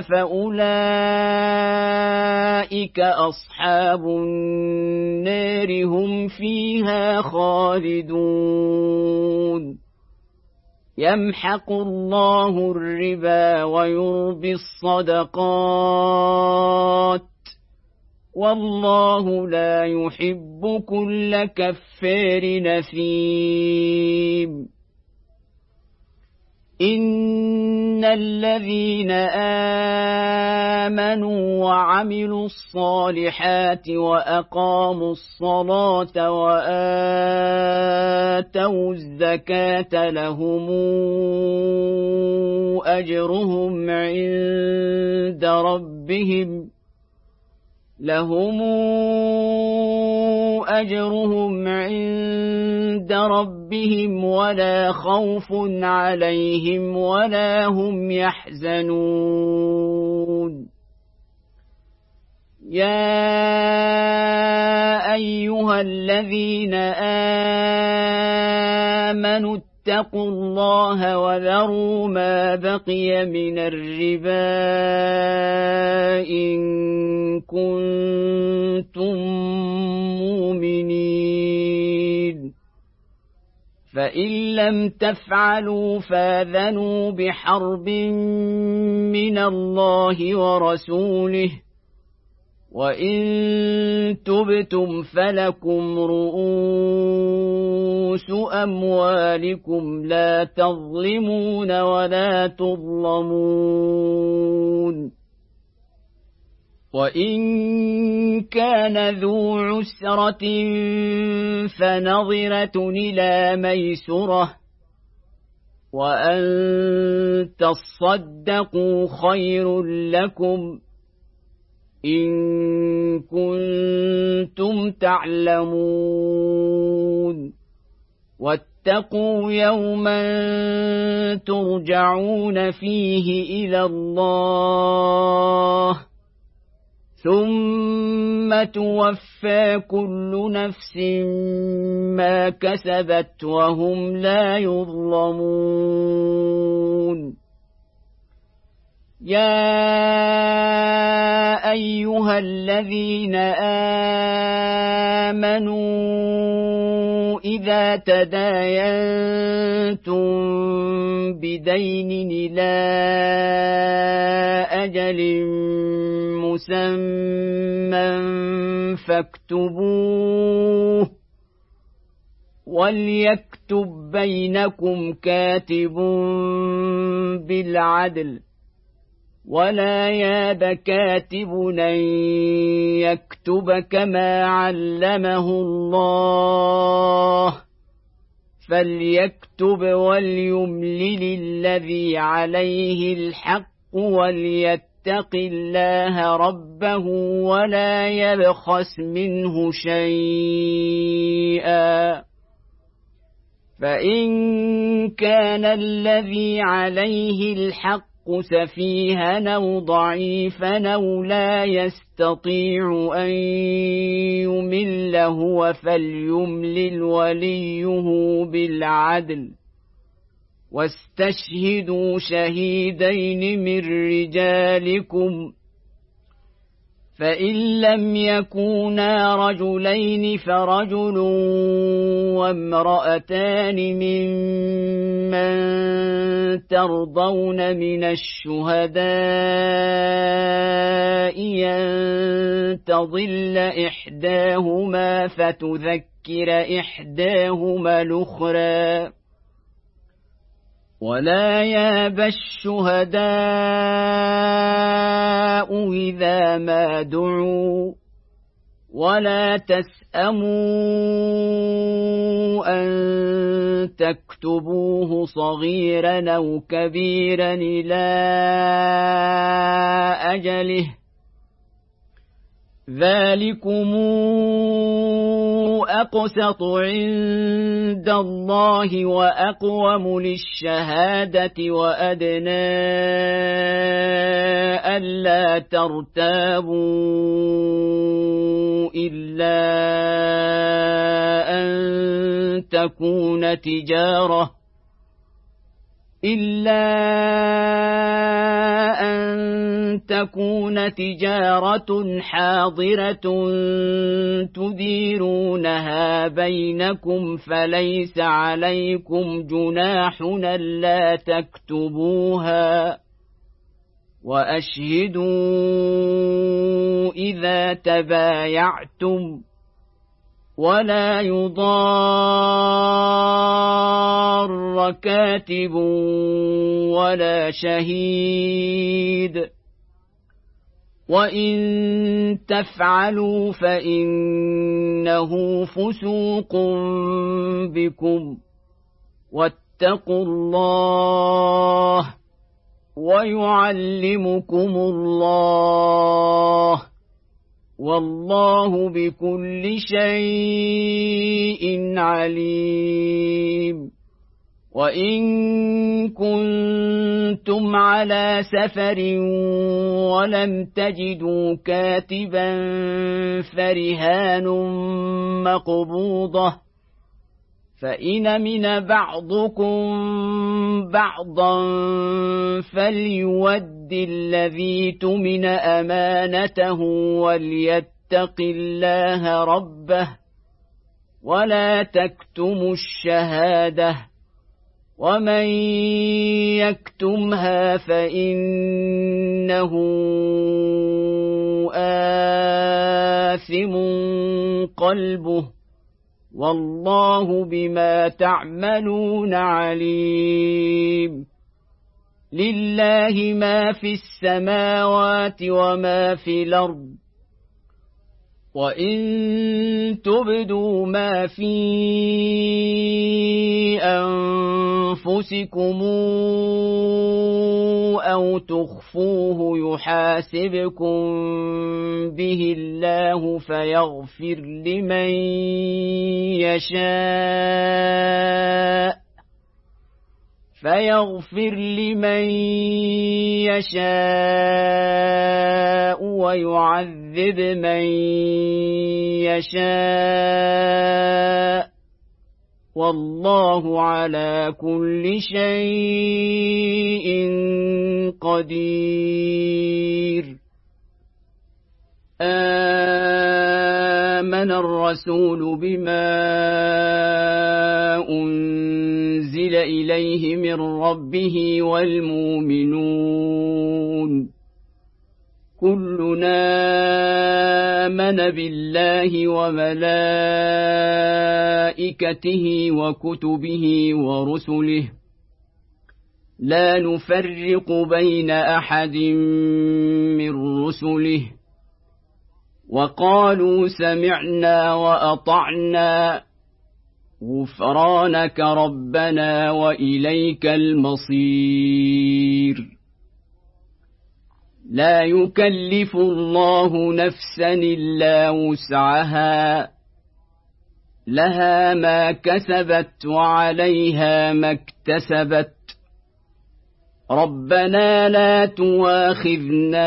فأولئك أصحاب النار هم فيها خالدون يمحق الله الربا ويربي الصدقات والله لا يحب كل كفار نثيم إن الذين آمنوا وعملوا الصالحات وأقاموا الصلاة وآتوا الزكاة لهم أجرهم عند ربهم لهم أجرهم عند ربهم ولا خوف عليهم ولا هم يحزنون يا أيها الذين آمنوا اتقوا الله وذروا ما بقي من الربا إن كنتم مؤمنين فإن لم تفعلوا فاذنوا بحرب من الله ورسوله وإن تبتم فلكم رؤوس أموالكم لا تظلمون ولا تظلمون وإن كان ذو عسرة فنظرة إلى ميسرة وأن تصدقوا خير لكم إن كنتم تعلمون واتقوا يوما ترجعون فيه إلى الله ثم توفى كل نفس ما كسبت وهم لا يظلمون يا أيها الذين آمنوا إذا تداينتم بدين إلى أجل مسمى فاكتبوه وليكتب بينكم كاتب بالعدل ولا ياب كاتب أن يكتب كما علمه الله فليكتب وليملل الذي عليه الحق وليتق الله ربه ولا يبخس منه شيئا فإن كان الذي عليه الحق سفيها أو ضعيفا أو لا يستطيع أن يمل هو فليملل وليه بالعدل واستشهدوا شهيدين من رجالكم فإن لم يكونا رجلين فرجل وامرأتان ممن ترضون من الشهداء أن تضل إحداهما فتذكر إحداهما الأخرى ولا يابى الشهداء إذا ما دعوا ولا تسأموا أن تكتبوه صغيرا أو كبيرا إلى أجله ذلكم أقسط عند الله وأقوم للشهادة وأدنى ألا ترتابوا إلا أن تكون تجارة إلا أن تكون تجارة حاضرة تديرونها بينكم فليس عليكم جناح ألا تكتبوها وأشهدوا إذا تبايعتم ولا يضار كاتب ولا شهيد وإن تفعلوا فإنه فسوق بكم واتقوا الله ويعلمكم الله والله بكل شيء عليم وإن كنتم على سفر ولم تجدوا كاتبا فرهان مقبوضة فإن من بعضكم بعضا فليود الذي تؤمن أمانته وليتق الله ربه ولا تكتموا الشهادة ومن يكتمها فإنه آثم قلبه والله بما تعملون عليم لله ما في السماوات وما في الأرض وإن تبدوا ما في أنفسكم أو تخفوه يحاسبكم به الله فيغفر لمن يشاء فيغفر لمن يشاء ويعذب من يشاء والله على كل شيء قدير آمن الرسول بما أنزل إليه من ربه والمؤمنون كلنا آمن بالله وملائكته وكتبه ورسله لا نفرق بين أحد من رسله وقالوا سمعنا وأطعنا غفرانك ربنا وإليك المصير لا يكلف الله نفسا إلا وسعها لها ما كسبت وعليها ما اكتسبت ربنا لا تواخذنا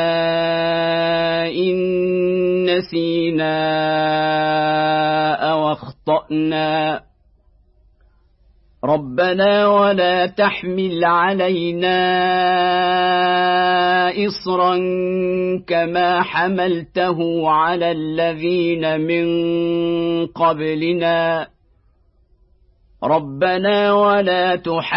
إن نسينا أو أخطأنا ربنا ولا تحمل علينا إصرا كما حملته على الذين من قبلنا ربنا ولا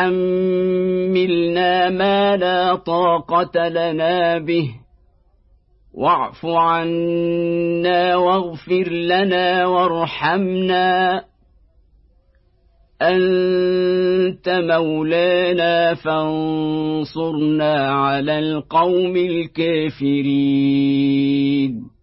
تحملنا ما لا طاقة لنا به واعف عنا واغفر لنا وارحمنا أنت مولانا فانصرنا على القوم الكافرين.